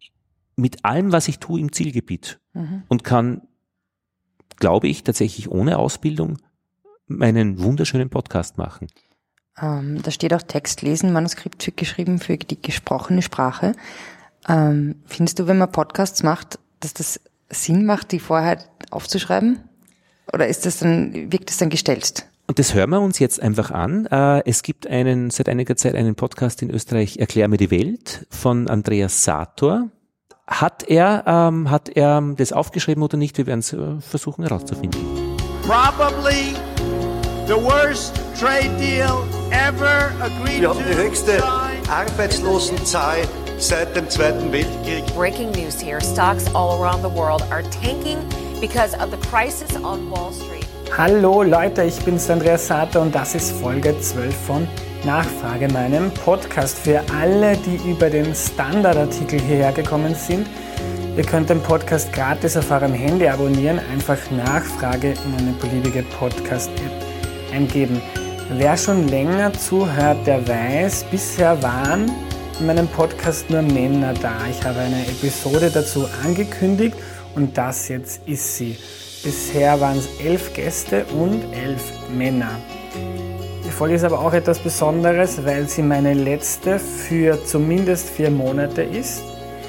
mit allem, was ich tue, im Zielgebiet Mhm. und kann, glaube ich, tatsächlich ohne Ausbildung meinen wunderschönen Podcast machen. Ähm, da steht auch Text lesen, Manuskript für geschrieben für die gesprochene Sprache. Ähm, findest du, wenn man Podcasts macht, dass das Sinn macht, die vorher aufzuschreiben? Oder ist das dann, wirkt das dann gestellt? Und das hören wir uns jetzt einfach an. Äh, es gibt einen, seit einiger Zeit einen Podcast in Österreich, Erklär mir die Welt, von Andreas Sator. Hat er, ähm, hat er das aufgeschrieben oder nicht? Wir werden es äh, versuchen herauszufinden. Probably the worst trade deal ever agreed Wir to. haben die höchste Arbeitslosenzahl seit dem Zweiten Weltkrieg. Breaking news here. Stocks all around the world are tanking because of the crisis on Wall Street. Hallo Leute, ich bin's Andreas Sater und das ist Folge zwölf von Nachfrage, meinem Podcast für alle, die über den Standardartikel hierher gekommen sind. Ihr könnt den Podcast gratis auf eurem Handy abonnieren, einfach Nachfrage in eine beliebige Podcast-App eingeben. Wer schon länger zuhört, der weiß, bisher waren in meinem Podcast nur Männer da. Ich habe eine Episode dazu angekündigt und das jetzt ist sie. Bisher waren es elf Gäste und elf Männer. Die Folge ist aber auch etwas Besonderes, weil sie meine letzte für zumindest vier Monate ist.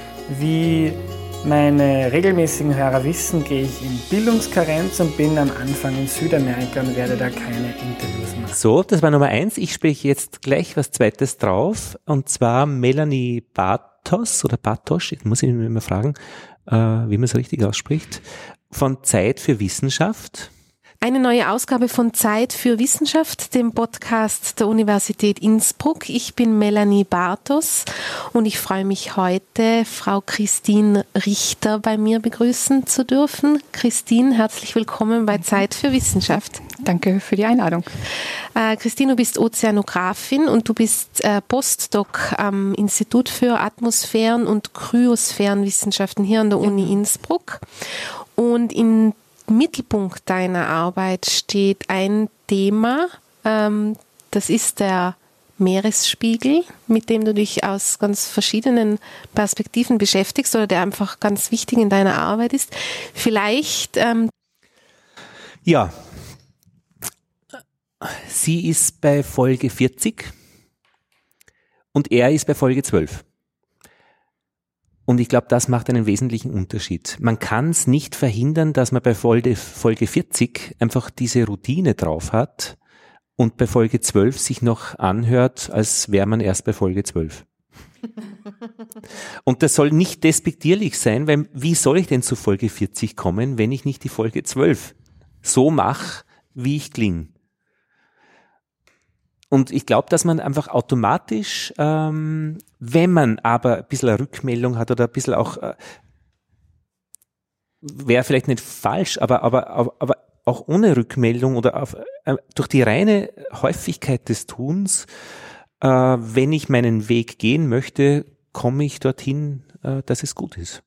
Wie meine regelmäßigen Hörer wissen, gehe ich in Bildungskarenz und bin am Anfang in Südamerika und werde da keine Interviews machen. So, das war Nummer eins. Ich spreche jetzt gleich was Zweites drauf. Und zwar Melanie Bartos oder Bartosch, jetzt muss ich mich immer fragen, äh, wie man es richtig ausspricht, von Zeit für Wissenschaft. Eine neue Ausgabe von Zeit für Wissenschaft, dem Podcast der Universität Innsbruck. Ich bin Melanie Bartos und ich freue mich heute, Frau Christine Richter bei mir begrüßen zu dürfen. Christine, herzlich willkommen bei Zeit für Wissenschaft. Danke für die Einladung. Äh, Christine, du bist Ozeanografin und du bist äh, Postdoc am Institut für Atmosphären- und Kryosphärenwissenschaften hier an der Uni Innsbruck. Und in Mittelpunkt deiner Arbeit steht ein Thema, ähm, das ist der Meeresspiegel, mit dem du dich aus ganz verschiedenen Perspektiven beschäftigst oder der einfach ganz wichtig in deiner Arbeit ist. Vielleicht... Ähm ja, sie ist bei Folge vierzig und er ist bei Folge zwölf. Und ich glaube, das macht einen wesentlichen Unterschied. Man kann es nicht verhindern, dass man bei Folge, Folge vierzig einfach diese Routine drauf hat und bei Folge zwölf sich noch anhört, als wäre man erst bei Folge zwölf. Und das soll nicht despektierlich sein, weil wie soll ich denn zu Folge vierzig kommen, wenn ich nicht die Folge zwölf so mache, wie ich klinge. Und ich glaube, dass man einfach automatisch, ähm, wenn man aber ein bisschen eine Rückmeldung hat oder ein bisschen auch, äh, wäre vielleicht nicht falsch, aber, aber, aber, aber auch ohne Rückmeldung oder auf, äh, durch die reine Häufigkeit des Tuns, äh, wenn ich meinen Weg gehen möchte, komme ich dorthin, äh, dass es gut ist.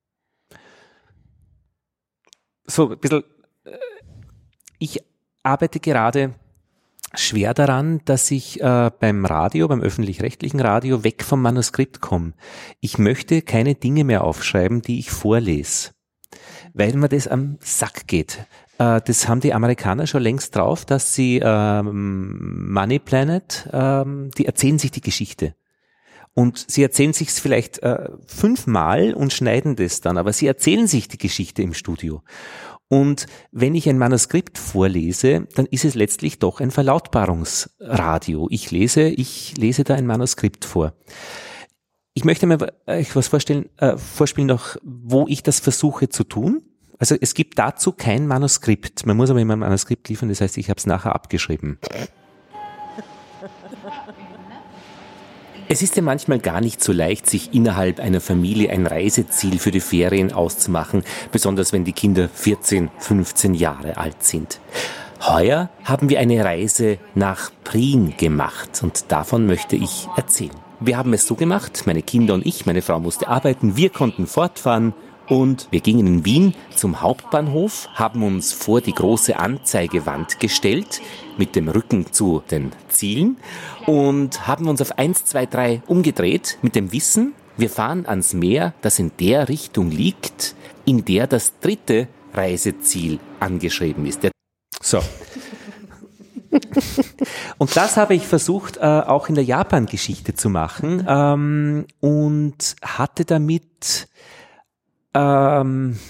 So ein bisschen, äh, ich arbeite gerade schwer daran, dass ich äh, beim Radio, beim öffentlich-rechtlichen Radio weg vom Manuskript komme. Ich möchte keine Dinge mehr aufschreiben, die ich vorlese, weil mir das am Sack geht. Äh, das haben die Amerikaner schon längst drauf, dass sie ähm, Money Planet, ähm, die erzählen sich die Geschichte. Und sie erzählen sich es vielleicht äh, fünfmal und schneiden das dann, aber sie erzählen sich die Geschichte im Studio. Und wenn ich ein Manuskript vorlese, dann ist es letztlich doch ein Verlautbarungsradio. Ich lese, ich lese da ein Manuskript vor. Ich möchte mir euch was vorstellen, äh, vorspielen noch, wo ich das versuche zu tun. Also es gibt dazu kein Manuskript. Man muss aber immer ein Manuskript liefern, das heißt, ich habe es nachher abgeschrieben. Es ist ja manchmal gar nicht so leicht, sich innerhalb einer Familie ein Reiseziel für die Ferien auszumachen, besonders wenn die Kinder vierzehn, fünfzehn Jahre alt sind. Heuer haben wir eine Reise nach Prien gemacht und davon möchte ich erzählen. Wir haben es so gemacht, meine Kinder und ich, meine Frau musste arbeiten, wir konnten fortfahren und wir gingen in Wien zum Hauptbahnhof, haben uns vor die große Anzeigewand gestellt, mit dem Rücken zu den Zielen und haben uns auf eins, zwei, drei umgedreht mit dem Wissen, wir fahren ans Meer, das in der Richtung liegt, in der das dritte Reiseziel angeschrieben ist. Der so. Und das habe ich versucht, äh, auch in der Japan-Geschichte zu machen ähm, und hatte damit ähm,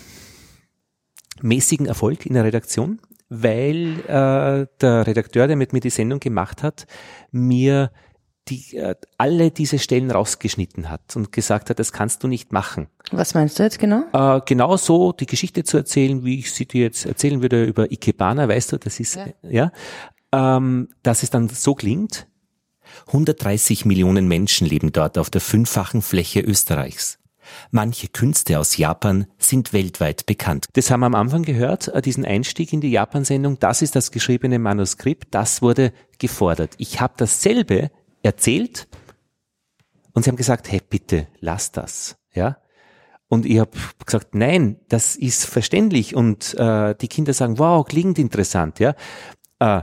mäßigen Erfolg in der Redaktion, weil äh, der Redakteur, der mit mir die Sendung gemacht hat, mir die, äh, alle diese Stellen rausgeschnitten hat und gesagt hat, das kannst du nicht machen. Was meinst du jetzt genau? Äh, genau so die Geschichte zu erzählen, wie ich sie dir jetzt erzählen würde über Ikebana, weißt du, das ist, ja, ja ähm, dass es dann so klingt. hundertdreißig Millionen Menschen leben dort auf der fünffachen Fläche Österreichs. Manche Künste aus Japan sind weltweit bekannt. Das haben wir am Anfang gehört, diesen Einstieg in die Japan-Sendung. Das ist das geschriebene Manuskript, das wurde gefordert. Ich habe dasselbe erzählt und sie haben gesagt, hey, bitte, lass das. Ja. Und ich habe gesagt, nein, das ist verständlich. Und äh, die Kinder sagen, wow, klingt interessant. Ja. Äh,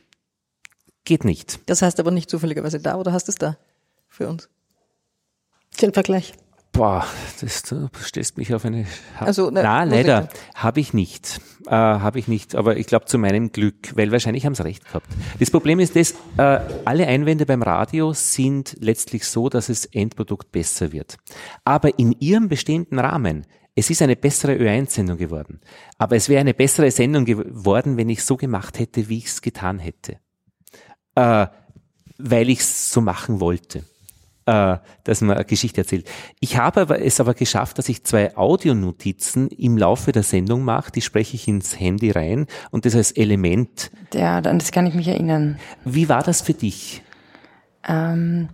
geht nicht. Das heißt aber nicht zufälligerweise da, oder hast du es da für uns? Den Vergleich. Boah, das, du stellst mich auf eine... Ha- also, ne, Na, leider habe ich nicht. Äh, habe ich nicht, aber ich glaube zu meinem Glück, weil wahrscheinlich haben sie recht gehabt. Das Problem ist, dass äh, alle Einwände beim Radio sind letztlich so, dass das Endprodukt besser wird. Aber in ihrem bestehenden Rahmen, es ist eine bessere Ö eins Sendung geworden. Aber es wäre eine bessere Sendung geworden, wenn ich so gemacht hätte, wie ich es getan hätte. Äh, weil ich es so machen wollte. Dass man eine Geschichte erzählt. Ich habe aber es aber geschafft, dass ich zwei Audionotizen im Laufe der Sendung mache, die spreche ich ins Handy rein und das als Element. Ja, an das kann ich mich erinnern. Wie war das für dich? Ähm,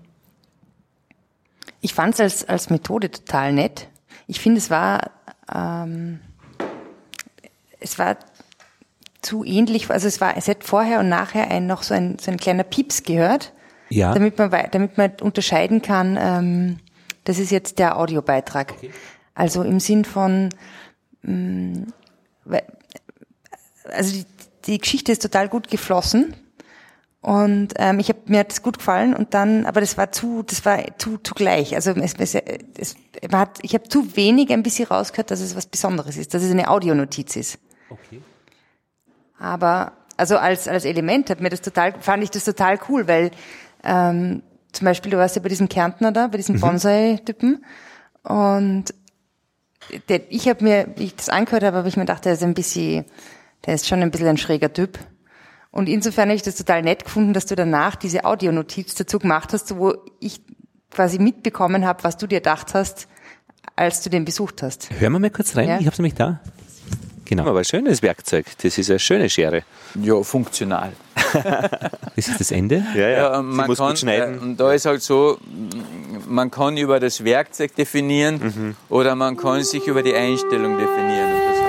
ich fand es als, als Methode total nett. Ich finde, es war, ähm, es war zu ähnlich, also es war, es hat vorher und nachher ein, noch so ein, so ein kleiner Pieps gehört. Ja. Damit man, damit man unterscheiden kann, ähm, das ist jetzt der Audiobeitrag. Okay. Also im Sinn von, ähm, also die, die Geschichte ist total gut geflossen und ähm, ich habe mir hat das gut gefallen und dann, aber das war zu, das war zu zu gleich. Also es, es, es man hat, ich habe zu wenig ein bisschen rausgehört, dass es was Besonderes ist, dass es eine Audionotiz ist. Okay. Aber also als als Element hat mir das total, fand ich das total cool, weil Ähm, zum Beispiel, du warst ja bei diesem Kärntner da, bei diesem Bonsai-Typen und der, ich habe mir, wie ich das angehört habe, habe ich mir gedacht, der ist ein bisschen, der ist schon ein bisschen ein schräger Typ und insofern habe ich das total nett gefunden, dass du danach diese Audionotiz dazu gemacht hast, wo ich quasi mitbekommen habe, was du dir gedacht hast, als du den besucht hast. Hören wir mal kurz rein, ja. Ich habe es nämlich da. Genau. Aber ein schönes Werkzeug. Das ist eine schöne Schere. Ja, funktional. Das ist das Ende? Ja, ja. Man muss kann, gut schneiden. Äh, und da ist halt so, man kann über das Werkzeug definieren Mhm. oder man kann sich über die Einstellung definieren. Und das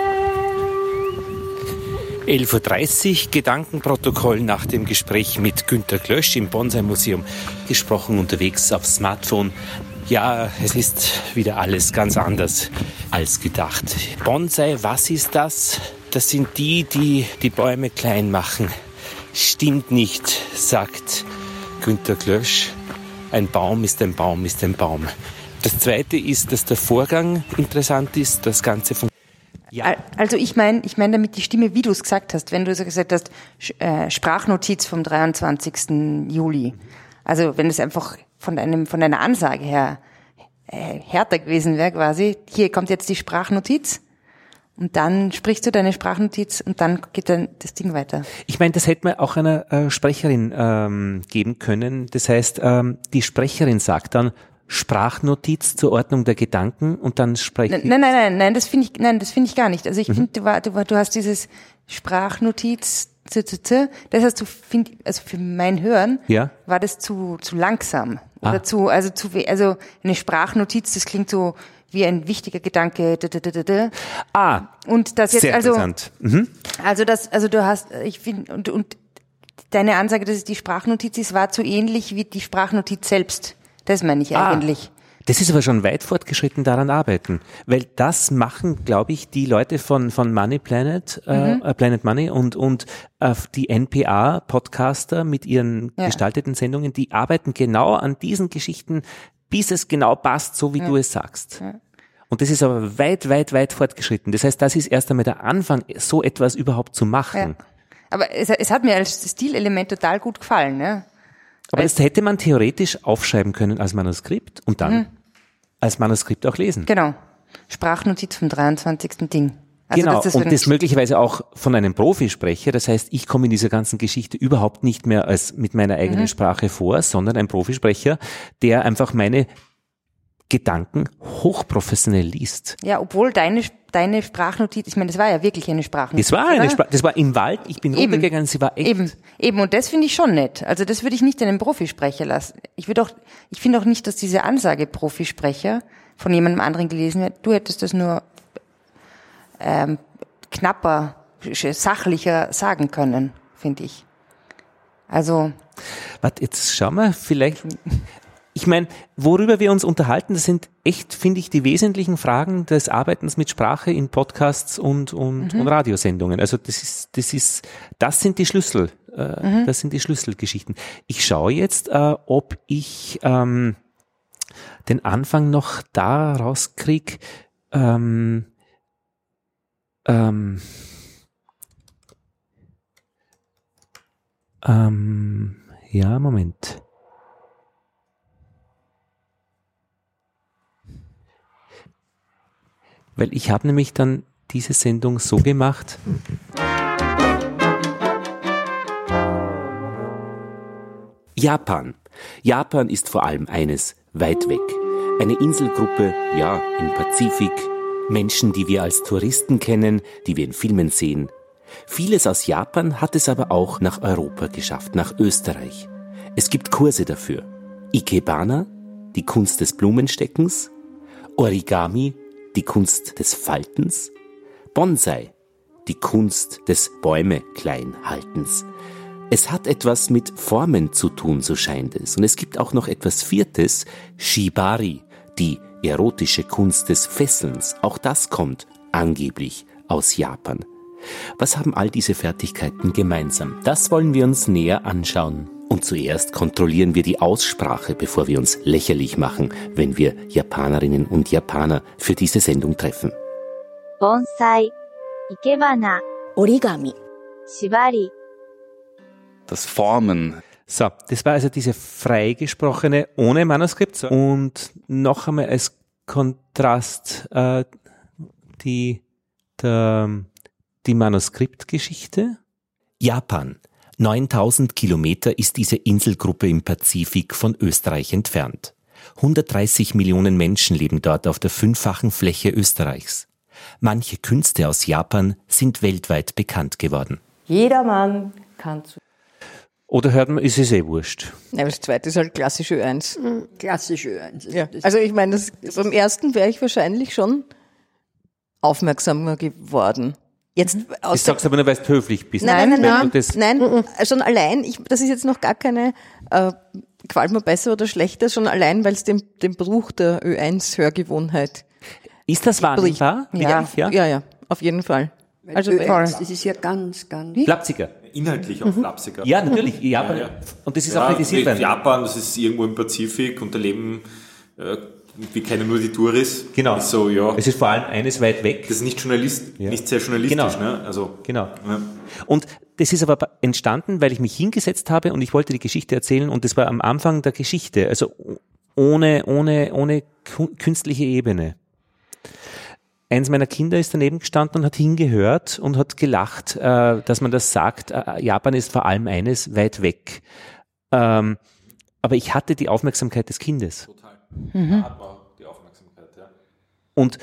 Werkzeug. elf Uhr dreißig, Gedankenprotokoll nach dem Gespräch mit Günter Klösch im Bonsai-Museum. Gesprochen unterwegs aufs Smartphone. Ja, es ist wieder alles ganz anders als gedacht. Bonsai, was ist das? Das sind die, die die Bäume klein machen. Stimmt nicht, sagt Günter Klösch. Ein Baum ist ein Baum ist ein Baum. Das Zweite ist, dass der Vorgang interessant ist, das Ganze von Ja. Also ich meine, ich meine damit die Stimme, wie du es gesagt hast, wenn du so gesagt hast, äh, Sprachnotiz vom dreiundzwanzigsten Juli. Also wenn es einfach von einem von einer Ansage her äh, härter gewesen wäre quasi, hier kommt jetzt die Sprachnotiz und dann sprichst du deine Sprachnotiz und dann geht dann das Ding weiter. Ich meine, das hätte man auch einer äh, Sprecherin ähm, geben können. Das heißt, ähm, die Sprecherin sagt dann Sprachnotiz zur Ordnung der Gedanken und dann spreche ich. Nein, nein, nein, nein, das finde ich, nein, das finde ich gar nicht. Also ich Mhm. finde, du, war- du, war- du hast dieses Sprachnotiz, z, z, z, das hast du, find, also für mein Hören Ja. war das zu zu langsam oder Ah. zu, also zu, we- also eine Sprachnotiz, das klingt so wie ein wichtiger Gedanke. d, d, d, d, d. Ah, und das jetzt sehr also, interessant. Mhm. also das, also du hast, ich finde und und deine Ansage, dass es die Sprachnotiz ist, war zu ähnlich wie die Sprachnotiz selbst. Das meine ich Ah. eigentlich. Das ist aber schon weit fortgeschritten, daran arbeiten. Weil das machen, glaube ich, die Leute von, von Money Planet, äh, Mhm. äh, Planet Money und, und äh, die N P A-Podcaster mit ihren Ja. gestalteten Sendungen, die arbeiten genau an diesen Geschichten, bis es genau passt, so wie Ja. du es sagst. Ja. Und das ist aber weit, weit, weit fortgeschritten. Das heißt, das ist erst einmal der Anfang, so etwas überhaupt zu machen. Ja. Aber es, es hat mir als Stilelement total gut gefallen, ne? Aber das hätte man theoretisch aufschreiben können als Manuskript und dann Mhm. als Manuskript auch lesen. Genau. Sprachnotiz vom dreiundzwanzigsten Ding. Also genau, dass das und für das den- möglicherweise auch von einem Profi spreche. Das heißt, ich komme in dieser ganzen Geschichte überhaupt nicht mehr als mit meiner eigenen Mhm. Sprache vor, sondern ein Profisprecher, der einfach meine Gedanken hochprofessionell liest. Ja, obwohl deine, deine Sprachnotiz, ich meine, das war ja wirklich eine Sprachnotiz. Das war eine oder? Spra- das war im Wald, ich bin Eben. runtergegangen, sie war echt. Eben, eben, und das finde ich schon nett. Also das würde ich nicht einem Profisprecher lassen. Ich würde auch, ich finde auch nicht, dass diese Ansage Profisprecher von jemandem anderen gelesen wird. Du hättest das nur ähm, knapper, sachlicher sagen können, finde ich. Also. Warte, jetzt schauen wir vielleicht. Ich meine, worüber wir uns unterhalten, das sind echt, finde ich, die wesentlichen Fragen des Arbeitens mit Sprache in Podcasts und, und, Mhm. und Radiosendungen. Also das ist, das ist, das sind die Schlüssel, äh, Mhm. das sind die Schlüsselgeschichten. Ich schaue jetzt, äh, ob ich ähm, den Anfang noch da rauskriege. Ähm, ähm, ähm, ja, Moment. Weil ich habe nämlich dann diese Sendung so gemacht. Japan. Japan ist vor allem eines, weit weg. Eine Inselgruppe, ja, im Pazifik. Menschen, die wir als Touristen kennen, die wir in Filmen sehen. Vieles aus Japan hat es aber auch nach Europa geschafft, nach Österreich. Es gibt Kurse dafür. Ikebana, die Kunst des Blumensteckens. Origami, die Kunst des Faltens. Bonsai, die Kunst des Bäume kleinhaltens. Es hat etwas mit Formen zu tun, so scheint es. Und es gibt auch noch etwas Viertes, Shibari, die erotische Kunst des Fesselns. Auch das kommt angeblich aus Japan. Was haben all diese Fertigkeiten gemeinsam? Das wollen wir uns näher anschauen. Und zuerst kontrollieren wir die Aussprache, bevor wir uns lächerlich machen, wenn wir Japanerinnen und Japaner für diese Sendung treffen. Bonsai, Ikebana, Origami, Shibari. Das Formen. So, das war also diese freigesprochene ohne Manuskript. So. Und noch einmal als Kontrast äh, die, der, die Manuskriptgeschichte. Japan. neuntausend Kilometer ist diese Inselgruppe im Pazifik von Österreich entfernt. hundertdreißig Millionen Menschen leben dort auf der fünffachen Fläche Österreichs. Manche Künste aus Japan sind weltweit bekannt geworden. Jedermann kann zu. Oder hört man, ist es eh wurscht? Ja, das zweite ist halt klassisch Ö eins. Mhm. Klassisch Ö eins. Ja. Also ich meine, das, beim ersten wäre ich wahrscheinlich schon aufmerksamer geworden. Jetzt aus das sagst du aber nur, weil du höflich bist. Nein, nein, nein, nein, das nein, nein schon allein, ich, das ist jetzt noch gar keine, äh, gefällt mir besser oder schlechter, schon allein, weil es den, den Bruch der Ö eins Hörgewohnheit. Ist das wahrnehmbar? Ja. Ja, ja, ja, auf jeden Fall. Weil also Ö eins, das ist ja ganz, ganz... Flapsiger. Inhaltlich auch mhm. flapsiger. Ja, natürlich. Japan. Ja, ja. Und das ist ja, auch kritisiert werden. Japan, das ist irgendwo im Pazifik und da leben, äh, wir kennen nur die Touris. Genau. Ist so, ja. Es ist vor allem eines weit weg. Das ist nicht Journalist, ja. nicht sehr journalistisch. Genau. Ne? Also, genau. Ja. Und das ist aber entstanden, weil ich mich hingesetzt habe und ich wollte die Geschichte erzählen und das war am Anfang der Geschichte, also ohne, ohne, ohne künstliche Ebene. Eins meiner Kinder ist daneben gestanden und hat hingehört und hat gelacht, äh, dass man das sagt, äh, Japan ist vor allem eines weit weg. Ähm, aber ich hatte die Aufmerksamkeit des Kindes. Total. Mhm. Da hat man die Aufmerksamkeit, ja. Und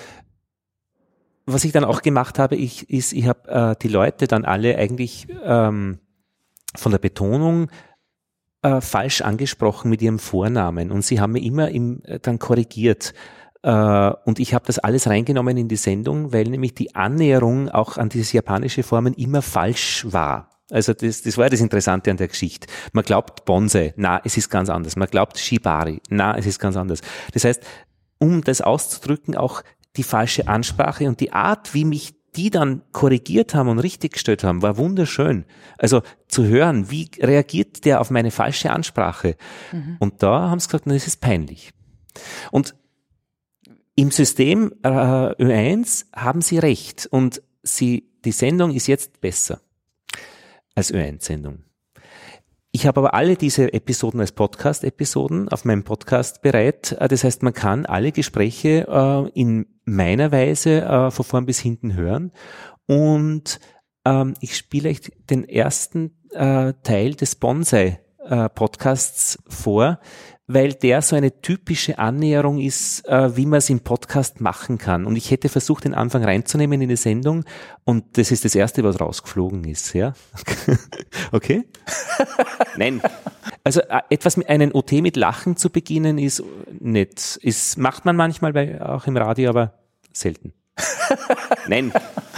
was ich dann auch gemacht habe, ich, ist, ich habe äh, die Leute dann alle eigentlich ähm, von der Betonung äh, falsch angesprochen mit ihrem Vornamen und sie haben mir immer im, äh, dann korrigiert. Und ich habe das alles reingenommen in die Sendung, weil nämlich die Annäherung auch an diese japanische Formen immer falsch war. Also das, das war ja das Interessante an der Geschichte. Man glaubt Bonsai, na, es ist ganz anders. Man glaubt Shibari, na, es ist ganz anders. Das heißt, um das auszudrücken, auch die falsche Ansprache und die Art, wie mich die dann korrigiert haben und richtig gestellt haben, war wunderschön. Also zu hören, wie reagiert der auf meine falsche Ansprache? Mhm. Und da haben sie gesagt, na, das ist peinlich. Und im System äh, Ö eins haben Sie recht und Sie, die Sendung ist jetzt besser als Ö eins-Sendung. Ich habe aber alle diese Episoden als Podcast-Episoden auf meinem Podcast bereit. Das heißt, man kann alle Gespräche äh, in meiner Weise äh, von vorn bis hinten hören. Und ähm, ich spiele euch den ersten äh, Teil des Bonsai-Podcasts äh, vor, weil der so eine typische Annäherung ist, äh, wie man es im Podcast machen kann. Und ich hätte versucht, den Anfang reinzunehmen in die Sendung und das ist das Erste, was rausgeflogen ist. Ja? Okay? Nein. Also äh, etwas mit einen O T mit Lachen zu beginnen ist nicht. Ist, macht man manchmal bei, auch im Radio, aber selten. Nein.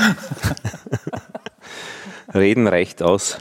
Reden reicht aus.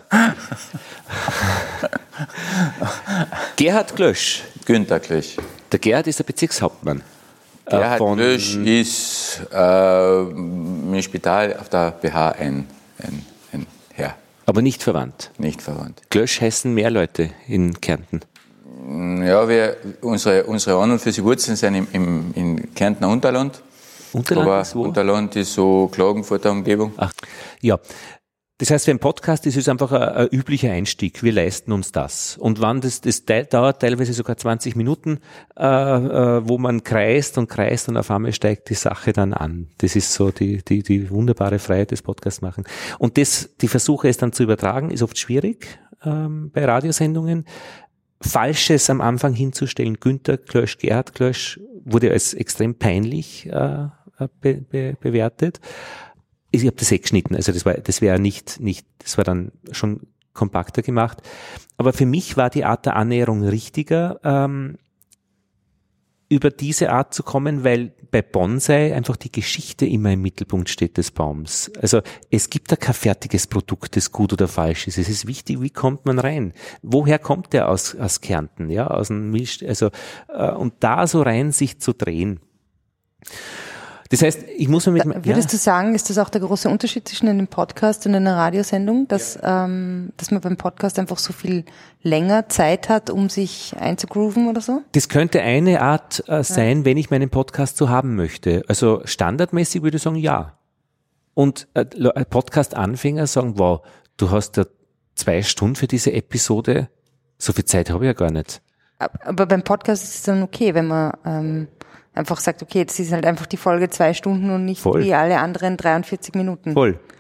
Gerhard Glösch. Günter Glösch. Der Gerhard ist der Bezirkshauptmann. Gerhard von Glösch ist äh, im Spital auf der B H ein, ein, ein Herr. Aber nicht verwandt? Nicht verwandt. Glösch heißen mehr Leute in Kärnten? Ja, wir, unsere, unsere An- und für sie Wurzeln sind im, im, in Kärntner Unterland. Unterland Aber ist wo? Unterland ist so Klagenfurter Umgebung. Ach, ja. Das heißt, für einen Podcast ist es einfach ein, ein üblicher Einstieg. Wir leisten uns das. Und wann das, das dauert teilweise sogar zwanzig Minuten, äh, äh, wo man kreist und kreist und auf einmal steigt die Sache dann an. Das ist so die, die, die wunderbare Freiheit des Podcasts machen. Und das, die Versuche, es dann zu übertragen, ist oft schwierig ähm, bei Radiosendungen. Falsches am Anfang hinzustellen, Günter Glösch, Gerhard Glösch, wurde als extrem peinlich äh, be, be, bewertet. Ich habe das weggeschnitten, also das war, das wäre nicht, nicht, das war dann schon kompakter gemacht. Aber für mich war die Art der Annäherung richtiger, ähm, über diese Art zu kommen, weil bei Bonsai einfach die Geschichte immer im Mittelpunkt steht des Baums. Also es gibt da kein fertiges Produkt, das gut oder falsch ist. Es ist wichtig, wie kommt man rein? Woher kommt der aus, aus Kärnten, ja, aus dem Milch, also, äh, und da so rein sich zu drehen. Das heißt, ich muss mir mit... Da, würdest ja. du sagen, ist das auch der große Unterschied zwischen einem Podcast und einer Radiosendung, dass, ja. ähm, dass man beim Podcast einfach so viel länger Zeit hat, um sich einzugrooven oder so? Das könnte eine Art äh, sein, ja. wenn ich meinen Podcast so haben möchte. Also standardmäßig würde ich sagen, ja. Und äh, Podcast-Anfänger sagen, wow, du hast ja zwei Stunden für diese Episode, so viel Zeit habe ich ja gar nicht. Aber beim Podcast ist es dann okay, wenn man... Ähm, einfach sagt, okay, das ist halt einfach die Folge zwei Stunden und nicht Voll. wie alle anderen dreiundvierzig Minuten. Voll.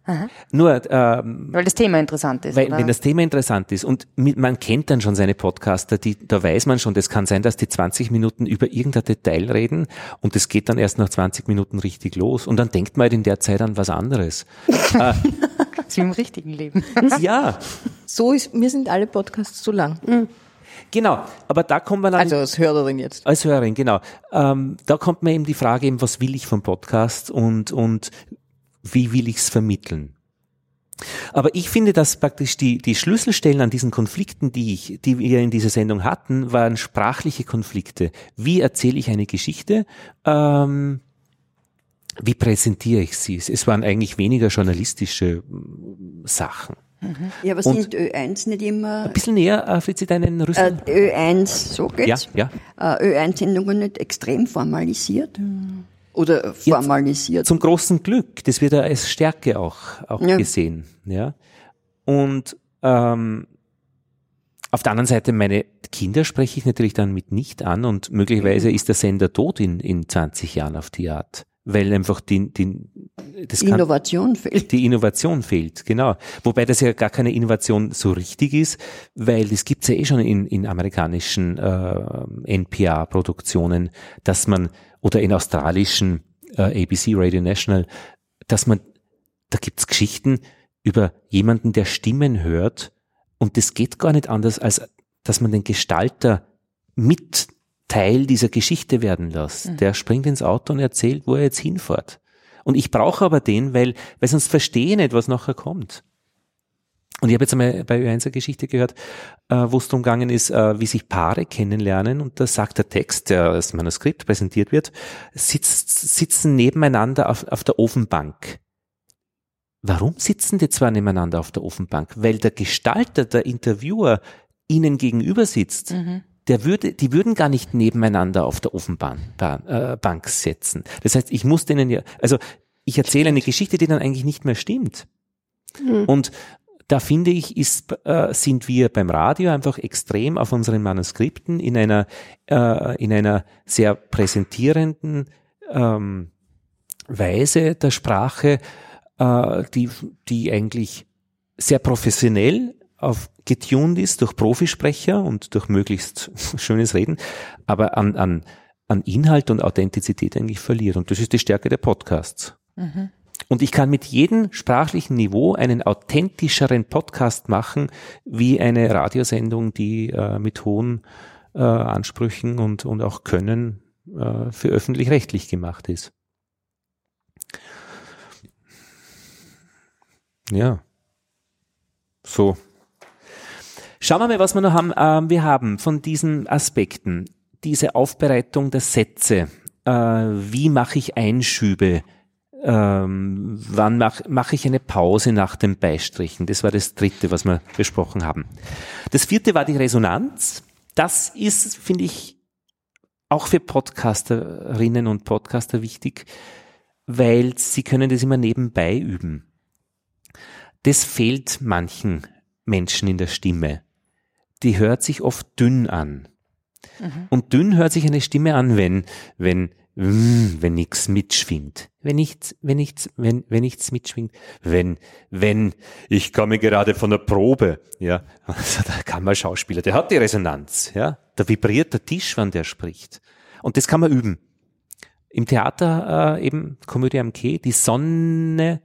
Aha. Nur, ähm, weil das Thema interessant ist. Weil, oder? wenn das Thema interessant ist und mit, man kennt dann schon seine Podcaster, die, da weiß man schon, das kann sein, dass die zwanzig Minuten über irgendein Detail reden und es geht dann erst nach zwanzig Minuten richtig los und dann denkt man halt in der Zeit an was anderes. äh, wie im richtigen Leben. Ja. So ist, mir sind alle Podcasts zu lang. Mhm. Genau, aber da kommt man dann... Also als Hörerin jetzt. Als Hörerin, genau. Ähm, da kommt mir eben die Frage eben, was will ich vom Podcast und, und wie will ich es vermitteln? Aber ich finde, dass praktisch die, die Schlüsselstellen an diesen Konflikten, die ich, die wir in dieser Sendung hatten, waren sprachliche Konflikte. Wie erzähle ich eine Geschichte? Ähm, wie präsentiere ich sie? Es waren eigentlich weniger journalistische Sachen. Ja, aber sind Ö eins nicht immer... Ein bisschen näher, äh, Fritzi, deinen Rüssel. Äh, Ö eins, so geht's? Ja, ja. Äh, Ö eins-Sendungen nicht extrem formalisiert? Oder formalisiert? Jetzt, zum großen Glück, das wird ja als Stärke auch, auch ja. gesehen. Ja. Und ähm, auf der anderen Seite, meine Kinder spreche ich natürlich dann mit nicht an und möglicherweise mhm. ist der Sender tot in, in zwanzig Jahren auf die Art. Weil einfach die, die, das die kann, Innovation fehlt. Die Innovation fehlt, genau. Wobei das ja gar keine Innovation so richtig ist, weil das gibt's ja eh schon in, in amerikanischen äh, N P R-Produktionen, dass man, oder in australischen äh, A B C Radio National, dass man, da gibt's Geschichten über jemanden, der Stimmen hört und das geht gar nicht anders, als dass man den Gestalter mit Teil dieser Geschichte werden lässt. Mhm. Der springt ins Auto und erzählt, wo er jetzt hinfährt. Und ich brauche aber den, weil, weil sonst verstehe ich nicht, was nachher kommt. Und ich habe jetzt einmal bei Ö eins eine Geschichte gehört, äh, wo es darum gegangen ist, äh, wie sich Paare kennenlernen und da sagt der Text, der als Manuskript präsentiert wird, sitzt, sitzen nebeneinander auf, auf der Ofenbank. Warum sitzen die zwei nebeneinander auf der Ofenbank? Weil der Gestalter, der Interviewer ihnen gegenüber sitzt. Mhm. Der würde, die würden gar nicht nebeneinander auf der Ofenbank äh, Bank setzen. Das heißt, ich muss denen ja, also ich erzähle eine Geschichte, die dann eigentlich nicht mehr stimmt. Mhm. Und da finde ich, ist, äh, sind wir beim Radio einfach extrem auf unseren Manuskripten in einer, äh, in einer sehr präsentierenden ähm, Weise der Sprache, äh, die, die eigentlich sehr professionell auf getuned ist durch Profisprecher und durch möglichst schönes Reden, aber an, an, an Inhalt und Authentizität eigentlich verliert. Und das ist die Stärke der Podcasts. Mhm. Und ich kann mit jedem sprachlichen Niveau einen authentischeren Podcast machen, wie eine Radiosendung, die äh, mit hohen äh, Ansprüchen und, und auch Können äh, für öffentlich-rechtlich gemacht ist. Ja. So. Schauen wir mal, was wir noch haben. Ähm, wir haben von diesen Aspekten diese Aufbereitung der Sätze. Äh, wie mache ich Einschübe? Ähm, wann mache mach ich eine Pause nach dem Beistrichen? Das war das dritte, was wir besprochen haben. Das vierte war die Resonanz. Das ist, finde ich, auch für Podcasterinnen und Podcaster wichtig, weil sie können das immer nebenbei üben. Das fehlt manchen Menschen in der Stimme. Die hört sich oft dünn an. Mhm. Und dünn hört sich eine Stimme an, wenn, wenn, wenn nichts mitschwingt. Wenn nichts, wenn nichts, wenn, wenn nichts mitschwingt. Wenn, wenn, ich komme gerade von der Probe, ja. Also der Kammerschauspieler, der hat die Resonanz, ja. Da vibriert der Tisch, wenn der spricht. Und das kann man üben. Im Theater, äh, eben, Komödie am Quai, die Sonne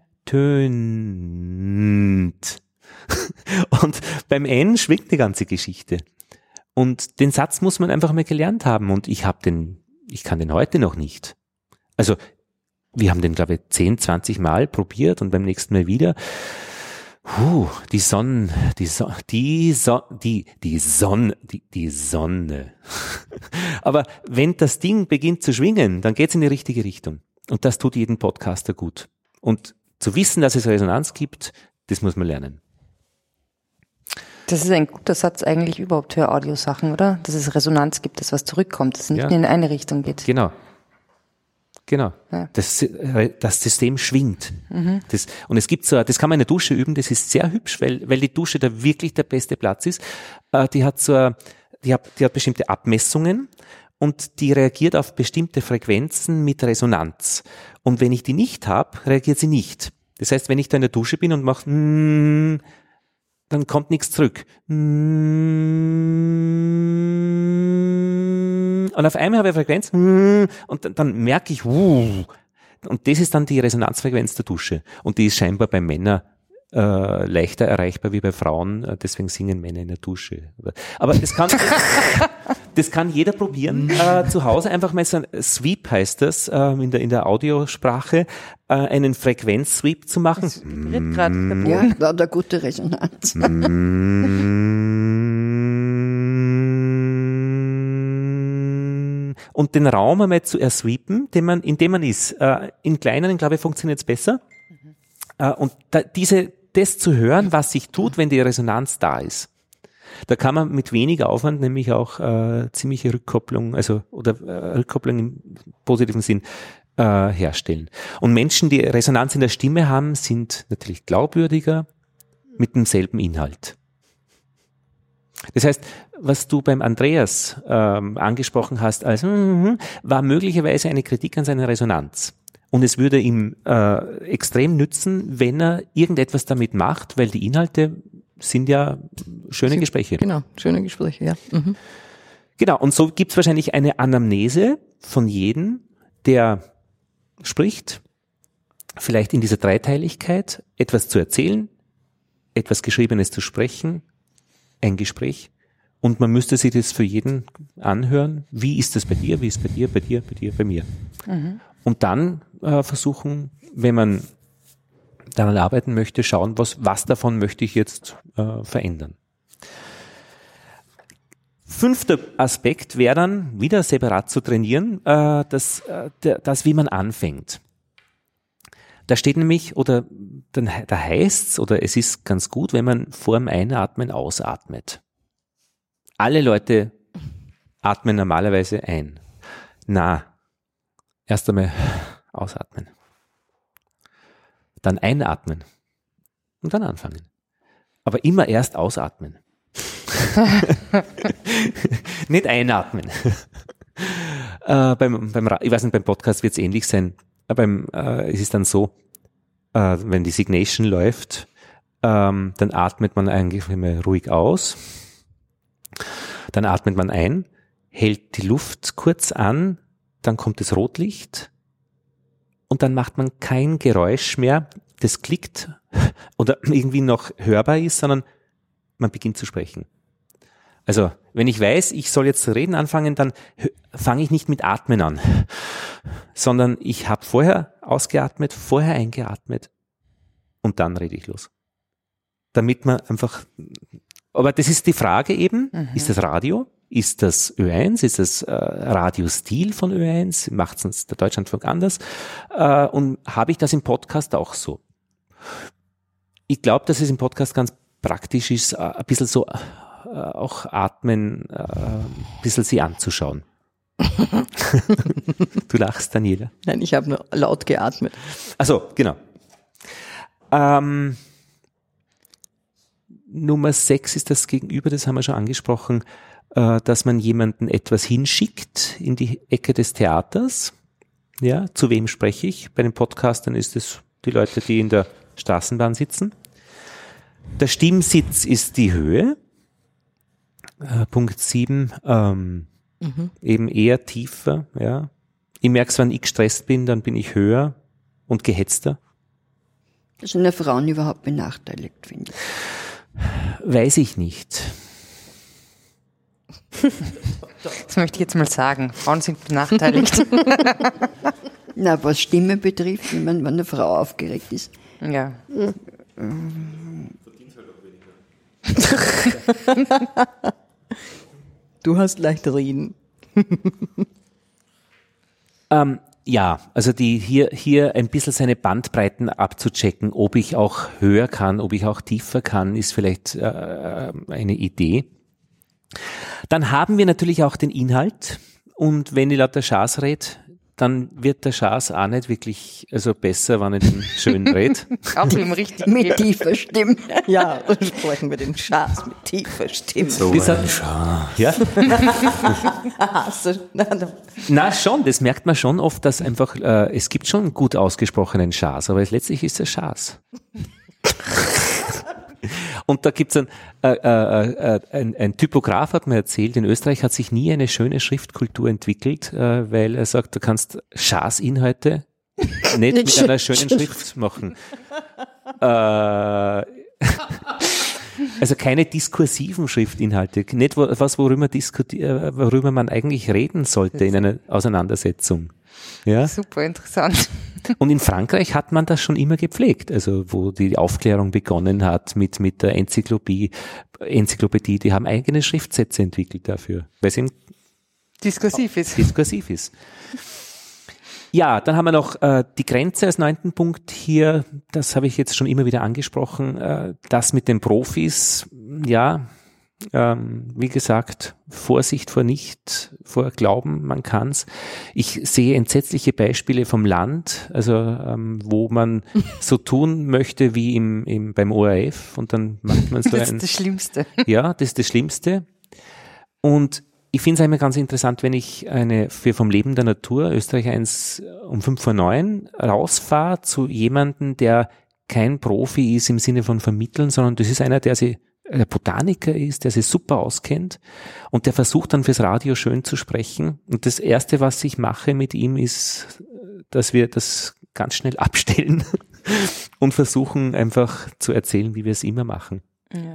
tönt. Und beim N schwingt die ganze Geschichte. Und den Satz muss man einfach mal gelernt haben. Und ich habe den, ich kann den heute noch nicht. Also, wir haben den, glaube ich, zehn, zwanzig Mal probiert und beim nächsten Mal wieder. Puh, die Sonne, die Sonne, die Sonne, die, die Sonne, die, die Sonne. Aber wenn das Ding beginnt zu schwingen, dann geht's in die richtige Richtung. Und das tut jeden Podcaster gut. Und zu wissen, dass es Resonanz gibt, das muss man lernen. Das ist ein guter Satz eigentlich überhaupt für Audiosachen, oder? Dass es Resonanz gibt, dass was zurückkommt, dass es nicht ja. in eine Richtung geht. Genau. Genau. Ja. Das, das System schwingt. Mhm. Das, und es gibt so, das kann man in der Dusche üben, das ist sehr hübsch, weil, weil die Dusche da wirklich der beste Platz ist. Äh, die hat so, die hat, die hat bestimmte Abmessungen und die reagiert auf bestimmte Frequenzen mit Resonanz. Und wenn ich die nicht habe, reagiert sie nicht. Das heißt, wenn ich da in der Dusche bin und mache, mm, dann kommt nichts zurück. Mm, und auf einmal habe ich eine Frequenz mm, und dann, dann merke ich, uh, und das ist dann die Resonanzfrequenz der Dusche. Und die ist scheinbar bei Männern äh, leichter erreichbar wie bei Frauen, deswegen singen Männer in der Dusche. Aber das kann, das kann jeder probieren. Äh, zu Hause einfach mal so ein Sweep heißt das, äh, in der, in der Audiosprache, äh, einen Frequenzsweep zu machen. Das vibriert gerade der Boden. Ja, da hat eine gute Resonanz. Und den Raum einmal zu ersweepen, den man, in dem man ist. Äh, in kleineren, glaube ich, funktioniert es besser. Mhm. Äh, und da, diese, das zu hören, was sich tut, wenn die Resonanz da ist. Da kann man mit weniger Aufwand nämlich auch äh, ziemliche Rückkopplung, also oder äh, Rückkopplung im positiven Sinn äh, herstellen. Und Menschen, die Resonanz in der Stimme haben, sind natürlich glaubwürdiger mit demselben Inhalt. Das heißt, was du beim Andreas ähm, angesprochen hast, als mm, war möglicherweise eine Kritik an seiner Resonanz. Und es würde ihm äh, extrem nützen, wenn er irgendetwas damit macht, weil die Inhalte sind ja schöne Gespräche. Genau, schöne Gespräche, ja. Mhm. Genau, und so gibt es wahrscheinlich eine Anamnese von jedem, der spricht, vielleicht in dieser Dreiteiligkeit, etwas zu erzählen, etwas Geschriebenes zu sprechen, ein Gespräch, und man müsste sich das für jeden anhören. Wie ist das bei dir? Wie ist es bei dir, bei dir, bei dir, bei mir? Mhm. Und dann äh, versuchen, wenn man daran arbeiten möchte, schauen, was, was davon möchte ich jetzt äh, verändern. Fünfter Aspekt wäre dann, wieder separat zu trainieren, äh, das, äh, das, wie man anfängt. Da steht nämlich, oder dann, da heißt's, oder es ist ganz gut, wenn man vor dem Einatmen ausatmet. Alle Leute atmen normalerweise ein. Na, erst einmal ausatmen. Dann einatmen. Und dann anfangen. Aber immer erst ausatmen. Nicht einatmen. äh, beim, beim, ich weiß nicht, beim Podcast wird es ähnlich sein. Beim, äh, es ist dann so, äh, wenn die Signation läuft, ähm, dann atmet man eigentlich immer ruhig aus. Dann atmet man ein, hält die Luft kurz an, dann kommt das Rotlicht und dann macht man kein Geräusch mehr, das klickt oder irgendwie noch hörbar ist, sondern man beginnt zu sprechen. Also, wenn ich weiß, ich soll jetzt zu reden anfangen, dann fange ich nicht mit Atmen an, sondern ich habe vorher ausgeatmet, vorher eingeatmet und dann rede ich los. Damit man einfach, aber das ist die Frage eben, mhm. Ist das Radio? Ist das Ö eins? Ist das äh, Radiostil von Ö eins? Macht es der Deutschlandfunk anders? Äh, und habe ich das im Podcast auch so? Ich glaube, dass es im Podcast ganz praktisch ist, äh, ein bisschen so äh, auch atmen, äh, ein bisschen sie anzuschauen. Du lachst, Daniela. Nein, ich habe nur laut geatmet. Ach so, genau. Ähm, Nummer sechs ist das Gegenüber, das haben wir schon angesprochen, äh, dass man jemanden etwas hinschickt in die Ecke des Theaters. Ja, zu wem spreche ich? Bei den Podcastern ist es die Leute, die in der Straßenbahn sitzen. Der Stimmsitz ist die Höhe. Äh, Punkt sieben, ähm, mhm. eben eher tiefer. Ja. Ich merke, wenn ich gestresst bin, dann bin ich höher und gehetzter. Das sind ja Frauen überhaupt benachteiligt, finde ich. Weiß ich nicht. Das möchte ich jetzt mal sagen. Frauen sind benachteiligt. Na, was Stimme betrifft, wenn, wenn eine Frau aufgeregt ist. Ja. Du hast leicht reden. ähm, ja, also die hier, hier ein bisschen seine Bandbreiten abzuchecken, ob ich auch höher kann, ob ich auch tiefer kann, ist vielleicht äh, eine Idee. Dann haben wir natürlich auch den Inhalt, und wenn ich lauter Schaß rede, dann wird der Schaß auch nicht wirklich, also besser, wenn ich den schön rede. Auch im richtigen mit tiefer Stimme. Ja, und sprechen wir den Schaß mit tiefer Stimme. So ein Schaß. Ja? Na schon, das merkt man schon oft, dass einfach, äh, es gibt schon einen gut ausgesprochenen Schaas, aber letztlich ist es Schaas. Und da gibt's ein, äh, äh, äh, ein, ein Typograf hat mir erzählt, in Österreich hat sich nie eine schöne Schriftkultur entwickelt, äh, weil er sagt, du kannst Schaas-Inhalte nicht mit einer schönen Schrift machen. Äh, also keine diskursiven Schriftinhalte, nicht was, worüber, diskuti- worüber man eigentlich reden sollte in einer Auseinandersetzung. Ja? Super interessant. Und in Frankreich hat man das schon immer gepflegt, also wo die Aufklärung begonnen hat mit, mit der Enzyklopädie, Enzyklopädie, die haben eigene Schriftsätze entwickelt dafür, weil es eben diskursiv ist. Diskursiv ist. Ja, dann haben wir noch äh, die Grenze als neunten Punkt hier, das habe ich jetzt schon immer wieder angesprochen, äh, das mit den Profis, ja, ähm, wie gesagt, Vorsicht vor nicht, vor Glauben, man kann's. Ich sehe entsetzliche Beispiele vom Land, also ähm, wo man so tun möchte wie im, im beim O R F und dann macht man so ein... Das ist das Schlimmste. Ja, das ist das Schlimmste. Und ich finde es immer ganz interessant, wenn ich eine für vom Leben der Natur Österreich eins um fünf vor neun rausfahre zu jemandem, der kein Profi ist im Sinne von vermitteln, sondern das ist einer, der sich der Botaniker ist, der sich super auskennt und der versucht dann fürs Radio schön zu sprechen. Und das Erste, was ich mache mit ihm, ist, dass wir das ganz schnell abstellen und versuchen einfach zu erzählen, wie wir es immer machen. Ja.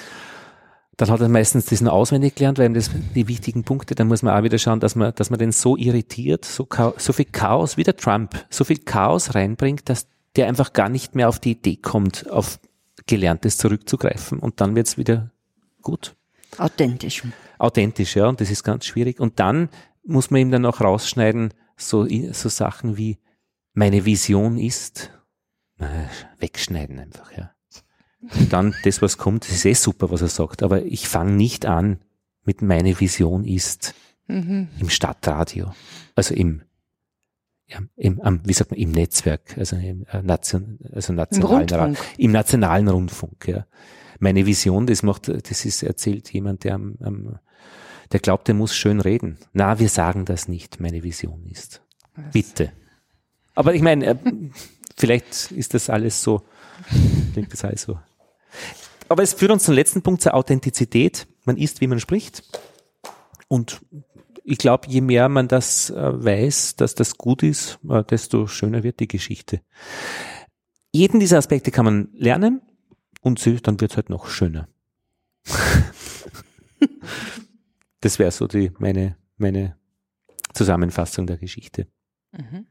Dann hat er meistens diesen auswendig gelernt, weil ihm das die wichtigen Punkte, dann muss man auch wieder schauen, dass man, dass man den so irritiert, so, so viel Chaos, wie der Trump, so viel Chaos reinbringt, dass der einfach gar nicht mehr auf die Idee kommt, auf Gelerntes zurückzugreifen und dann wird's wieder gut. Authentisch. Authentisch, ja, und das ist ganz schwierig. Und dann muss man ihm dann auch rausschneiden, so, so Sachen wie, meine Vision ist, äh, wegschneiden einfach, ja. Und dann das, was kommt, das ist eh super, was er sagt, aber ich fange nicht an mit meine Vision ist mhm. im Stadtradio, also im Ja, im, am, wie sagt man, im Netzwerk, also im, äh, Nation, also nationalen Ra- im nationalen Rundfunk, ja. Meine Vision, das macht, das ist erzählt jemand, der am, am, der glaubt, der muss schön reden. Na, wir sagen das nicht, meine Vision ist. Was? Bitte. Aber ich meine, äh, vielleicht ist das alles so, klingt das alles so. Aber es führt uns zum letzten Punkt, zur Authentizität. Man ist, wie man spricht. Und ich glaube, je mehr man das äh, weiß, dass das gut ist, äh, desto schöner wird die Geschichte. Jeden dieser Aspekte kann man lernen und sie, dann wird es halt noch schöner. Das wäre so die meine meine Zusammenfassung der Geschichte. Mhm.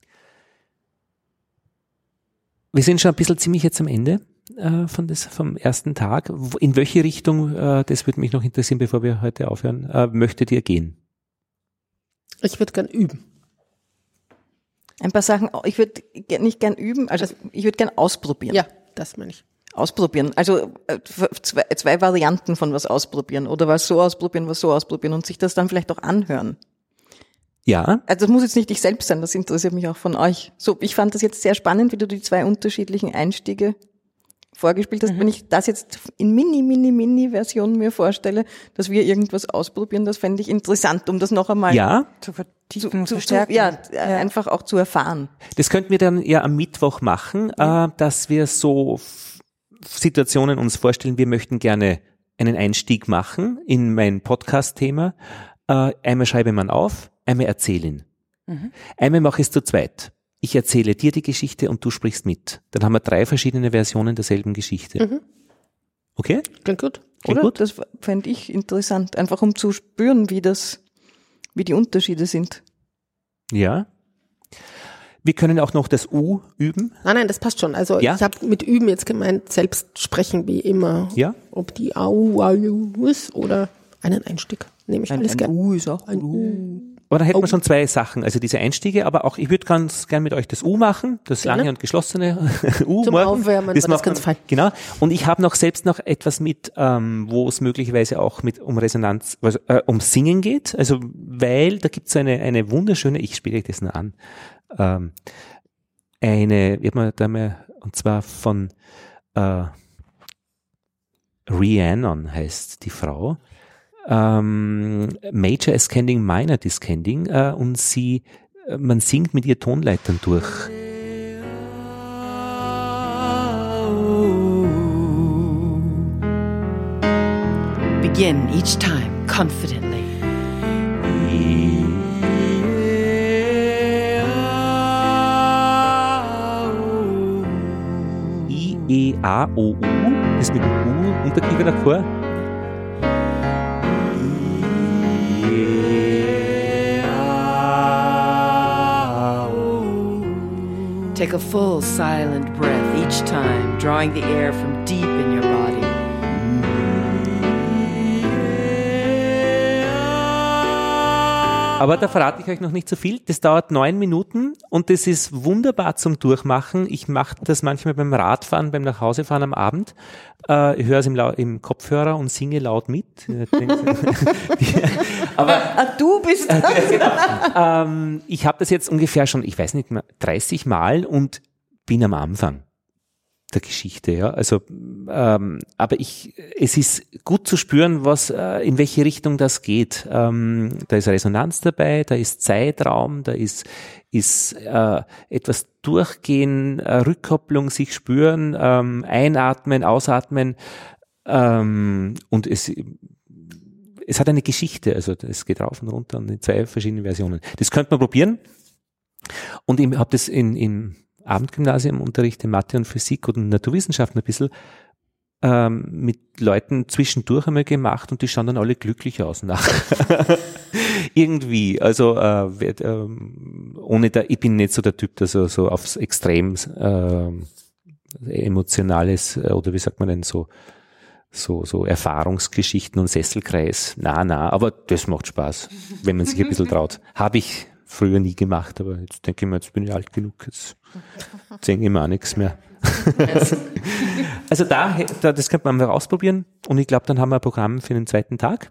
Wir sind schon ein bisschen ziemlich jetzt am Ende äh, von des, vom ersten Tag. In welche Richtung, äh, das würde mich noch interessieren, bevor wir heute aufhören, äh, möchtet ihr gehen? Ich würde gern üben. Ein paar Sachen, ich würde nicht gern üben, also ich würde gern ausprobieren. Ja, das meine ich. Ausprobieren, also zwei, zwei Varianten von was ausprobieren oder was so ausprobieren, was so ausprobieren und sich das dann vielleicht auch anhören. Ja. Also das muss jetzt nicht ich selbst sein, das interessiert mich auch von euch. So, ich fand das jetzt sehr spannend, wie du die zwei unterschiedlichen Einstiege vorgespielt hast. Mhm. Wenn ich das jetzt in mini, mini, mini Version mir vorstelle, dass wir irgendwas ausprobieren, das fände ich interessant, um das noch einmal ja. zu vertiefen, zu, zu, zu, ja, ja, einfach auch zu erfahren. Das könnten wir dann ja am Mittwoch machen, mhm. äh, dass wir so Situationen uns vorstellen, wir möchten gerne einen Einstieg machen in mein Podcast-Thema. Äh, einmal schreibe man auf, einmal erzählen. Mhm. Einmal mache ich es zu zweit. Ich erzähle dir die Geschichte und du sprichst mit. Dann haben wir drei verschiedene Versionen derselben Geschichte. Mhm. Okay? Klingt gut. Klingt Oder? Gut? Das fände ich interessant, einfach um zu spüren, wie das, wie die Unterschiede sind. Ja. Wir können auch noch das U üben. Nein, nein, das passt schon. Also ja? Ich habe mit üben jetzt gemeint, selbst sprechen wie immer. Ja. Ob die Au, Au ist oder einen Einstieg. Nehme ich ein, alles ein gerne. U ist auch ein U. Aber dann hätten wir schon zwei Sachen, also diese Einstiege, aber auch, ich würde ganz gern mit euch das U machen, das Gerne. lange und geschlossene U. Zum morgen. Aufwärmen das war das ganz fein. Genau. Und ich habe noch selbst noch etwas mit, ähm, wo es möglicherweise auch mit um Resonanz, also, äh, um Singen geht, also weil da gibt es eine eine wunderschöne, ich spiele das noch an, ähm, eine, wie hat man da mal, und zwar von äh, Rhiannon heißt die Frau. ähm, Major Ascending, Minor Descending äh, und sie, äh, man singt mit ihr Tonleitern durch. Begin each time confidently. I, E, A, O, U, das mit dem U Unterkiefer nach vor. Take a full silent breath each time, drawing the air from deep in your body. Aber da verrate ich euch noch nicht so viel. Das dauert neun Minuten und das ist wunderbar zum Durchmachen. Ich mache das manchmal beim Radfahren, beim Nachhausefahren am Abend. Äh, ich höre es im, im Kopfhörer und singe laut mit. Aber ah, du bist das. Äh, genau. ähm, ich habe das jetzt ungefähr schon, ich weiß nicht mehr, dreißig Mal und bin am Anfang der Geschichte, ja. Also, ähm, aber ich, es ist gut zu spüren, was, äh, in welche Richtung das geht. Ähm, da ist Resonanz dabei, da ist Zeitraum, da ist, ist äh, etwas durchgehen, äh, Rückkopplung, sich spüren, ähm, einatmen, ausatmen, ähm, und es, es hat eine Geschichte. Also, es geht rauf und runter und in zwei verschiedenen Versionen. Das könnte man probieren. Und ich habe das in, in Abendgymnasium unterrichte Mathe und Physik und Naturwissenschaften ein bisschen ähm, mit Leuten zwischendurch einmal gemacht und die schauen dann alle glücklich aus nach. Irgendwie, also äh, äh, ohne da, ich bin nicht so der Typ, der so, so aufs Extrem äh, emotionales äh, oder wie sagt man denn so so so Erfahrungsgeschichten und Sesselkreis. Na, na, aber das macht Spaß, wenn man sich ein bisschen traut. Habe ich früher nie gemacht, aber jetzt denke ich mir, jetzt bin ich alt genug, jetzt denke ich mir auch nichts mehr. Also da, da, das könnte man mal ausprobieren und ich glaube, dann haben wir ein Programm für den zweiten Tag.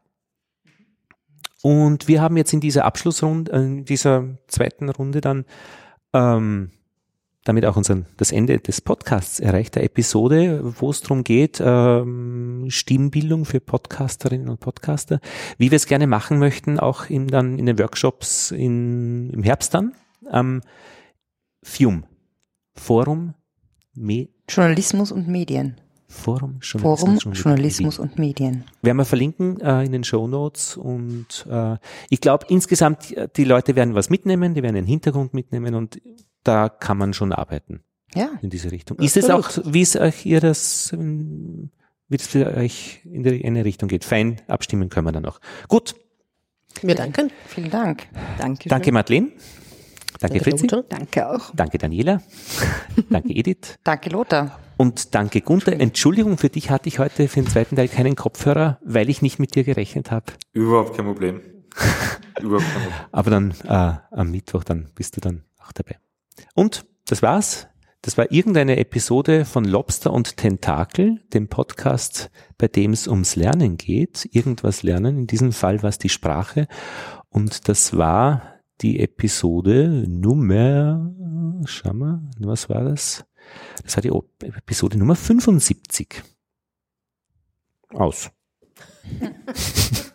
Und wir haben jetzt in dieser Abschlussrunde, in dieser zweiten Runde dann ähm, damit auch unseren, das Ende des Podcasts erreicht, der Episode, wo es darum geht, ähm, Stimmbildung für Podcasterinnen und Podcaster, wie wir es gerne machen möchten, auch in, dann in den Workshops in, im Herbst dann, am F I U M, Forum Me- Journalismus und Medien. Forum Journalismus, Forum, Journalismus, Journalismus und Medien. Werden wir verlinken äh, in den Shownotes und äh, ich glaube insgesamt, die Leute werden was mitnehmen, die werden den Hintergrund mitnehmen und da kann man schon arbeiten. Ja. In diese Richtung. Ist es auch, wie es euch ihr das, wie es für euch in die eine Richtung geht? Fein, abstimmen können wir dann noch. Gut. Wir danken. Vielen Dank. Danke. Danke Madeleine. Danke, Danke Fritzi. Danke auch. Danke Daniela. Danke Edith. Danke Lothar. Und danke Gunther. Entschuldigung, für dich hatte ich heute für den zweiten Teil keinen Kopfhörer, weil ich nicht mit dir gerechnet habe. Überhaupt kein Problem. Überhaupt kein Problem. Aber dann äh, am Mittwoch, dann bist du dann auch dabei. Und das war's. Das war irgendeine Episode von Lobster und Tentakel, dem Podcast, bei dem es ums Lernen geht. Irgendwas lernen. In diesem Fall war es die Sprache. Und das war die Episode Nummer, schau mal, was war das? Das war die Episode Nummer fünfundsiebzig. Aus.